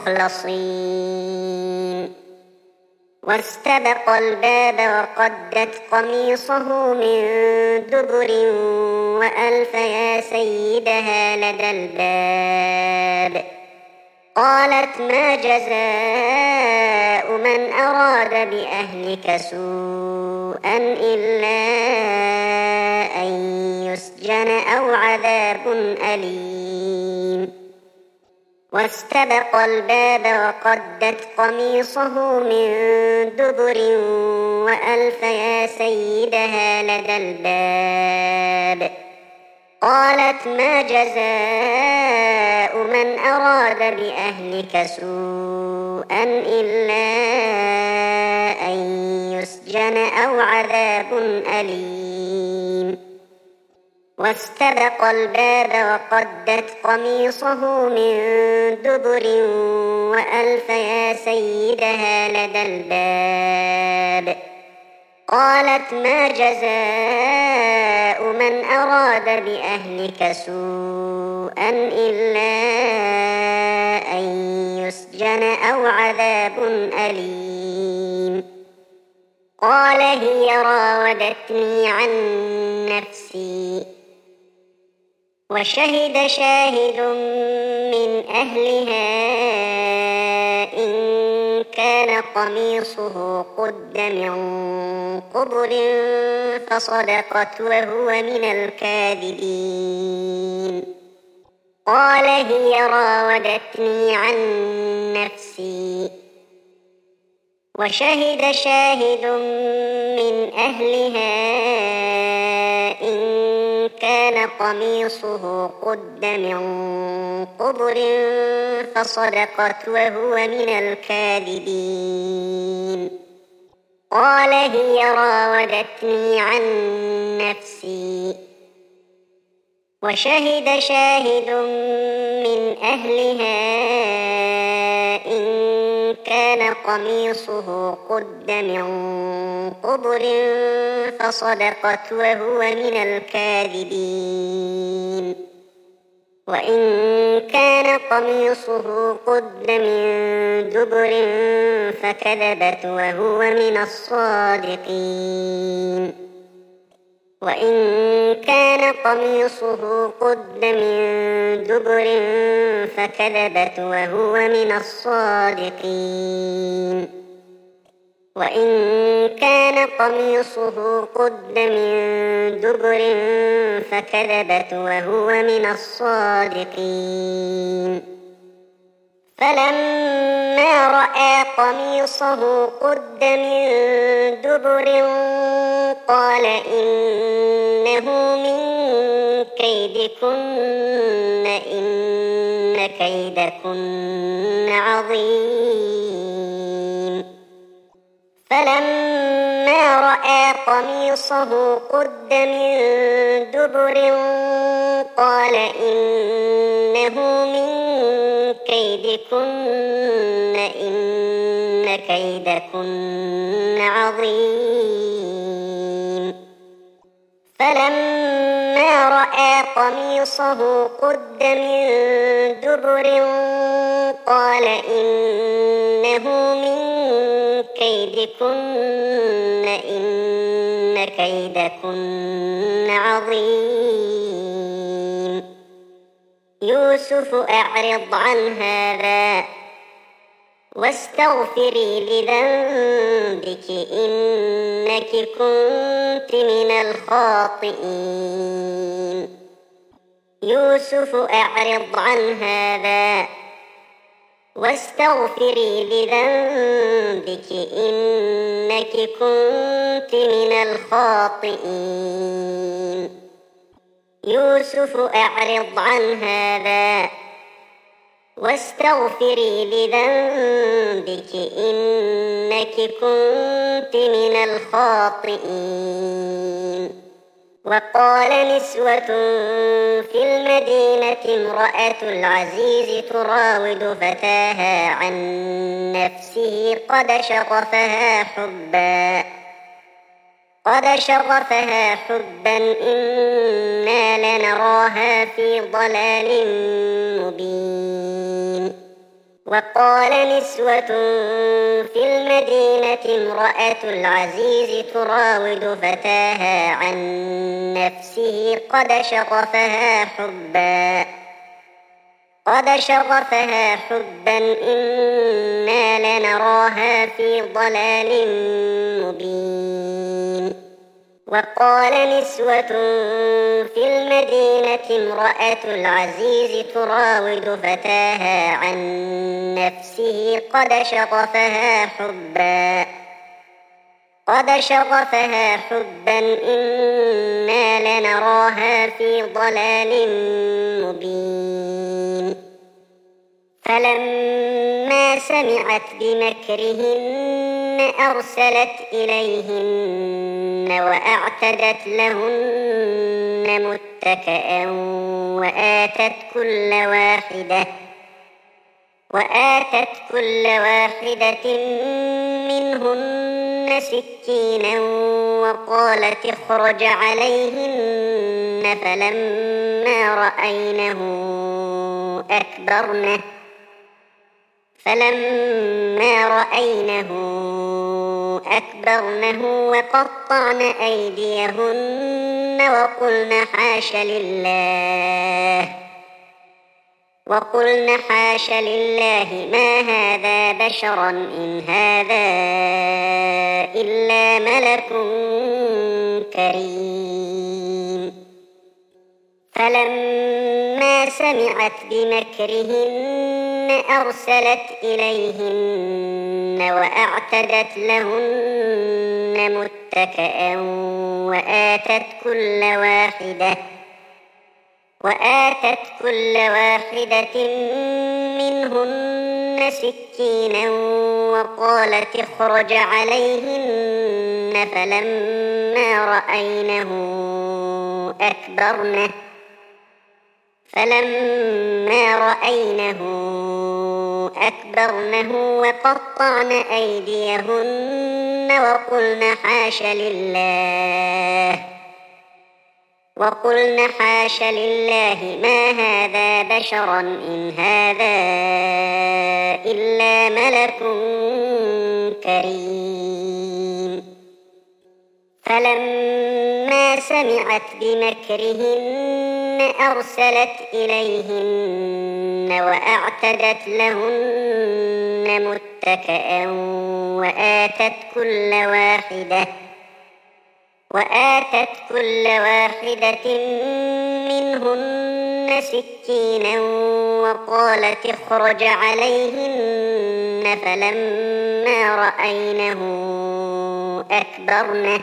المخلصين. واستبق الباب وقدت قميصه من دبر وألف يا سيدها لدى الباب. قالت ما جزاء من أراد بأهلك سوءا إلا أن يسجن أو عذاب أليم. واستبق الباب وقدت قميصه من دبر وألف يا سيدها لدى الباب. قالت ما جزاء من أراد بأهلك سوءا إلا أن يسجن أو عذاب أليم. واستبق الباب وقدت قميصه من دبر وألف يا سيدها لدى الباب. قالت ما جزاء من أراد بأهلك سوءا إلا أن يسجن أو عذاب أليم. قال هي راودتني عن نفسي وشهد شاهد من أهلها إن كان قميصه قد من قبل فصدقت وهو من الكاذبين. قال هي راودتني عن نفسي وشهد شاهد من أهلها إن كان قميصه قد من قبل فصدقت وهو من الكاذبين. قال هي راودتني عن نفسي وشهد شاهد من أهلها إن كان قميصه قد من قبل فصدقت وهو من الكاذبين. وإن كان قميصه قد من دبر فكذبت وهو من الصادقين. وإن كان قميصه قد من دبر فكذبت وهو من الصادقين. وإن كان قميصه قد من دبر فكذبت وهو من الصادقين. فلما رأى قميصه قد من دبر قال إنه من كيدكن إن كيدكن عظيم. فلما رأى قميصه قد من دبر قال إنه من كيدكن إن كيدكن عظيم. فلما رأى قميصه قد من دبر قال إنه من كيدكن إن كيدكن عظيم. يوسف أعرض عن هذا واستغفري لذنبك إنك كنت من الخاطئين. يوسف أعرض عن هذا واستغفري لذنبك إنك كنت من الخاطئين. يوسف أعرض عن هذا واستغفري لذنبك إنك كنت من الخاطئين. وقال نسوة في المدينة امرأة العزيز تراود فتاها عن نفسه قد شغفها حبا قد شغفها حبا إنا لنراها في ضلال مبين. وقال نسوة في المدينة امرأة العزيز تراود فتاها عن نفسه قد شغفها حبا قد شغفها حبا إنا لنراها في ضلال مبين. وقال نسوة في المدينة امرأة العزيز تراود فتاها عن نفسه قد شغفها حبا قد شغفها حبا إنا لنراها في ضلال مبين. فلما سمعت بمكرهن أرسلت إليهن وأعتدت لهن متكئا وآتت كل واحدة وآتت كل واحدة منهن سكينا وقالت اخرج عليهن. فلما رأينه أكبرنه فلما رأينه أكبرنه وقطعن أيديهن وقلن حاش لله وقلن حاش لله ما هذا بشرا إن هذا إلا ملك كريم. فلما سمعت بمكرهن أرسلت إليهن وأعتدت لهن متكئا وآتت كل واحدة وآتت كل واحدة منهن سكينا وقالت اخرج عليهن. فلما رأينه أكبرنه فلما رأينه أكبرنه وقطعن أيديهن وقلن حاش لله وقلن حاش لله ما هذا بشرا إن هذا إلا ملك كريم. فلما سمعت بمكرهن أرسلت إليهن وأعتدت لهن متكئا وآتت كل واحدة وآتت كل واحدة منهن سكينا وقالت اخرج عليهن فلما رأينه أكبرنه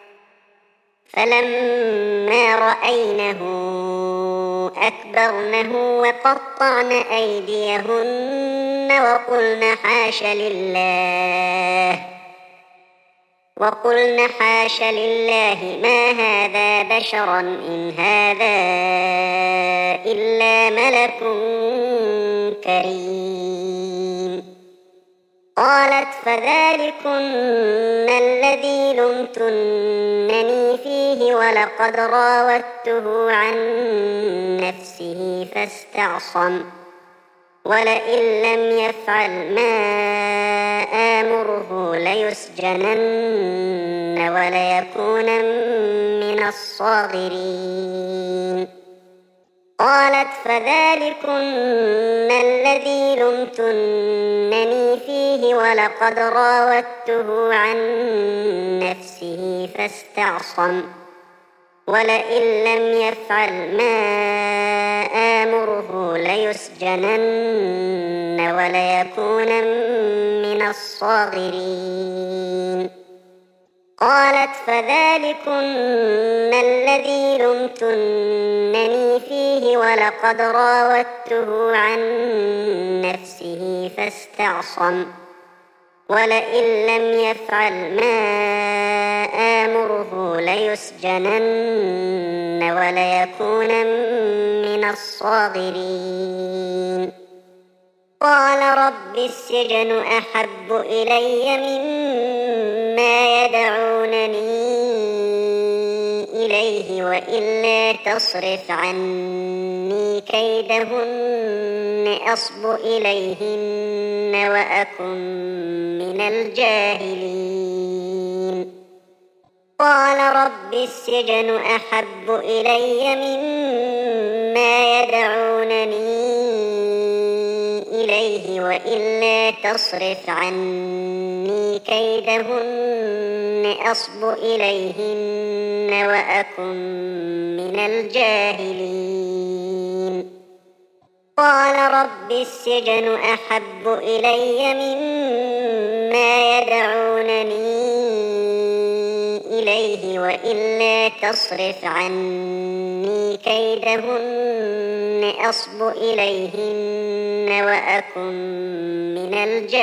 فلما رأينه أكبرنه وقطعن أيديهن وقلن حاش لله وقلن حاش لله ما هذا بشرا إن هذا إلا ملك كريم. قالت فذلكن الذي لمتنني فيه ولقد راودته عن نفسه فاستعصم ولئن لم يفعل ما آمره ليسجنن وليكونن من الصاغرين. قالت فذلكن الذي لمتنني فيه ولقد راودته عن نفسه فاستعصم ولئن لم يفعل ما آمره ليسجنن وليكونن من الصاغرين. قالت فذلكن الذي لمتنني فيه ولقد راودته عن نفسه فاستعصم ولئن لم يفعل ما آمره ليسجنن وليكونن من الصاغرين. قال رب السجن أحب إلي مما يدعونني إليه وإلا تصرف عني كيدهن أصب إليهن وأكن من الجاهلين. قال رب السجن أحب إلي مما يدعونني إليه وإلا تصرف عني كيدهن أصب إليهن وأكن من الجاهلين. قال رب السجن أحب إلي مما يدعونني إليه وإلا تصرف عني كيدهن أصب إليهن وأكن من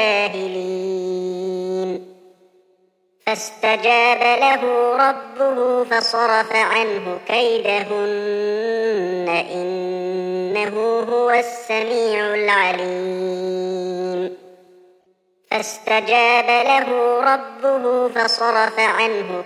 الجاهلين. فاستجاب له ربه فصرف عنه كيدهن إنه هو السميع العليم. فاستجاب له ربه فصرف عنه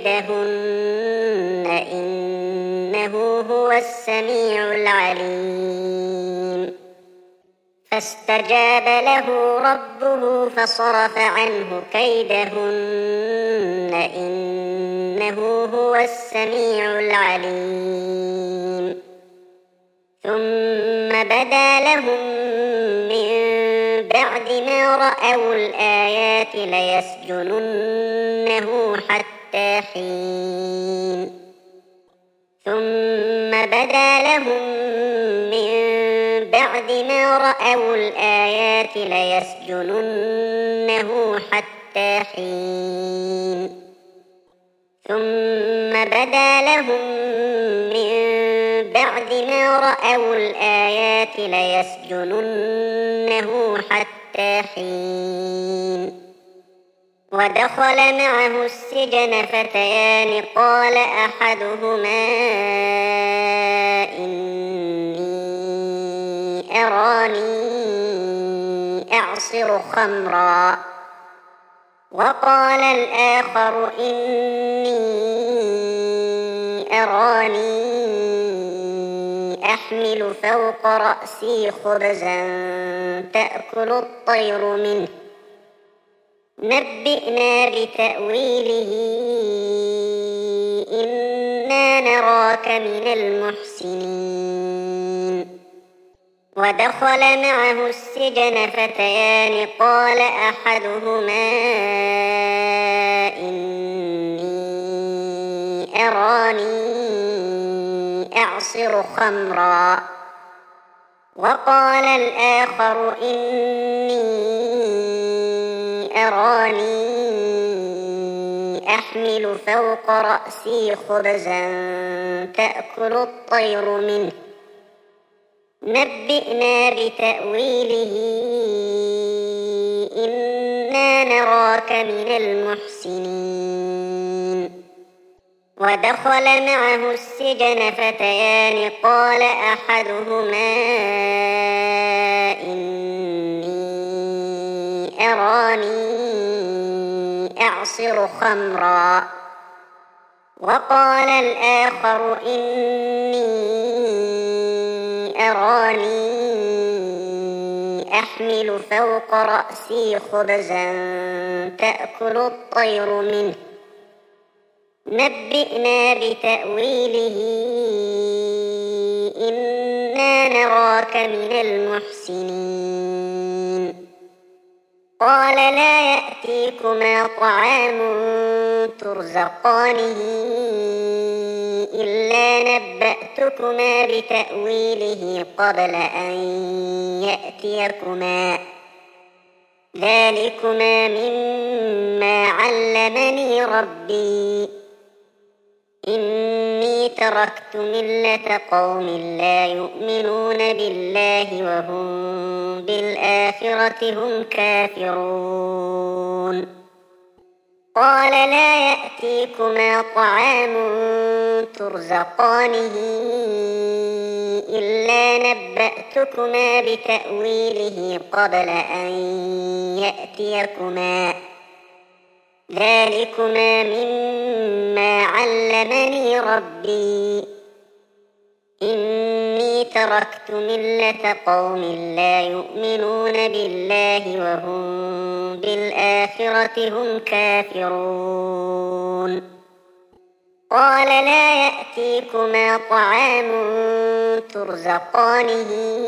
كيدهن إنه هو السميع العليم. فاستجاب له ربه فصرف عنه كيدهن إنه هو السميع العليم. ثم بدا لهم من بعد ما رأوا الآيات ليسجننه حتى حين. ثم بدا لهم من بعد ما رأوا الآيات ليسجننه حتى حين. ثم بدا لهم من بعد ما رأوا الآيات ليسجننه حتى حين. ودخل معه السجن فتيان قال أحدهما إني أراني أعصر خمرا وقال الآخر إني أراني أحمل فوق رأسي خبزا تأكل الطير منه نبئنا بتأويله إنا نراك من المحسنين. ودخل معه السجن فتيان قال أحدهما إني أراني أعصر خمرا وقال الآخر إني أراني أحمل فوق رأسي خبزا تأكل الطير منه نبئنا بتأويله إنا نراك من المحسنين ودخل معه السجن فتيان قال أحدهما إني أراني أعصر خمرا وقال الآخر إني أراني أحمل فوق رأسي خبزا تأكل الطير منه نبئنا بتأويله إنا نراك من المحسنين قال لا يأتيكما طعام ترزقانه إلا نبأتكما بتأويله قبل أن يأتيكما ذلكما مما علمني ربي إني تركت ملة قوم لا يؤمنون بالله وهم بالآخرة هم كافرون قال لا يأتيكما طعام ترزقانه إلا نبأتكما بتأويله قبل أن يأتيكما ذلكما مما علمني ربي إني تركت ملة قوم لا يؤمنون بالله وهم بالآخرة هم كافرون قال لا يأتيكما طعام ترزقانه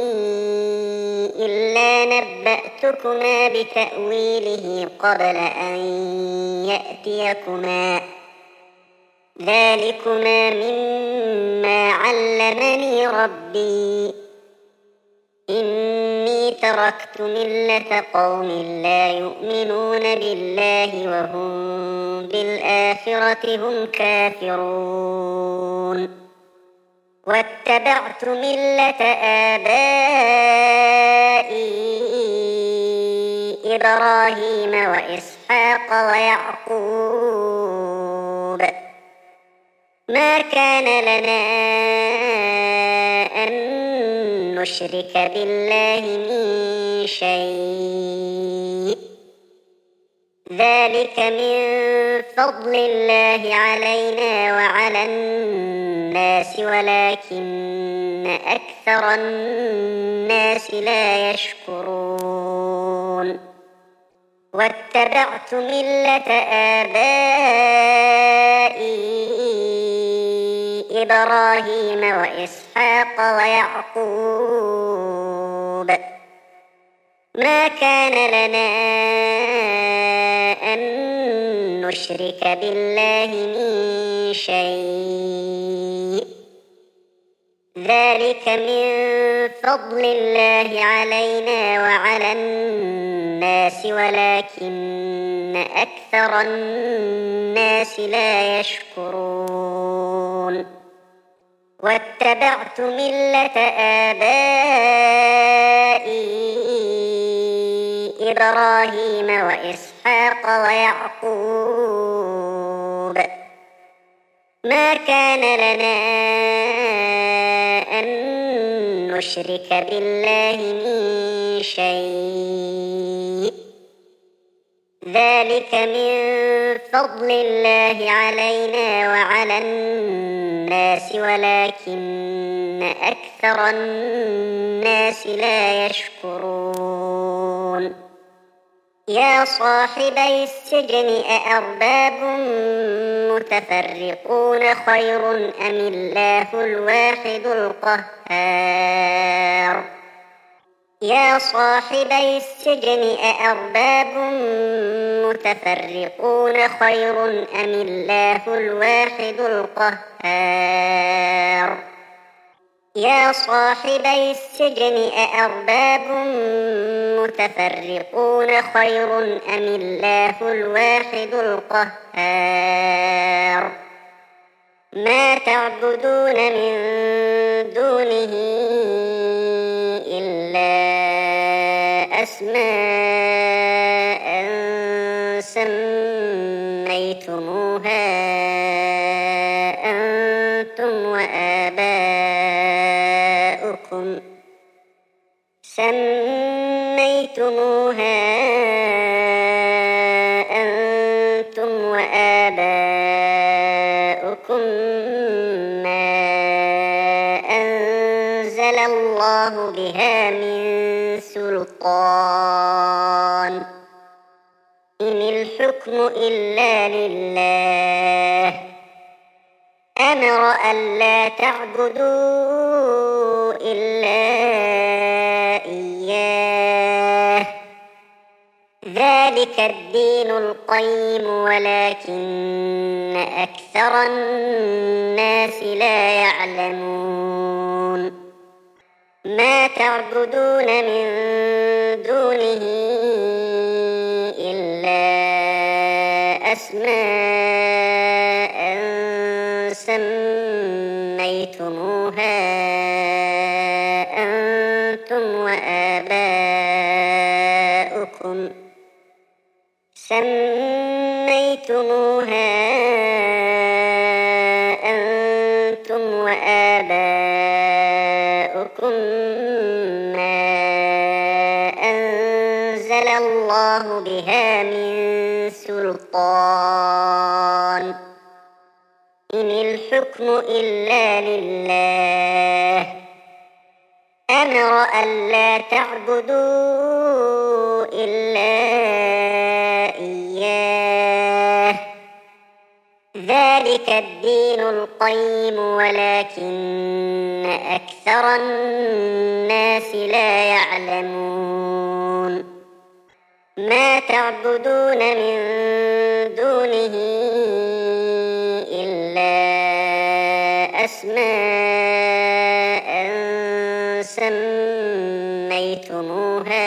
إلا نبأتكما بتأويله قبل أن يأتيكما ذلكما مما علمني ربي إني تركت ملة قوم لا يؤمنون بالله وهم بالآخرة هم كافرون واتبعت ملة آبائي إبراهيم وإسحاق ويعقوب ما كان لنا أن نشرك بالله من شيء ذلك من فضل الله علينا وعلى الناس ولكن أكثر الناس لا يشكرون واتبعت ملة آبائي إبراهيم وإسحاق ويعقوب ما كان لنا أن نشرك بالله من شيء ذلك من فضل الله علينا وعلى الناس ولكن أكثر الناس لا يشكرون واتبعت ملة آبائي إبراهيم وإسحاق ويعقوب ما كان لنا أن نشرك بالله من شيء ذلك من فضل الله علينا وعلى الناس ولكن أكثر الناس لا يشكرون يا صاحبي السجن أأرباب متفرقون خير أم الله الواحد القهار يا صاحبي السجن أأرباب متفرقون خير أم الله الواحد القهار يا صاحبي السجن أأرباب متفرقون خير أم الله الواحد القهار ما تعبدون من دونه إلا أسماء سميتموها أنتم وآباؤكم سميتموها أنتم وآباؤكم ما أنزل الله بها من سلطان إن الحكم إلا لله أمر ألا تعبدوا إلا إياه ذلك الدين القيم ولكن أكثر الناس لا يعلمون ما تعبدون من دونه إلا أسماء سميتموها أنتم وآباؤكم سميتموها أنتم وآباؤكم ما أنزل الله بها من سلطان إن الحكم إلا لله أمر ألا تعبدوا إلا إياه ذلك الدين القيم ولكن أكثر الناس لا يعلمون ما تعبدون من دونه إلا أسماء سميتموها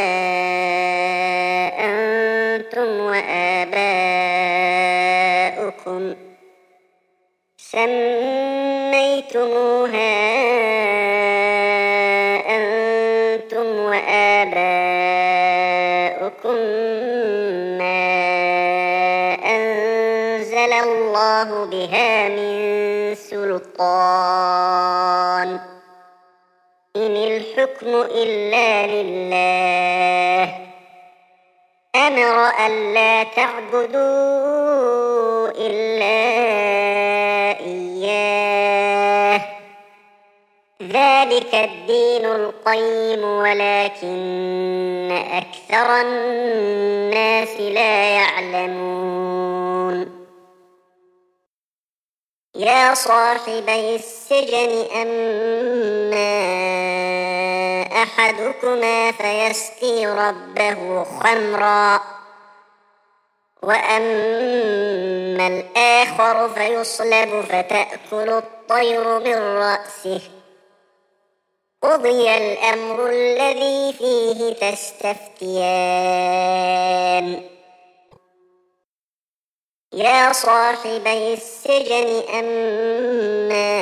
أنتم وآباؤكم سميتموها أنتم وآباؤكم ما أنزل الله بها من سلطان إن الحكم إلا لله أمر ألا تعبدوا إلا إياه ذلك الدين القيم ولكن أكثر الناس لا يعلمون يا صاحبي السجن أما أحدكما فيسقي ربه خمرا وأما الآخر فيصلب فتأكل الطير من رأسه قضي الأمر الذي فيه تستفتيان يا صاحبي السجن أما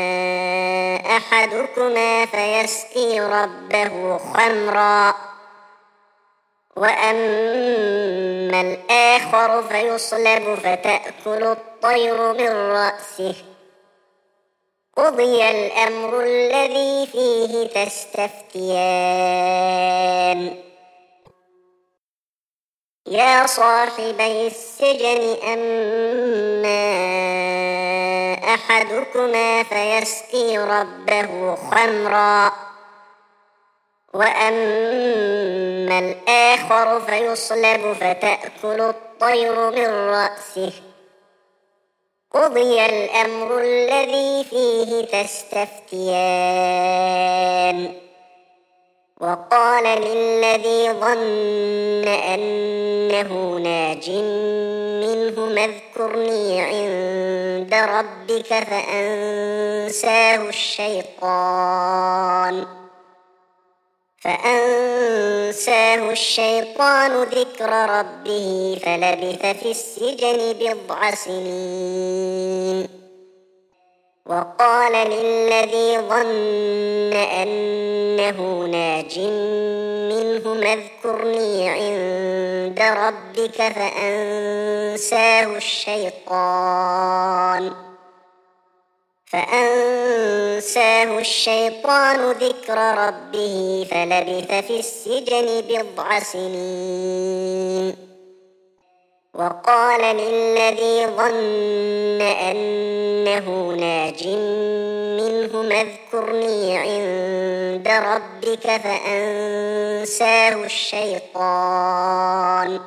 أحدكما فيسقي ربه خمرا وأما الآخر فيصلب فتأكل الطير من رأسه قضي الأمر الذي فيه تستفتيان يا صاحبي السجن أما أحدكما فيسقي ربه خمرا وأما الآخر فيصلب فتأكل الطير من رأسه قضي الأمر الذي فيه تستفتيان وقال للذي ظن أنه ناج منه اذكرني عند ربك ربك فأنساه الشيطان فأنساه الشيطان ذكر ربه فلبث في السجن بضع سنين. وقال للذي ظن أنه ناج منه اذكرني عند ربك فأنساه الشيطان فأنساه الشيطان ذكر ربه فلبث في السجن بضع سنين. وقال للذي ظن أنه ناج منه اذكرني عند ربك فأنساه الشيطان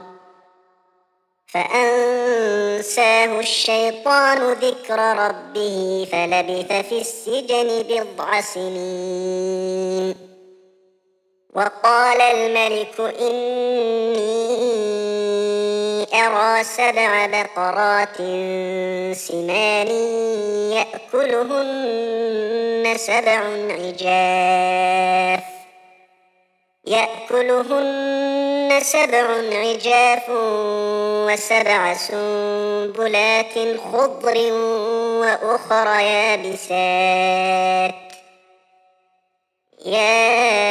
فأنساه الشيطان ذكر ربه فلبث في السجن بضع سنين. وقال الملك إني أرى سبع بقرات سمان يأكلهن سبع عجاف يأكلهن سبع عجاف وسبع سنبلات خضر وأخر يابسات. يا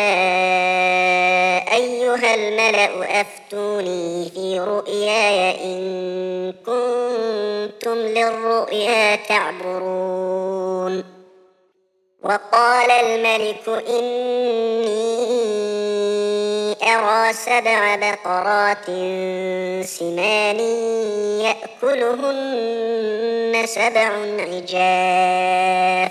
أيها الملأ أفتوني في رؤياي إن كنتم للرؤيا تعبرون. وقال الملك إني أرى سبع بقرات سمان يأكلهن سبع عجاف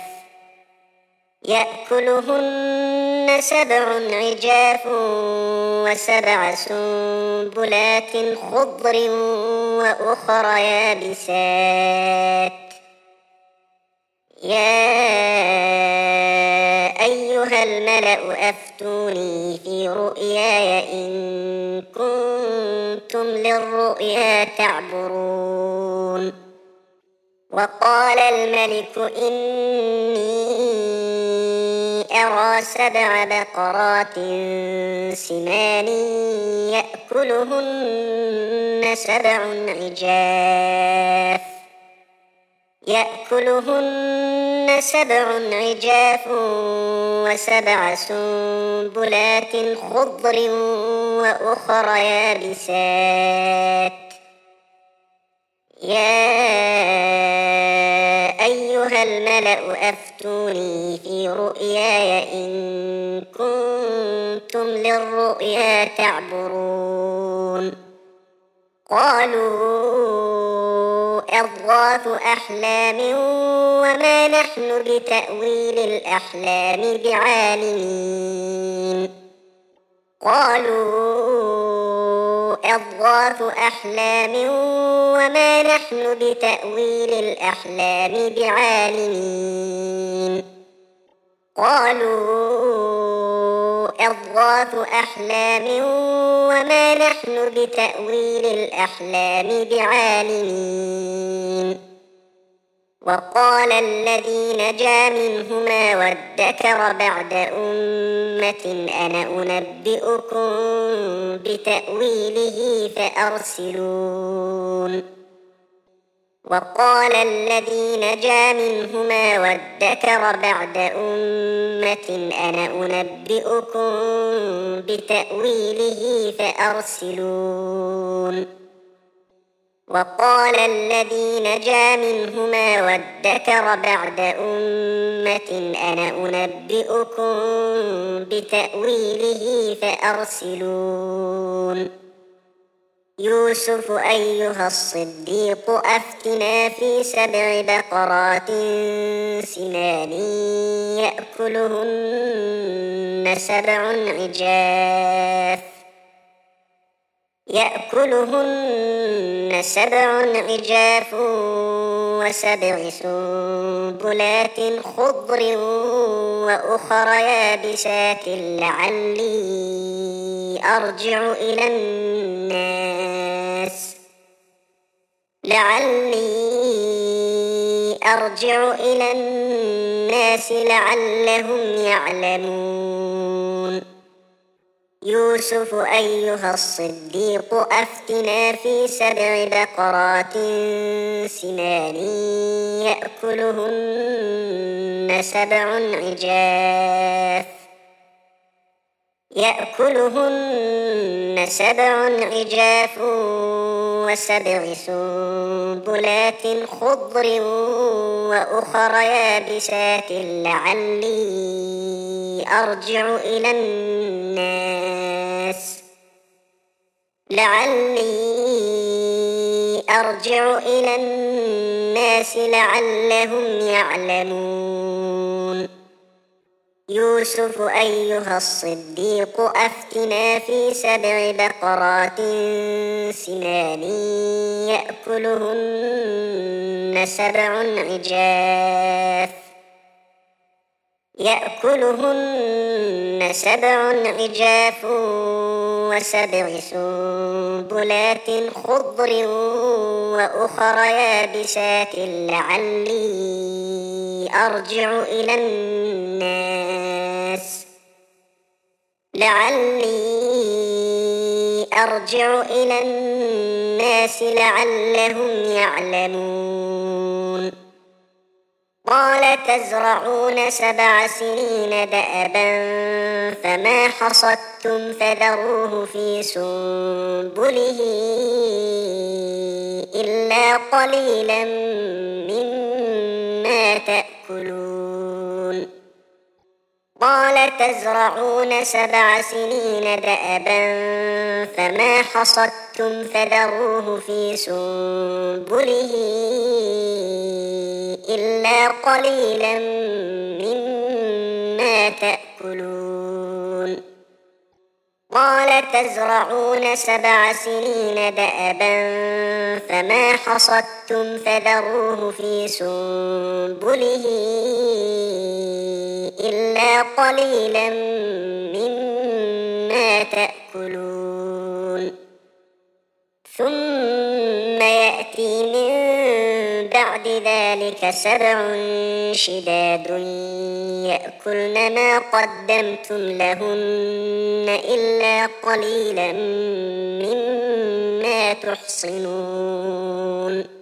يأكلهن سبع عجاف وسبع سنبلات خضر وأخر يابسات. يا أيها الملأ أفتوني في رؤياي إن كنتم للرؤيا تعبرون. وقال الملك إني أرى سبع بقرات سمان يأكلهن سبع عجاف يأكلهن سبع عجاف وسبع سنبلات خضر وأخر يابسات. يا أيها الملأ أفتوني في رؤياي إن كنتم للرؤيا تعبرون. قالوا أضغاث أحلام وما نحن بتأويل الأحلام بعالمين. قالوا أضغاث أحلام وما نحن بتأويل الأحلام بعالمين. قالوا أضغاث أحلام وما نحن بتأويل الأحلام بعالمين. وقال الذي نجا منهما وادكر بعد أمة أنا أنبئكم بتأويله فأرسلون. وقال الذي نجا منهما وادكر بعد أمة أنا أنبئكم بتأويله فأرسلون. وقال الذي نجا منهما وادكر بعد أمة أنا أنبئكم بتأويله فأرسلون. يوسف أيها الصديق أفتنا في سبع بقرات سمان يأكلهن سبع عجاف يأكلهن سبع عجاف وسبع سنبلات خضر وأخر يابسات لعلي أرجع إلى الناس لعلي أرجع إلى الناس لعلهم يعلمون يوسف أيها الصديق أفتنا في سبع بقرات سمان يأكلهن سبع عجاف يأكلهن سبع عجاف وسبع سنبلات خضر وأخر يابسات لعلي أرجع إلى الناس لعلي أرجع إلى الناس لعلهم يعلمون يوسف أيها الصديق أفتنا في سبع بقرات سمان يأكلهن سبع عجاف يأكلهن سبع عجاف وسبع سنبلات خضر وأخر يابسات لعلي أرجع إلى الناس لعلي أرجع إلى الناس لعلهم يعلمون قال تزرعون سبع سنين دأبا فما حصدتم فذروه في سنبله إلا قليلا مما تأكلون قال تزرعون سبع سنين دأبا فما حصدتم فذروه في سنبله إلا قليلا مما تأكلون قال تزرعون سبع سنين دأبا فما حصدتم فذروه في سنبله إلا قليلا مما تأكلون ثم يأتي من بعد ذلك سبع شداد يأكلن ما قدمتم لهن إلا قليلا مما تحصنون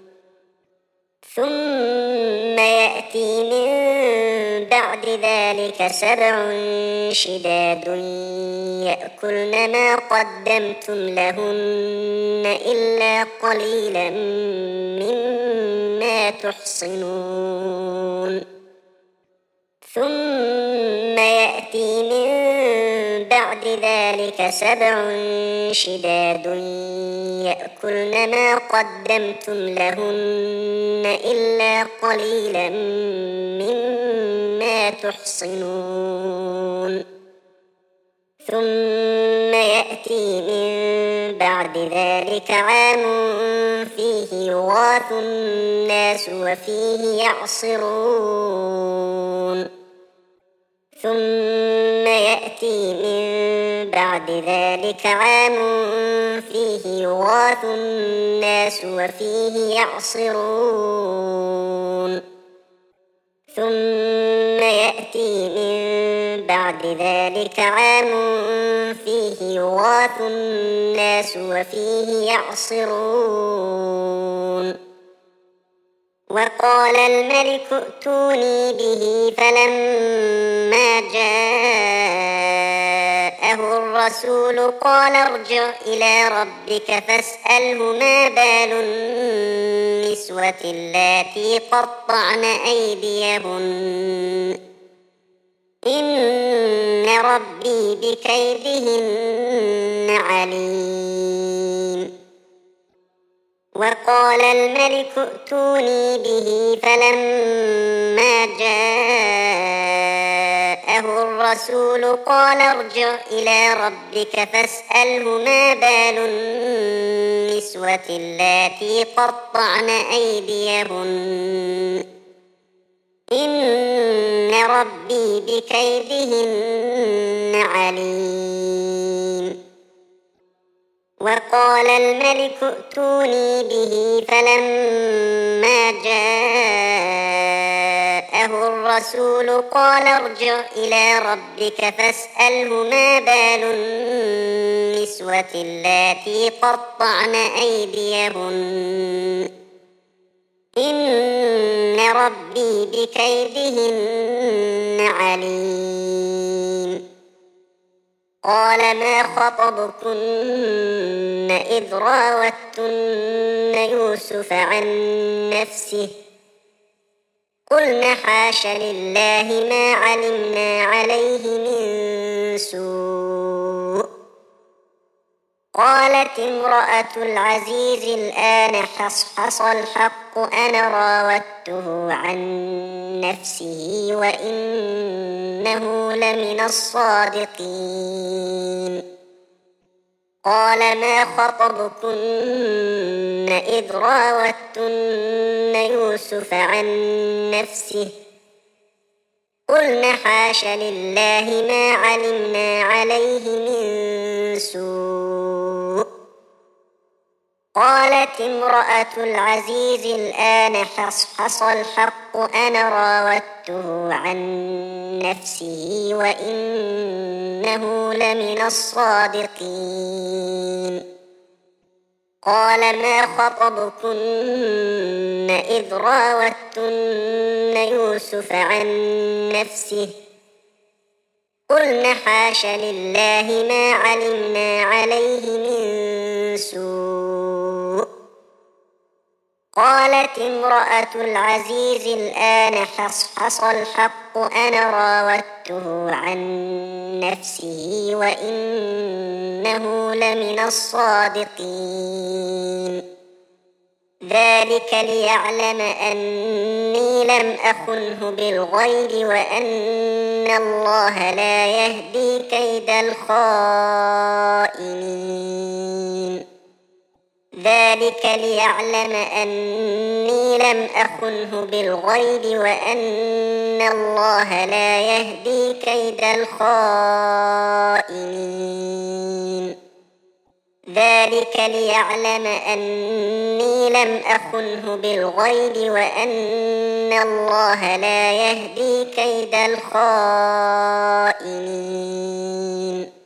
ثم يأتي من بعد ذلك سبع شداد يأكلن ما قدمتم لهن إلا قليلا مما تحصنون ثم يأتي من بعد ذلك سبع شداد يأكلن ما قدمتم لهن إلا قليلا مما تحصنون ثم يأتي من بعد ذلك عام فيه يغاث الناس وفيه يعصرون ثم يأتي من بعد ذلك عام فيه يغاث الناس وفيه يعصرون ثم يأتي من بعد ذلك عام فيه يغاث الناس وفيه يعصرون وقال الملك ائتوني به فلما جاءه الرسول قال ارجع إلى ربك فاسأله ما بال النسوة اللاتي قطعن أيديهن إن ربي بكيدهن عليم وقال الملك ائتوني به فلما جاءه الرسول قال ارجع إلى ربك فاسأله ما بال النسوة اللاتي قطعن أيديهن إن ربي بكيدهن عليم وقال الملك ائتوني به فلما جاءه جاءه الرسول قال ارجع إلى ربك فاسأله ما بال النسوة اللاتي قطعن أيديهن إن ربي بكيدهن عليم. قال ما خطبكن إذ راوتن يوسف عن نفسه قلن حاش لله ما علمنا عليه من سوء. قالت امرأة العزيز الآن حصحص الحق أنا راودته عن نفسه وإنه لمن الصادقين. قال ما خطبكن إذ راوتن يوسف عن نفسه قلن حاش لله ما علمنا عليه من سوء. قالت امرأة العزيز الآن حصحص الحق أنا راودته عن نفسه وإنه لمن الصادقين. قال ما خطبكن إذ راوتن يوسف عن نفسه قلن حاش لله ما علمنا عليه من سوء. قالت امرأة العزيز الآن حصحص الحق أنا راودته عن نفسه وإنه لمن الصادقين. ذلك ليعلم أني لم أخنه بالغيب وأن الله لا يهدي كيد الخائنين. ذلك ليعلم أني لم أخنه بالغيب وأن الله لا يهدي كيد الخائنين. ذلك ليعلم أني لم أخنه بالغيب وأن الله لا يهدي كيد الخائنين.